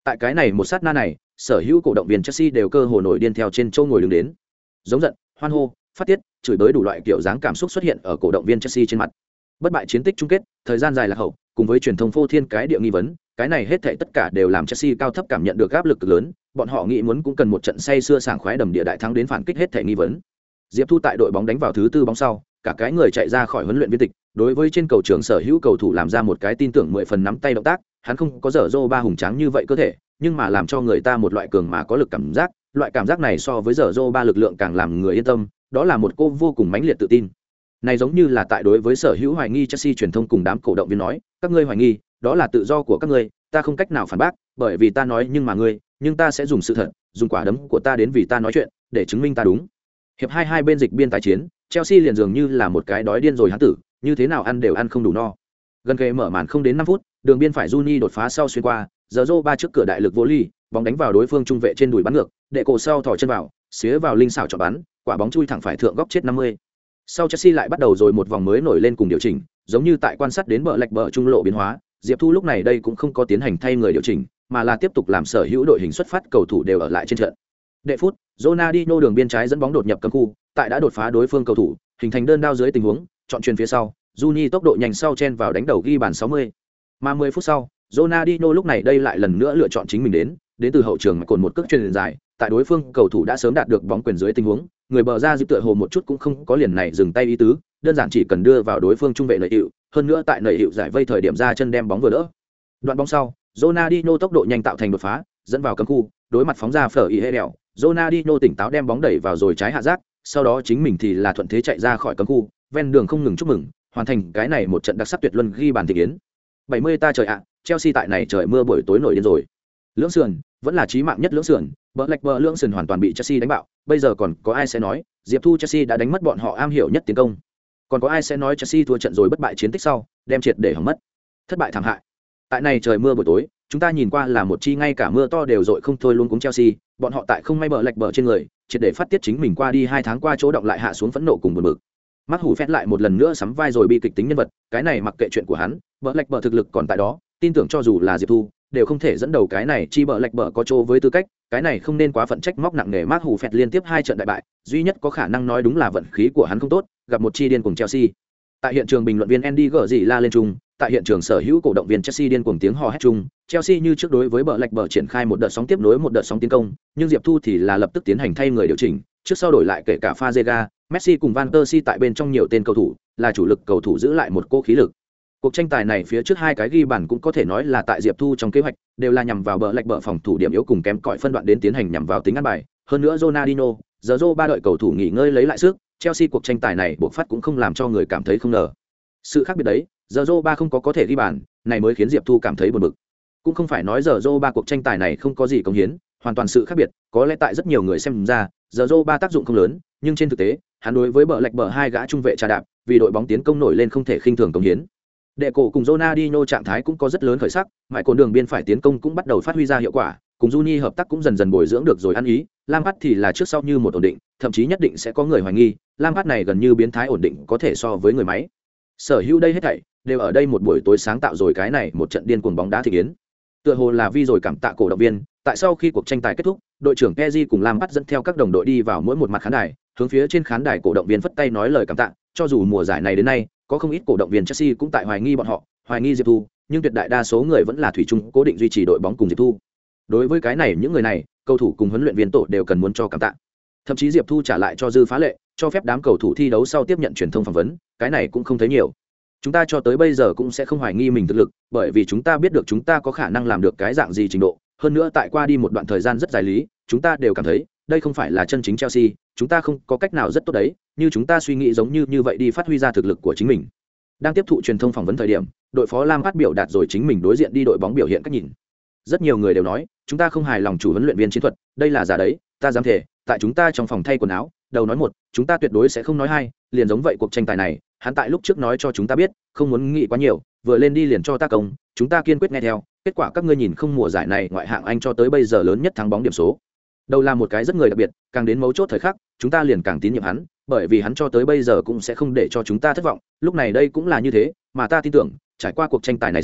Tại cái này một sát na này, sở hữu cổ động viên Chelsea đều cơ hồ nổi điên theo trên châu ngồi đứng đến. Giống giận, hoan hô, phát tiết, chửi bới đủ loại kiểu dáng cảm xúc xuất hiện ở cổ động viên Chelsea trên mặt. Bất bại chiến tích chung kết, thời gian dài lạc hậu, cùng với truyền thông phô thiên cái địa nghi vấn, cái này hết thảy tất cả đều làm Chelsea cao thấp cảm nhận được áp lực cực lớn, bọn họ nghĩ muốn cũng cần một trận say sưa sảng khoái đầm địa đại thắng đến phản kích hết thảy nghi vấn. Diệp Thu tại đội bóng đánh vào thứ tư bóng sau, cả cái người chạy ra khỏi huấn luyện viên tịch, đối với trên cầu trường sở hữu cầu thủ làm ra một cái tin tưởng 10 phần nắm tay động tác, hắn không có dở dô ba hùng tráng như vậy cơ thể, nhưng mà làm cho người ta một loại cường mà có lực cảm giác, loại cảm giác này so với dở dô ba lực lượng càng làm người yên tâm, đó là một cô vô cùng mãnh liệt tự tin. Này giống như là tại đối với sở hữu hoài nghi Chelsea truyền thông cùng đám cổ động viên nói, các ngươi hoài nghi, đó là tự do của các ngươi, ta không cách nào phản bác, bởi vì ta nói nhưng ta sẽ dùng sự thật, dùng quả đấm của ta đến vì ta nói chuyện, để chứng minh ta đúng. Hiệp 2 bên dịch biên tái chiến, Chelsea liền dường như là một cái đói điên rồi hắn tử, như thế nào ăn đều ăn không đủ no. Gần kề mở màn không đến 5 phút, đường biên phải Juni đột phá sau xuyên qua, giờ ba trước cửa đại lực vô ly, bóng đánh vào đối phương trung vệ trên đùi bắn ngược, đệ cổ sau thò chân vào, xía vào linh xảo chọn bắn, quả bóng chui thẳng phải thượng góc chết 50. Sau Chelsea lại bắt đầu rồi một vòng mới nổi lên cùng điều chỉnh, giống như tại quan sát đến bờ lệch bờ trung lộ biến hóa, Diệp Thu lúc này đây cũng không có tiến hành thay người điều chỉnh, mà là tiếp tục làm sở hữu đội hình xuất phát cầu thủ đều ở lại trên trận. Đệ phút, Ronaldinho đường biên trái dẫn bóng đột nhập cấm khu, tại đã đột phá đối phương cầu thủ, hình thành đơn đao dưới tình huống, chọn chuyền phía sau, Juni tốc độ nhanh sau chen vào đánh đầu ghi bàn 60. Mà 10 phút sau, Ronaldinho lúc này đây lại lần nữa lựa chọn chính mình đến từ hậu trường mà cồn một cước chuyền dài, tại đối phương cầu thủ đã sớm đạt được bóng quyền dưới tình huống, người bờ ra dịp tựa hồ một chút cũng không có liền này dừng tay ý tứ, đơn giản chỉ cần đưa vào đối phương trung vệ nảy hiệu, hơn nữa tại nảy hiệu giải vây thời điểm ra chân đem bóng vừa đỡ. Đoạn bóng sau, Ronaldinho tốc độ nhanh tạo thành đột phá, dẫn vào cấm khu, đối mặt phóng ra phở ý hệ đèo, Ronaldinho tỉnh táo đem bóng đẩy vào rồi trái hạ giác, sau đó chính mình thì là thuận thế chạy ra khỏi cấm khu, ven đường không ngừng chúc mừng, hoàn thành cái này một trận đặc sắc tuyệt luân ghi bàn thị kiến. 70 ta trời ạ, Chelsea tại này trời mưa buổi tối nổi điên rồi. Lưỡng sườn, vẫn là chí mạng nhất lưỡng sườn, Blackburn lưỡng sườn hoàn toàn bị Chelsea đánh bạo, bây giờ còn có ai sẽ nói, Diệp Thu Chelsea đã đánh mất bọn họ am hiểu nhất tiến công. Còn có ai sẽ nói Chelsea thua trận rồi bất bại chiến tích sau, đem triệt để hỏng mất. Thất bại thảm hại. Tại này trời mưa buổi tối, chúng ta nhìn qua là một chi ngay cả mưa to đều dội không thôi luôn cúng Chelsea, bọn họ tại không may bờ lệch bờ trên người, triệt để phát tiết chính mình qua đi 2 tháng qua chỗ động lại hạ xuống phẫn nộ cùng buồn bực. Mắt hủ phét lại một lần nữa sắm vai rồi bi kịch tính nhân vật, cái này mặc kệ chuyện của hắn, bờ lệch bờ thực lực còn tại đó, tin tưởng cho dù là Diệp Thu đều không thể dẫn đầu cái này chi bờ lệch bờ có chỗ với tư cách, cái này không nên quá phận trách móc nặng nề. Mắt hủ phét liên tiếp 2 trận đại bại, duy nhất có khả năng nói đúng là vận khí của hắn không tốt, gặp một chi điên cùng Chelsea. Tại hiện trường bình luận viên Andy gở gì la lên chung, tại hiện trường sở hữu cổ động viên Chelsea điên cuồng tiếng hò hét chung, Chelsea như trước đối với bờ lệch bờ triển khai một đợt sóng tiếp nối một đợt sóng tiến công, nhưng Diệp Thu thì là lập tức tiến hành thay người điều chỉnh, trước sau đổi lại kể cả Fazega, Messi cùng Van der Si tại bên trong nhiều tên cầu thủ, là chủ lực cầu thủ giữ lại một cô khí lực. Cuộc tranh tài này phía trước 2 cái ghi bàn cũng có thể nói là tại Diệp Thu trong kế hoạch, đều là nhằm vào bờ lệch bờ phòng thủ điểm yếu cùng kém cỏi phân đoạn đến tiến hành nhằm vào tính ăn bài, hơn nữa Ronaldinho, giờ ba đợi cầu thủ nghỉ ngơi lấy lại sức, Chelsea cuộc tranh tài này buộc phát cũng không làm cho người cảm thấy không ngờ. Sự khác biệt đấy, giờ ba không có thể ghi bàn, này mới khiến Diệp Thu cảm thấy buồn bực. Cũng không phải nói giờ ba cuộc tranh tài này không có gì cống hiến, hoàn toàn sự khác biệt, có lẽ tại rất nhiều người xem ra, giờ ba tác dụng không lớn, nhưng trên thực tế, hắn đối với bờ lệch bờ 2 gã trung vệ trà đạp, vì đội bóng tiến công nổi lên không thể khinh thường cống hiến. Đệ cổ cùng Ronaldinho trạng thái cũng có rất lớn khởi sắc, mãi cồn đường biên phải tiến công cũng bắt đầu phát huy ra hiệu quả, cùng Juni hợp tác cũng dần dần bồi dưỡng được rồi ăn ý, Lampard thì là trước sau như một ổn định, thậm chí nhất định sẽ có người hoài nghi, Lampard này gần như biến thái ổn định có thể so với người máy. Sở hữu đây hết thảy đều ở đây một buổi tối sáng tạo rồi cái này một trận điên cuồng bóng đá thị kiến. Tựa hồ là vì rồi cảm tạ cổ động viên, tại sau khi cuộc tranh tài kết thúc, đội trưởng Pezzi cùng Lampard dẫn theo các đồng đội đi vào mỗi một mặt khán đài, hướng phía trên khán đài cổ động viên phất tay nói lời cảm tạ, cho dù mùa giải này đến nay, có không ít cổ động viên Chelsea cũng tại hoài nghi bọn họ, hoài nghi Diệp Thu, nhưng tuyệt đại đa số người vẫn là thủy chung cố định duy trì đội bóng cùng Diệp Thu. Đối với cái này những người này, cầu thủ cùng huấn luyện viên tổ đều cần muốn cho cảm tạ. Thậm chí Diệp Thu trả lại cho dư phá lệ, cho phép đám cầu thủ thi đấu sau tiếp nhận truyền thông phỏng vấn, cái này cũng không thấy nhiều. Chúng ta cho tới bây giờ cũng sẽ không hoài nghi mình thực lực, bởi vì chúng ta biết được chúng ta có khả năng làm được cái dạng gì trình độ, hơn nữa tại qua đi một đoạn thời gian rất dài lý, chúng ta đều cảm thấy đây không phải là chân chính Chelsea, chúng ta không có cách nào rất tốt đấy, như chúng ta suy nghĩ giống như vậy đi phát huy ra thực lực của chính mình. Đang tiếp thụ truyền thông phỏng vấn thời điểm, đội phó Lam phát biểu đạt rồi chính mình đối diện đi đội bóng biểu hiện cách nhìn. Rất nhiều người đều nói, chúng ta không hài lòng chủ huấn luyện viên chiến thuật, đây là giả đấy, ta dám thề, tại chúng ta trong phòng thay quần áo, đầu nói một, chúng ta tuyệt đối sẽ không nói hai, liền giống vậy cuộc tranh tài này, hắn tại lúc trước nói cho chúng ta biết, không muốn nghĩ quá nhiều, vừa lên đi liền cho ta công, chúng ta kiên quyết nghe theo, kết quả các ngươi nhìn không mùa giải này ngoại hạng Anh cho tới bây giờ lớn nhất thắng bóng điểm số. Đầu là một cái rất người đặc biệt, càng đến mấu chốt thời khắc, chúng ta liền càng tín nhiệm hắn, bởi vì hắn cho tới bây giờ cũng sẽ không để cho chúng ta thất vọng, lúc này đây cũng là như thế, mà ta tin tưởng, trải qua cuộc tranh tài này sau,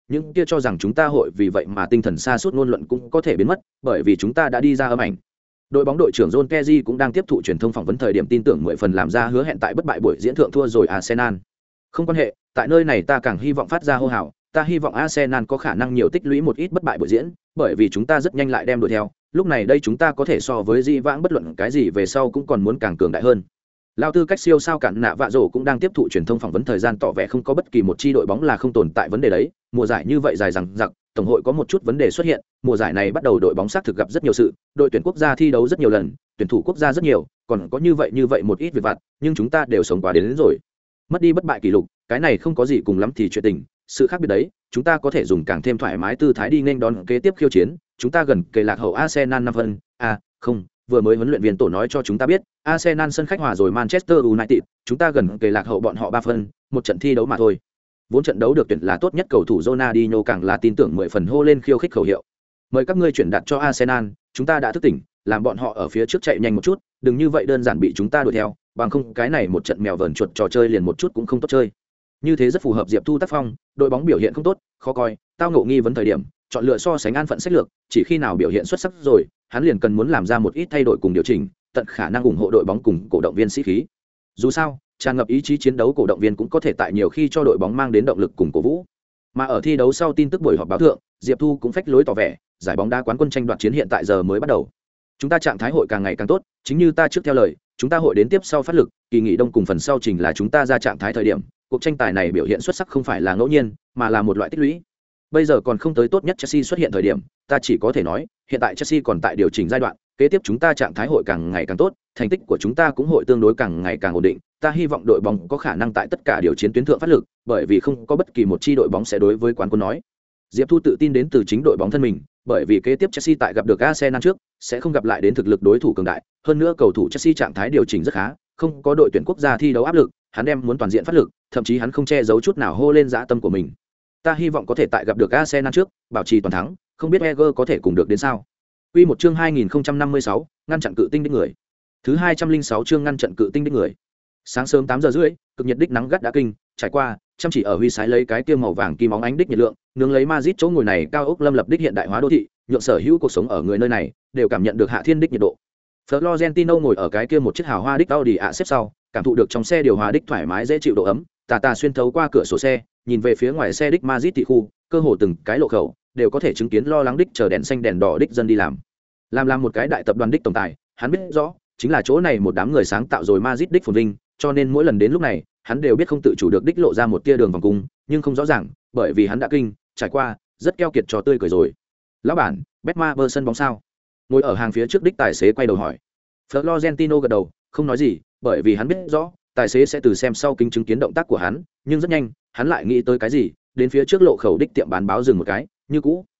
những kia cho rằng chúng ta hội vì vậy mà tinh thần sa sút ngôn luận cũng có thể biến mất, bởi vì chúng ta đã đi ra âm ảnh. Đội bóng đội trưởng John Terry cũng đang tiếp thụ truyền thông phỏng vấn thời điểm tin tưởng 10 phần làm ra hứa hẹn tại bất bại buổi diễn thượng thua rồi Arsenal. Không quan hệ, tại nơi này ta càng hy vọng phát ra hô hào, ta hy vọng Arsenal có khả năng nhiều tích lũy một ít bất bại buổi diễn, bởi vì chúng ta rất nhanh lại đem đuổi theo, lúc này đây chúng ta có thể so với Di vãng bất luận cái gì về sau cũng còn muốn càng cường đại hơn. Lao tư cách siêu sao cản nạ vạ rổ cũng đang tiếp thụ truyền thông phỏng vấn thời gian tỏ vẻ không có bất kỳ một chi đội bóng là không tồn tại vấn đề đấy, mùa giải như vậy dài dằng dặc, tổng hội có một chút vấn đề xuất hiện, mùa giải này bắt đầu đội bóng xác thực gặp rất nhiều sự, đội tuyển quốc gia thi đấu rất nhiều lần, tuyển thủ quốc gia rất nhiều, còn có như vậy một ít việc vặt, nhưng chúng ta đều sống qua đến rồi. Mất đi bất bại kỷ lục, cái này không có gì cùng lắm thì chuyện tình, sự khác biệt đấy, chúng ta có thể dùng càng thêm thoải mái tư thái đi nên đón kế tiếp khiêu chiến, chúng ta gần kề lạc hậu Arsenal 5 phân, không, vừa mới huấn luyện viên tổ nói cho chúng ta biết, Arsenal sân khách hòa rồi Manchester United, chúng ta gần kề lạc hậu bọn họ 3 phân, một trận thi đấu mà thôi. Vốn trận đấu được tuyển là tốt nhất cầu thủ Ronaldinho càng là tin tưởng 10 phần hô lên khiêu khích khẩu hiệu. Mời các ngươi chuyển đặt cho Arsenal, chúng ta đã thức tỉnh, làm bọn họ ở phía trước chạy nhanh một chút, đừng như vậy đơn giản bị chúng ta đuổi theo, bằng không cái này một trận mèo vờn chuột trò chơi liền một chút cũng không tốt chơi. Như thế rất phù hợp Diệp Thu tác phong, đội bóng biểu hiện không tốt, khó coi, tao ngộ nghi vấn thời điểm, chọn lựa so sánh an phận sách lược, chỉ khi nào biểu hiện xuất sắc rồi, hắn liền cần muốn làm ra một ít thay đổi cùng điều chỉnh, tận khả năng ủng hộ đội bóng cùng cổ động viên sĩ khí. Dù sao, tràn ngập ý chí chiến đấu cổ động viên cũng có thể tại nhiều khi cho đội bóng mang đến động lực cùng cổ vũ. Mà ở thi đấu sau tin tức buổi họp báo thượng, Diệp Thu cũng phách lối tỏ vẻ, giải bóng đá quán quân tranh đoạt chiến hiện tại giờ mới bắt đầu. Chúng ta trạng thái hội càng ngày càng tốt, chính như ta trước theo lời, chúng ta hội đến tiếp sau phát lực, kỳ nghỉ đông cùng phần sau trình là chúng ta ra trạng thái thời điểm, cuộc tranh tài này biểu hiện xuất sắc không phải là ngẫu nhiên, mà là một loại tích lũy. Bây giờ còn không tới tốt nhất Chelsea xuất hiện thời điểm, ta chỉ có thể nói, hiện tại Chelsea còn tại điều chỉnh giai đoạn, kế tiếp chúng ta trạng thái hội càng ngày càng tốt, thành tích của chúng ta cũng hội tương đối càng ngày càng ổn định. Ta hy vọng đội bóng có khả năng tại tất cả điều chiến tuyến thượng phát lực, bởi vì không có bất kỳ một chi đội bóng sẽ đối với quán quân nói. Diệp Thu tự tin đến từ chính đội bóng thân mình, bởi vì kế tiếp Chelsea tại gặp được Arsenal trước, sẽ không gặp lại đến thực lực đối thủ cường đại, hơn nữa cầu thủ Chelsea trạng thái điều chỉnh rất khá, không có đội tuyển quốc gia thi đấu áp lực, hắn đem muốn toàn diện phát lực, thậm chí hắn không che giấu chút nào hô lên dã tâm của mình. Ta hy vọng có thể tại gặp được Arsenal trước, bảo trì toàn thắng, không biết Wenger có thể cùng được đến sao. Quy một chương 2056, ngăn chặn cự tinh đích người. Thứ 206 chương ngăn chặn cự tinh đích người. Sáng sớm 8 giờ rưỡi, cực nhiệt đích nắng gắt đã kinh, trải qua, chăm chỉ ở huy sái lấy cái kia màu vàng kim óng ánh đích nhiệt lượng, nướng lấy Madrid chỗ ngồi này cao ốc lâm lập đích hiện đại hóa đô thị, nhượng sở hữu cuộc sống ở người nơi này đều cảm nhận được hạ thiên đích nhiệt độ. Florentino ngồi ở cái kia một chiếc hào hoa đích Audi A xếp sau, cảm thụ được trong xe điều hòa đích thoải mái dễ chịu độ ấm, tà xuyên thấu qua cửa sổ xe, nhìn về phía ngoài xe đích Madrid thị khu, cơ hồ từng cái lộ khẩu đều có thể chứng kiến lo lắng đích chờ đèn xanh đèn đỏ đích dân đi làm một cái đại tập đoàn đích tổng tài, hắn biết rõ chính là chỗ này một đám người sáng tạo rồi Madrid đích phồn vinh, cho nên mỗi lần đến lúc này hắn đều biết không tự chủ được đích lộ ra một tia đường vòng cung, nhưng không rõ ràng, bởi vì hắn đã kinh trải qua rất keo kiệt trò tươi cười rồi. Lão bản, Betmaber sân bóng sao? Ngồi ở hàng phía trước đích tài xế quay đầu hỏi. Florentino gật đầu, không nói gì, bởi vì hắn biết rõ tài xế sẽ từ xem sau kính chứng kiến động tác của hắn, nhưng rất nhanh hắn lại nghĩ tới cái gì, đến phía trước lộ khẩu đích tiệm bán báo dừng một cái, như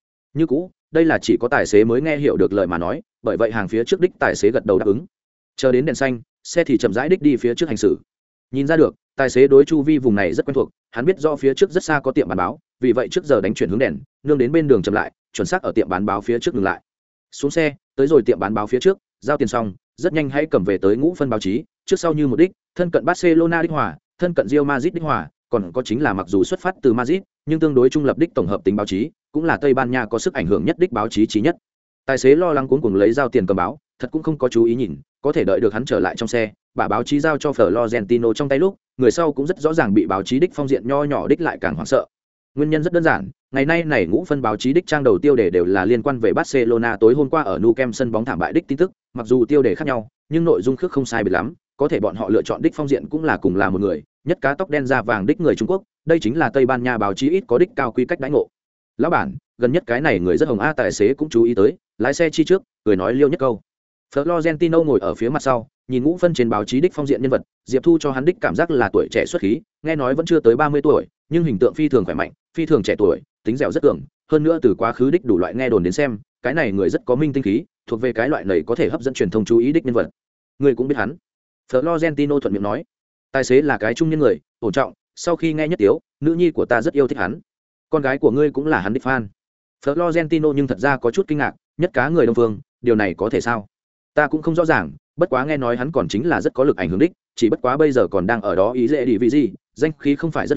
cũ, đây là chỉ có tài xế mới nghe hiểu được lời mà nói, bởi vậy hàng phía trước đích tài xế gật đầu đáp ứng. Chờ đến đèn xanh, xe thì chậm rãi đích đi phía trước hành xử. Nhìn ra được, tài xế đối chu vi vùng này rất quen thuộc, hắn biết do phía trước rất xa có tiệm bán báo, vì vậy trước giờ đánh chuyển hướng đèn, nương đến bên đường chậm lại, chuẩn xác ở tiệm bán báo phía trước dừng lại. Xuống xe, tới rồi tiệm bán báo phía trước, giao tiền xong, rất nhanh hãy cầm về tới ngũ phân báo chí, trước sau như một đích, thân cận Barcelona đích hòa, thân cận Real Madrid đích hòa, còn có chính là mặc dù xuất phát từ Madrid, nhưng tương đối trung lập đích tổng hợp tính báo chí, cũng là Tây Ban Nha có sức ảnh hưởng nhất đích báo chí trí nhất. Tài xế lo lắng cuống cuồng lấy giao tiền cầm báo, thật cũng không có chú ý nhìn, có thể đợi được hắn trở lại trong xe, bà báo chí giao cho Florentino trong tay lúc, người sau cũng rất rõ ràng bị báo chí đích phong diện nho nhỏ đích lại càng hoảng sợ. Nguyên nhân rất đơn giản, ngày nay này ngũ phân báo chí đích trang đầu tiêu đề đều là liên quan về Barcelona tối hôm qua ở Nou Camp sân bóng thảm bại đích tin tức, mặc dù tiêu đề khác nhau, nhưng nội dung khước không sai biệt lắm, có thể bọn họ lựa chọn đích phong diện cũng là cùng là một người, nhất cá tóc đen da vàng đích người Trung Quốc, đây chính là Tây Ban Nha báo chí ít có đích cao quy cách đãi ngộ. Lão bản, gần nhất cái này người rất hồng a, tài xế cũng chú ý tới, lái xe chi trước, cười nói liêu nhất câu. Florentino ngồi ở phía mặt sau, nhìn ngũ phân trên báo chí đích phong diện nhân vật, Diệp Thu cho hắn đích cảm giác là tuổi trẻ xuất khí, nghe nói vẫn chưa tới 30 tuổi, nhưng hình tượng phi thường khỏe mạnh, phi thường trẻ tuổi, tính dẻo rất cường, hơn nữa từ quá khứ đích đủ loại nghe đồn đến xem, cái này người rất có minh tinh khí, thuộc về cái loại này có thể hấp dẫn truyền thông chú ý đích nhân vật. Người cũng biết hắn. Florentino thuận miệng nói. Tài xế là cái trung niên người, ổn trọng, sau khi nghe nhất tiếu, nữ nhi của ta rất yêu thích hắn. Con gái của ngươi cũng là hắn đích fan. Florentino nhưng thật ra có chút kinh ngạc, nhất cá người Đông phương, điều này có thể sao? Ta cũng không rõ ràng, bất quá nghe nói hắn còn chính là rất có lực ảnh hưởng đích, chỉ bất quá bây giờ còn đang ở đó ý dễ đi vì gì, danh khí không phải rất lớn,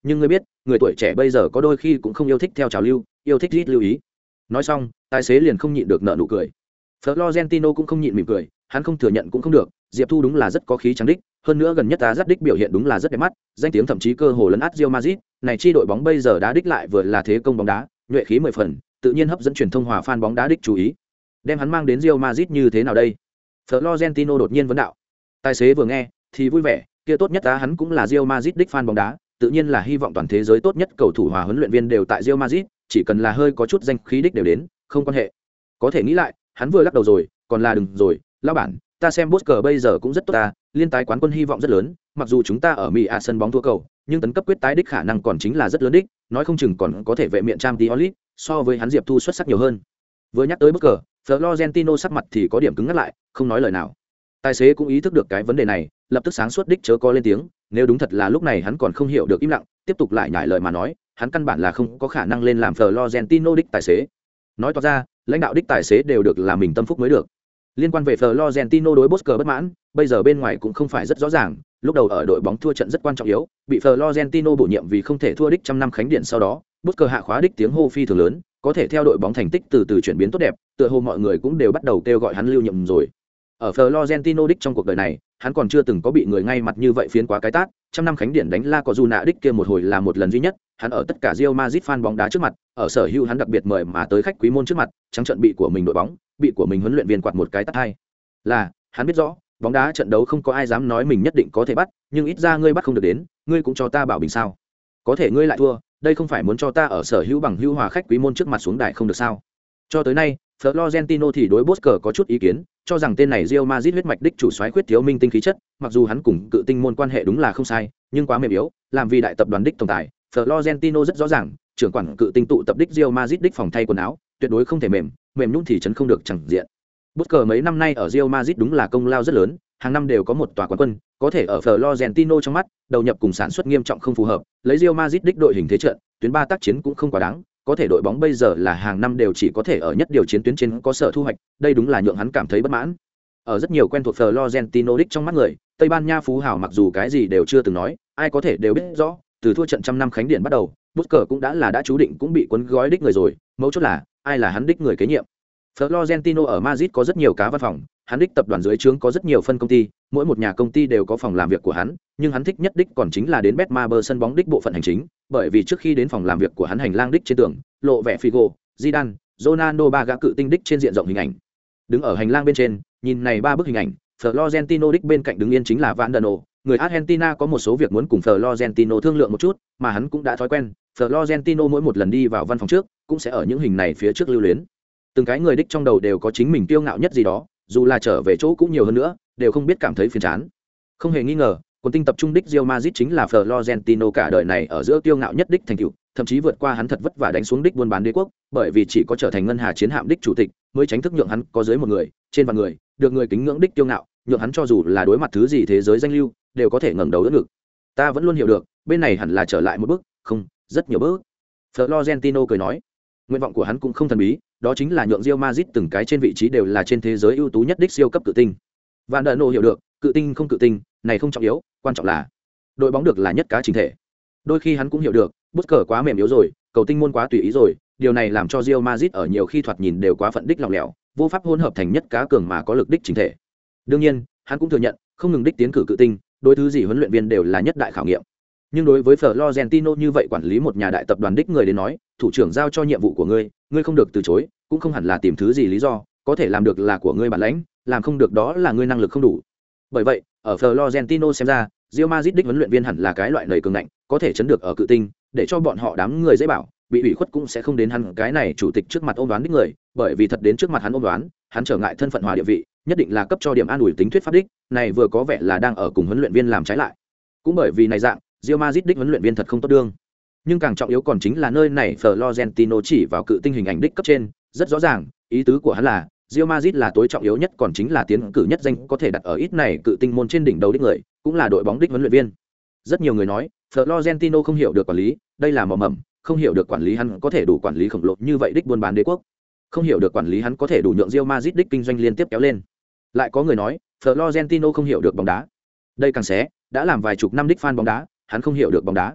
nhưng ngươi biết người tuổi trẻ bây giờ có đôi khi cũng không yêu thích theo trào lưu, yêu thích ít lưu ý. Nói xong tài xế liền không nhịn được nợ nụ cười. Florentino cũng không nhịn mỉm cười, hắn không thừa nhận cũng không được, Diệp Thu đúng là rất có khí trắng đích, hơn nữa gần nhất ta dắt đích biểu hiện đúng là rất đẹp mắt, danh tiếng thậm chí cơ hồ lấn át Real Madrid, này chi đội bóng bây giờ đá đích lại vừa là thế công bóng đá, nhuệ khí 10 phần, tự nhiên hấp dẫn truyền thông hòa fan bóng đá đích chú ý. Đem hắn mang đến Real Madrid như thế nào đây? Florentino đột nhiên vấn đạo. Tài xế vừa nghe thì vui vẻ, kia tốt nhất ta hắn cũng là Real Madrid đích fan bóng đá, tự nhiên là hy vọng toàn thế giới tốt nhất cầu thủ hòa huấn luyện viên đều tại Real Madrid, chỉ cần là hơi có chút danh khí đích đều đến, không quan hệ. Có thể nghĩ lại, hắn vừa lắc đầu rồi, còn là đừng rồi, lão bản, ta xem Bosker bây giờ cũng rất tốt ta, liên tái quán quân hy vọng rất lớn, mặc dù chúng ta ở Mỹ sân bóng thua cầu, nhưng tấn cấp quyết tái đích khả năng còn chính là rất lớn đích, nói không chừng còn có thể vệ miệng Champions League, so với hắn Diệp Thu xuất sắc nhiều hơn. Vừa nhắc tới Bosker, Florentino sắc mặt thì có điểm cứng ngắt lại, không nói lời nào. Tài xế cũng ý thức được cái vấn đề này, lập tức sáng suốt đích chớ có lên tiếng, nếu đúng thật là lúc này hắn còn không hiểu được im lặng, tiếp tục lại nhải lời mà nói, hắn căn bản là không có khả năng lên làm Florentino đích tài xế. Nói toạc ra, lãnh đạo đích tài xế đều được là mình tâm phúc mới được. Liên quan về Florentino đối Bosker bất mãn, bây giờ bên ngoài cũng không phải rất rõ ràng, lúc đầu ở đội bóng thua trận rất quan trọng yếu, bị Florentino bổ nhiệm vì không thể thua đích trăm năm khánh điện sau đó, Bosker hạ khóa đích tiếng hô phi thường lớn, có thể theo đội bóng thành tích từ từ chuyển biến tốt đẹp, tựa hồ mọi người cũng đều bắt đầu kêu gọi hắn lưu nhiệm rồi. Ở Florentino đích trong cuộc đời này, hắn còn chưa từng có bị người ngay mặt như vậy phiến quá cái tát, trăm năm khánh điện đánh La Cojuna đích kia một hồi là một lần duy nhất, hắn ở tất cả Real Madrid fan bóng đá trước mặt, ở sở hữu hắn đặc biệt mời mà tới khách quý môn trước mặt, trắng trận bị của mình đội bóng, bị của mình huấn luyện viên quạt một cái tát hai. Là, hắn biết rõ, bóng đá trận đấu không có ai dám nói mình nhất định có thể bắt, nhưng ít ra ngươi bắt không được đến, ngươi cũng cho ta bảo bình sao? Có thể ngươi lại thua, đây không phải muốn cho ta ở sở hữu bằng hữu hòa khách quý môn trước mặt xuống đài không được sao? Cho tới nay, Florentino thì đối Bosker có chút ý kiến, cho rằng tên này Real Madrid huyết mạch đích chủ soái khuyết thiếu minh tinh khí chất, mặc dù hắn cùng cự tinh môn quan hệ đúng là không sai, nhưng quá mềm yếu, làm vì đại tập đoàn đích tổng tài, Florentino rất rõ ràng, trưởng quản cự tinh tụ tập đích Real Madrid đích phòng thay quần áo, tuyệt đối không thể mềm nhũn thì chấn không được chẳng diện. Bosker mấy năm nay ở Real Madrid đúng là công lao rất lớn, hàng năm đều có một tòa quán quân, có thể ở Florentino trong mắt, đầu nhập cùng sản xuất nghiêm trọng không phù hợp, lấy Real Madrid đích đội hình thế trận, tuyến ba tác chiến cũng không quá đáng, có thể đội bóng bây giờ là hàng năm đều chỉ có thể ở nhất điều chiến tuyến trên có sở thu hoạch, đây đúng là nhượng hắn cảm thấy bất mãn. Ở rất nhiều quen thuộc Florentino đích trong mắt người, Tây Ban Nha phú hào mặc dù cái gì đều chưa từng nói, ai có thể đều biết rõ, từ thua trận trăm năm khánh điện bắt đầu, Bosker cũng đã chú định cũng bị cuốn gói đích người rồi, mấu chốt là ai là hắn đích người kế nhiệm. Florentino ở Madrid có rất nhiều cá văn phòng, hắn đích tập đoàn dưới trướng có rất nhiều phân công ty, mỗi một nhà công ty đều có phòng làm việc của hắn, nhưng hắn thích nhất đích còn chính là đến Betmaber sân bóng đích bộ phận hành chính, bởi vì trước khi đến phòng làm việc của hắn hành lang đích trên tường, lộ vẻ Figo, Zidane, Ronaldo ba gã cự tinh đích trên diện rộng hình ảnh. Đứng ở hành lang bên trên, nhìn này ba bức hình ảnh, Florentino đích bên cạnh đứng yên chính là Vandano, người Argentina có một số việc muốn cùng Florentino thương lượng một chút, mà hắn cũng đã thói quen, Florentino mỗi một lần đi vào văn phòng trước, cũng sẽ ở những hình này phía trước lưu luyến. Từng cái người đích trong đầu đều có chính mình kiêu ngạo nhất gì đó, dù là trở về chỗ cũng nhiều hơn nữa, đều không biết cảm thấy phiền chán. Không hề nghi ngờ, quân tinh tập trung đích Real Madrid chính là Florentino cả đời này ở giữa kiêu ngạo nhất đích thành tựu, thậm chí vượt qua hắn thật vất vả đánh xuống đích buôn bán đế quốc, bởi vì chỉ có trở thành ngân hà chiến hạm đích chủ tịch, mới tránh thức nhượng hắn có dưới một người, trên vạn người, được người kính ngưỡng đích kiêu ngạo, nhượng hắn cho dù là đối mặt thứ gì thế giới danh lưu, đều có thể ngẩng đầu đỡ ngực. Ta vẫn luôn hiểu được, bên này hẳn là trở lại một bước, không, rất nhiều bước. Florentino cười nói, nguyện vọng của hắn cũng không thần bí, đó chính là nhượng Real Madrid từng cái trên vị trí đều là trên thế giới ưu tú nhất đích siêu cấp cự tinh. Van der Nô hiểu được, cự tinh không cự tinh, này không trọng yếu, quan trọng là đội bóng được là nhất cá chỉnh thể. Đôi khi hắn cũng hiểu được, Bosker quá mềm yếu rồi, cầu tinh môn quá tùy ý rồi, điều này làm cho Real Madrid ở nhiều khi thoạt nhìn đều quá phận đích lỏng lẻo, vô pháp hỗn hợp thành nhất cá cường mà có lực đích chỉnh thể. Đương nhiên, hắn cũng thừa nhận, không ngừng đích tiến cử cự tinh, đối thứ gì huấn luyện viên đều là nhất đại khảo nghiệm. Nhưng đối với Florentino như vậy quản lý một nhà đại tập đoàn đích người đến nói, thủ trưởng giao cho nhiệm vụ của ngươi, ngươi không được từ chối, cũng không hẳn là tìm thứ gì lý do, có thể làm được là của ngươi bản lãnh, làm không được đó là ngươi năng lực không đủ. Bởi vậy, ở Florentino xem ra, Real Madrid đích huấn luyện viên hẳn là cái loại nầy cường ngạnh, có thể chấn được ở cự tinh, để cho bọn họ đám người dễ bảo, bị ủy khuất cũng sẽ không đến hắn cái này chủ tịch trước mặt ôm đoán đích người, bởi vì thật đến trước mặt hắn ôm đoán, hắn trở ngại thân phận hòa địa vị, nhất định là cấp cho điểm an ủi tính thuyết pháp đích, này vừa có vẻ là đang ở cùng huấn luyện viên làm trái lại. Cũng bởi vì này dạng, Real Madrid đích huấn luyện viên thật không tốt đương. Nhưng càng trọng yếu còn chính là nơi này Florentino chỉ vào cự tinh hình ảnh đích cấp trên, rất rõ ràng, ý tứ của hắn là Real Madrid là tối trọng yếu nhất, còn chính là tiến cử nhất danh có thể đặt ở ít này cự tinh môn trên đỉnh đầu đích người, cũng là đội bóng đích huấn luyện viên. Rất nhiều người nói, Florentino không hiểu được quản lý, đây là mỏ mầm, không hiểu được quản lý hắn có thể đủ quản lý khổng lồ như vậy đích buôn bán đế quốc. Không hiểu được quản lý hắn có thể đủ nhượng Real Madrid đích kinh doanh liên tiếp kéo lên. Lại có người nói, Florentino không hiểu được bóng đá. Đây càng xé, đã làm vài chục năm đích fan bóng đá, hắn không hiểu được bóng đá.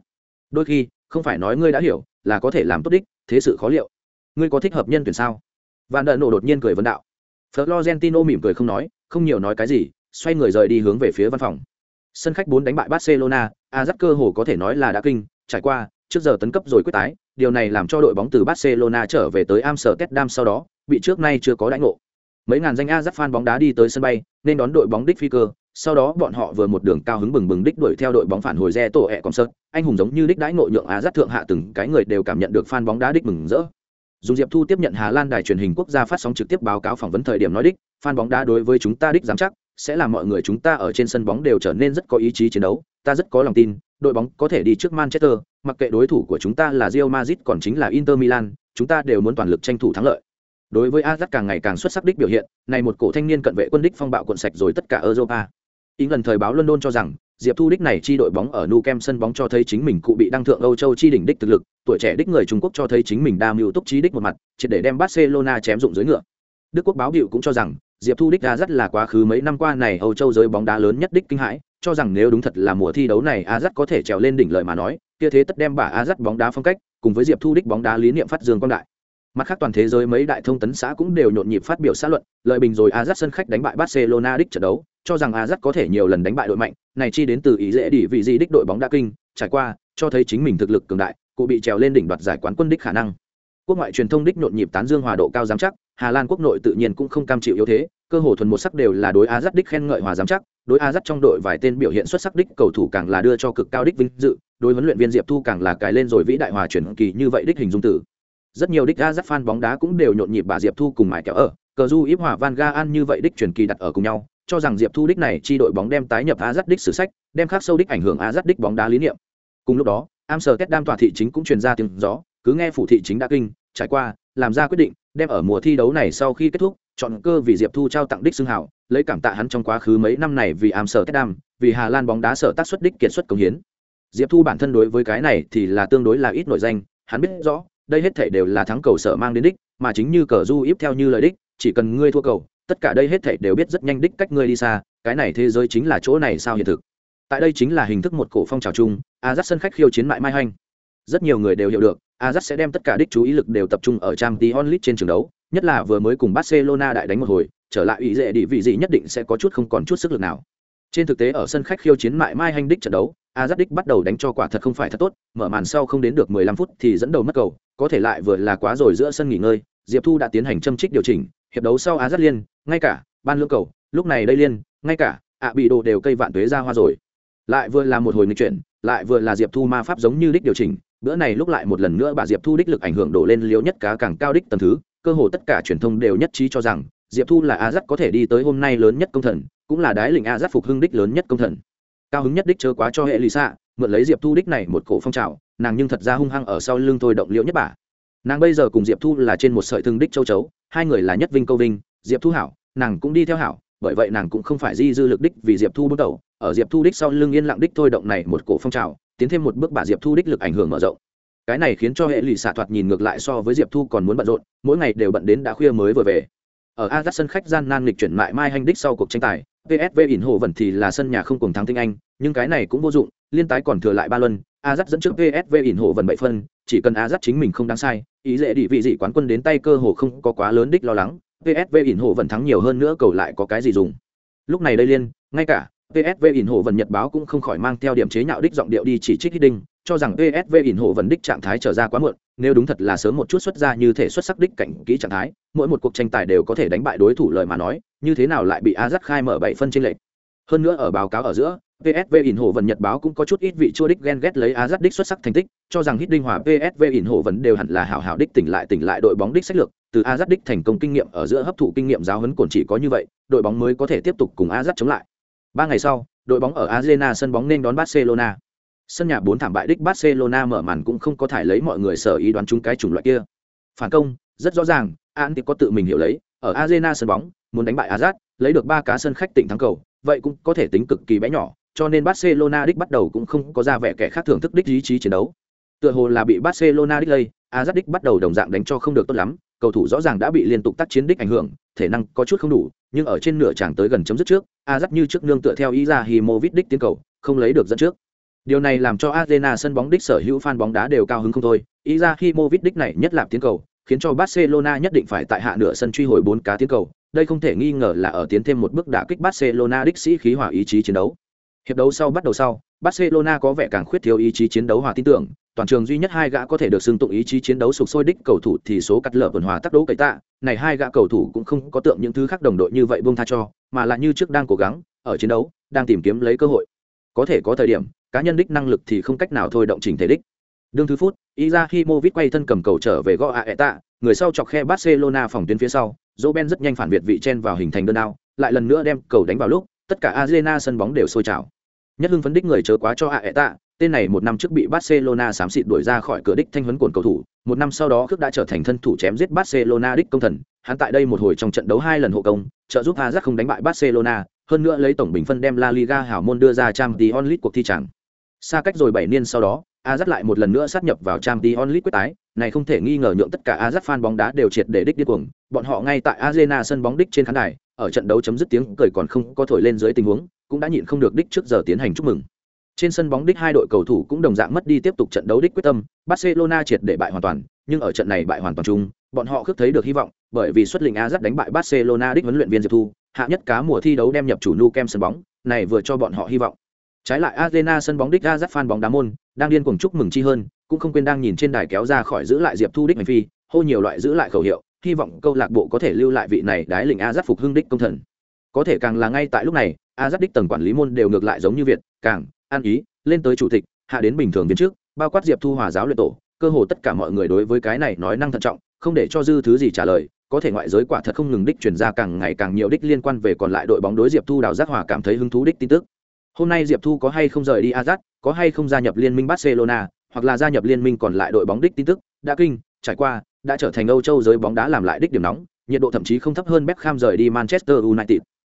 đôi khi không phải nói ngươi đã hiểu là có thể làm tốt đích, thế sự khó liệu. Ngươi có thích hợp nhân tuyển sao? Vạn Đợn Nổ đột nhiên cười vấn đạo. Florentino mỉm cười không nói, không nhiều nói cái gì, xoay người rời đi hướng về phía văn phòng. Sân khách 4 đánh bại Barcelona, Ajax cơ hồ có thể nói là đã kinh, trải qua trước giờ tấn cấp rồi quyết tái, điều này làm cho đội bóng từ Barcelona trở về tới Amsterdam sau đó, bị trước nay chưa có đãi ngộ. Mấy ngàn danh Ajax fan bóng đá đi tới sân bay, nên đón đội bóng đích phi cơ, sau đó bọn họ vừa một đường cao hứng bừng bừng đích đuổi theo đội bóng phản hồi re tổ ẹ concert, anh hùng giống như đích đãi ngộ nhượng Ajax thượng hạ từng cái người đều cảm nhận được fan bóng đá đích mừng rỡ. Dùng Diệp Thu tiếp nhận Hà Lan đài truyền hình quốc gia phát sóng trực tiếp báo cáo phỏng vấn thời điểm nói đích, fan bóng đá đối với chúng ta đích dám chắc sẽ làm mọi người chúng ta ở trên sân bóng đều trở nên rất có ý chí chiến đấu, ta rất có lòng tin, đội bóng có thể đi trước Manchester, mặc kệ đối thủ của chúng ta là Real Madrid còn chính là Inter Milan, chúng ta đều muốn toàn lực tranh thủ thắng lợi. Đối với Ajax càng ngày càng xuất sắc đích biểu hiện, này một cổ thanh niên cận vệ quân đích phong bạo cuộn sạch rồi tất cả Europa. Lần thời báo London cho rằng, Diệp Thu đích này chi đội bóng ở Nou Camp sân bóng cho thấy chính mình cụ bị đăng thượng Âu Châu chi đỉnh đích thực lực, tuổi trẻ đích người Trung Quốc cho thấy chính mình đa mưu túc trí đích một mặt, triệt để đem Barcelona chém dụng dưới ngựa. Đức Quốc báo biểu cũng cho rằng, Diệp Thu đích Ajax là quá khứ mấy năm qua này Âu Châu giới bóng đá lớn nhất đích kinh hãi, cho rằng nếu đúng thật là mùa thi đấu này Ajax có thể trèo lên đỉnh lợi mà nói, kia thế tất đem bả Ajax bóng đá phong cách, cùng với Diệp Thu đích bóng đá lý niệm phát dương quang đại. Mặt khác toàn thế giới mấy đại thông tấn xã cũng đều nhộn nhịp phát biểu xã luận, lợi bình rồi Ajax sân khách đánh bại Barcelona đích trận đấu, cho rằng Ajax có thể nhiều lần đánh bại đội mạnh, này chi đến từ ý dễ đi vị gì đích đội bóng đá kinh, trải qua, cho thấy chính mình thực lực cường đại, cụ bị trèo lên đỉnh đoạt giải quán quân đích khả năng. Quốc ngoại truyền thông đích nhộn nhịp tán dương hòa độ cao giám chắc, Hà Lan quốc nội tự nhiên cũng không cam chịu yếu thế, cơ hồ thuần một sắc đều là đối Ajax đích khen ngợi hòa giám chắc, đối Ajax trong đội vài tên biểu hiện xuất sắc đích cầu thủ càng là đưa cho cực cao đích vinh dự, đối huấn luyện viên Diệp Thu càng là cài lên rồi vĩ đại hòa chuyển kỳ như vậy đích hình dung tử. Rất nhiều đích Ajax fan bóng đá cũng đều nhộn nhịp bà Diệp Thu cùng mãi kéo ở, cờ du íp hòa Van Gaal như vậy đích truyền kỳ đặt ở cùng nhau, cho rằng Diệp Thu đích này chi đội bóng đem tái nhập Ajax đích sử sách, đem khắc sâu đích ảnh hưởng Ajax đích bóng đá lý niệm. Cùng lúc đó, Amsterdam tòa thị chính cũng truyền ra tiếng gió, cứ nghe phủ thị chính đã kinh, trải qua, làm ra quyết định, đem ở mùa thi đấu này sau khi kết thúc, chọn cơ vì Diệp Thu trao tặng đích xưng hào, lấy cảm tạ hắn trong quá khứ mấy năm này vì Amsterdam, vì Hà Lan bóng đá sở tác xuất đích kiệt xuất công hiến. Diệp Thu bản thân đối với cái này thì là tương đối là ít nổi danh, hắn biết rõ, đây hết thảy đều là thắng cầu sở mang đến đích, mà chính như cờ du íp theo như lời đích, chỉ cần ngươi thua cầu, tất cả đây hết thảy đều biết rất nhanh đích cách ngươi đi xa, cái này thế giới chính là chỗ này sao hiện thực. Tại đây chính là hình thức một cổ phong trào chung, Ajax sân khách khiêu chiến mại mai hành. Rất nhiều người đều hiểu được, Ajax sẽ đem tất cả đích chú ý lực đều tập trung ở Champions League trên trường đấu, nhất là vừa mới cùng Barcelona đại đánh một hồi, trở lại ủy dễ đi vị gì nhất định sẽ có chút không còn chút sức lực nào. Trên thực tế ở sân khách khiêu chiến mại mai hành đích trận đấu, Ajax đích bắt đầu đánh cho quả thật không phải thật tốt, mở màn sau không đến được 15 phút thì dẫn đầu mất cầu, có thể lại vừa là quá rồi giữa sân nghỉ ngơi, Diệp Thu đã tiến hành châm trích điều chỉnh, hiệp đấu sau Ajax liên, ngay cả ban lưỡng cầu, lúc này đây liên, ngay cả bị đồ đều cây vạn tuế ra hoa rồi. Lại vừa là một hồi nghịch chuyển, lại vừa là Diệp Thu ma pháp giống như đích điều chỉnh, bữa này lúc lại một lần nữa bà Diệp Thu đích lực ảnh hưởng đổ lên liếu nhất cá càng cao đích tầng thứ, cơ hồ tất cả truyền thông đều nhất trí cho rằng Diệp Thu là Ajax có thể đi tới hôm nay lớn nhất công thần, cũng là đái lĩnh Ajax phục hưng đích lớn nhất công thần. Cao hứng nhất đích chớ quá cho hệ Lisa, mượn lấy Diệp Thu đích này một cổ phong trào, nàng nhưng thật ra hung hăng ở sau lưng thôi động liễu nhất bả. Nàng bây giờ cùng Diệp Thu là trên một sợi thừng đích châu chấu, hai người là nhất vinh câu vinh, Diệp Thu hảo, nàng cũng đi theo hảo, bởi vậy nàng cũng không phải di dư lực đích vì Diệp Thu bước đầu, ở Diệp Thu đích sau lưng yên lặng đích thôi động này một cổ phong trào, tiến thêm một bước bà Diệp Thu đích lực ảnh hưởng mở rộng. Cái này khiến cho hệ lụy xạ thoạt nhìn ngược lại so với Diệp Thu còn muốn bận rộn, mỗi ngày đều bận đến đã khuya mới vừa về. Ở Ajax sân khách gian nan lịch chuyển mại mai hành đích sau cuộc tranh tài, PSV ỉn hồ vẫn thì là sân nhà không cùng thắng tinh Anh, nhưng cái này cũng vô dụng, liên tái còn thừa lại 3 luân, Ajax dẫn trước PSV ỉn hồ vẫn 7 phân, chỉ cần Ajax chính mình không đáng sai, ý dễ đi vị dị quán quân đến tay cơ hồ không có quá lớn đích lo lắng, PSV ỉn hồ vẫn thắng nhiều hơn nữa cầu lại có cái gì dùng. Lúc này đây liên, ngay cả PSV ỉn hồ vẫn nhật báo cũng không khỏi mang theo điểm chế nhạo đích giọng điệu đi chỉ trích Hiddink, cho rằng PSV ỉn hồ vẫn đích trạng thái trở ra quá muộn, nếu đúng thật là sớm một chút xuất ra như thể xuất sắc đích cảnh kỹ trạng thái, mỗi một cuộc tranh tài đều có thể đánh bại đối thủ lời mà nói, như thế nào lại bị Ajax khai mở 7 phân chênh lệch. Hơn nữa ở báo cáo ở giữa, PSV ỉn hồ vẫn nhật báo cũng có chút ít vị chua đích ghen ghét lấy Ajax đích xuất sắc thành tích, cho rằng Hiddink hòa PSV ỉn hồ vẫn đều hẳn là hảo hảo đích tỉnh lại đội bóng đích sách lược, từ Ajax đích thành công kinh nghiệm ở giữa hấp thụ kinh nghiệm giáo huấn còn chỉ có như vậy, đội bóng mới có thể tiếp tục cùng Ajax chống lại. 3 ngày sau, đội bóng ở Arena sân bóng nên đón Barcelona. Sân nhà 4 thảm bại đích Barcelona mở màn cũng không có thải lấy mọi người sở ý đoán chúng cái chủng loại kia. Phản công, rất rõ ràng, Antip có tự mình hiểu lấy, ở Arena sân bóng, muốn đánh bại Ajax, lấy được 3 cá sân khách tỉnh thắng cầu, vậy cũng có thể tính cực kỳ bé nhỏ, cho nên Barcelona đích bắt đầu cũng không có ra vẻ kẻ khác thưởng thức đích ý chí chiến đấu. Tựa hồ là bị Barcelona đích lây, Ajax đích bắt đầu đồng dạng đánh cho không được tốt lắm, cầu thủ rõ ràng đã bị liên tục tác chiến đích ảnh hưởng, thể năng có chút không đủ, nhưng ở trên nửa chàng tới gần chấm dứt trước, Ajax như trước nương tựa theo Izahimovic đích tiến cầu, không lấy được dẫn trước. Điều này làm cho Arena sân bóng đích sở hữu fan bóng đá đều cao hứng không thôi. Izahimovic đích này nhất lạp tiến cầu, khiến cho Barcelona nhất định phải tại hạ nửa sân truy hồi 4 cá tiến cầu. Đây không thể nghi ngờ là ở tiến thêm một bước đả kích Barcelona đích sĩ khí hòa ý chí chiến đấu. Hiệp đấu sau bắt đầu sau, Barcelona có vẻ càng khuyết thiếu ý chí chiến đấu hòa tin tưởng, toàn trường duy nhất hai gã có thể được xưng tụng ý chí chiến đấu sục sôi đích cầu thủ thì số cắt lở vườn hòa tác đấu cậy tạ, này hai gã cầu thủ cũng không có tượng những thứ khác đồng đội như vậy buông tha cho, mà là như trước đang cố gắng, ở chiến đấu, đang tìm kiếm lấy cơ hội. Có thể có thời điểm, cá nhân đích năng lực thì không cách nào thôi động chỉnh thể đích. Đương thứ phút, Izahimovic quay thân cầm cầu trở về gõ Aeta, người sau chọc khe Barcelona phòng tuyến phía sau, Robben rất nhanh phản việt vị chen vào hình thành đơn đao, lại lần nữa đem cầu đánh vào lúc, tất cả Arena sân bóng đều sôi trào. Nhất hưng phấn đích người chớ quá cho Aeta, tên này một năm trước bị Barcelona xám xịt đuổi ra khỏi cửa đích thanh huấn cuồng cầu thủ, một năm sau đó cước đã trở thành thân thủ chém giết Barcelona đích công thần, hắn tại đây một hồi trong trận đấu 2 lần hộ công, trợ giúp Hazard không đánh bại Barcelona, hơn nữa lấy tổng bình phân đem La Liga hảo môn đưa ra Champions League cuộc thi chẳng. Xa cách rồi 7 niên sau đó, Hazard lại một lần nữa sát nhập vào Champions League quyết tái, này không thể nghi ngờ nhượng tất cả Hazard fan bóng đá đều triệt để đích điên cuồng, bọn họ ngay tại Arena sân bóng đích trên khán đài, ở trận đấu chấm dứt tiếng cười còn không có thổi lên dưới tình huống, cũng đã nhịn không được đích trước giờ tiến hành chúc mừng. Trên sân bóng đích hai đội cầu thủ cũng đồng dạng mất đi tiếp tục trận đấu đích quyết tâm, Barcelona triệt để bại hoàn toàn, nhưng ở trận này bại hoàn toàn chung, bọn họ khước thấy được hy vọng, bởi vì xuất lĩnh Hazard đánh bại Barcelona đích huấn luyện viên Diệp Thu, hạ nhất cá mùa thi đấu đem nhập chủ Nou Camp sân bóng, này vừa cho bọn họ hy vọng. Trái lại Arena sân bóng đích Hazard fan bóng đá môn, đang điên cuồng chúc mừng chi hơn, cũng không quên đang nhìn trên đài kéo ra khỏi giữ lại Diệp Thu đích hành phi, hô nhiều loại giữ lại khẩu hiệu, hy vọng câu lạc bộ có thể lưu lại vị này đái lĩnh Hazard phục hưng đích công thần. Có thể càng là ngay tại lúc này, Hazard đích tầng quản lý môn đều ngược lại giống như Việt, càng ăn ý, lên tới chủ tịch, hạ đến bình thường viên trước, bao quát Diệp Thu hòa giáo luyện tổ, cơ hồ tất cả mọi người đối với cái này nói năng thận trọng, không để cho dư thứ gì trả lời, có thể ngoại giới quả thật không ngừng đích truyền ra càng ngày càng nhiều đích liên quan về còn lại đội bóng đối Diệp Thu đào giác hòa cảm thấy hứng thú đích tin tức. Hôm nay Diệp Thu có hay không rời đi Hazard, có hay không gia nhập liên minh Barcelona, hoặc là gia nhập liên minh còn lại đội bóng đích tin tức, đã kinh, trải qua, đã trở thành Âu Châu giới bóng đá làm lại đích điểm nóng, nhiệt độ thậm chí không thấp hơn Beckham rời đi Manchester United.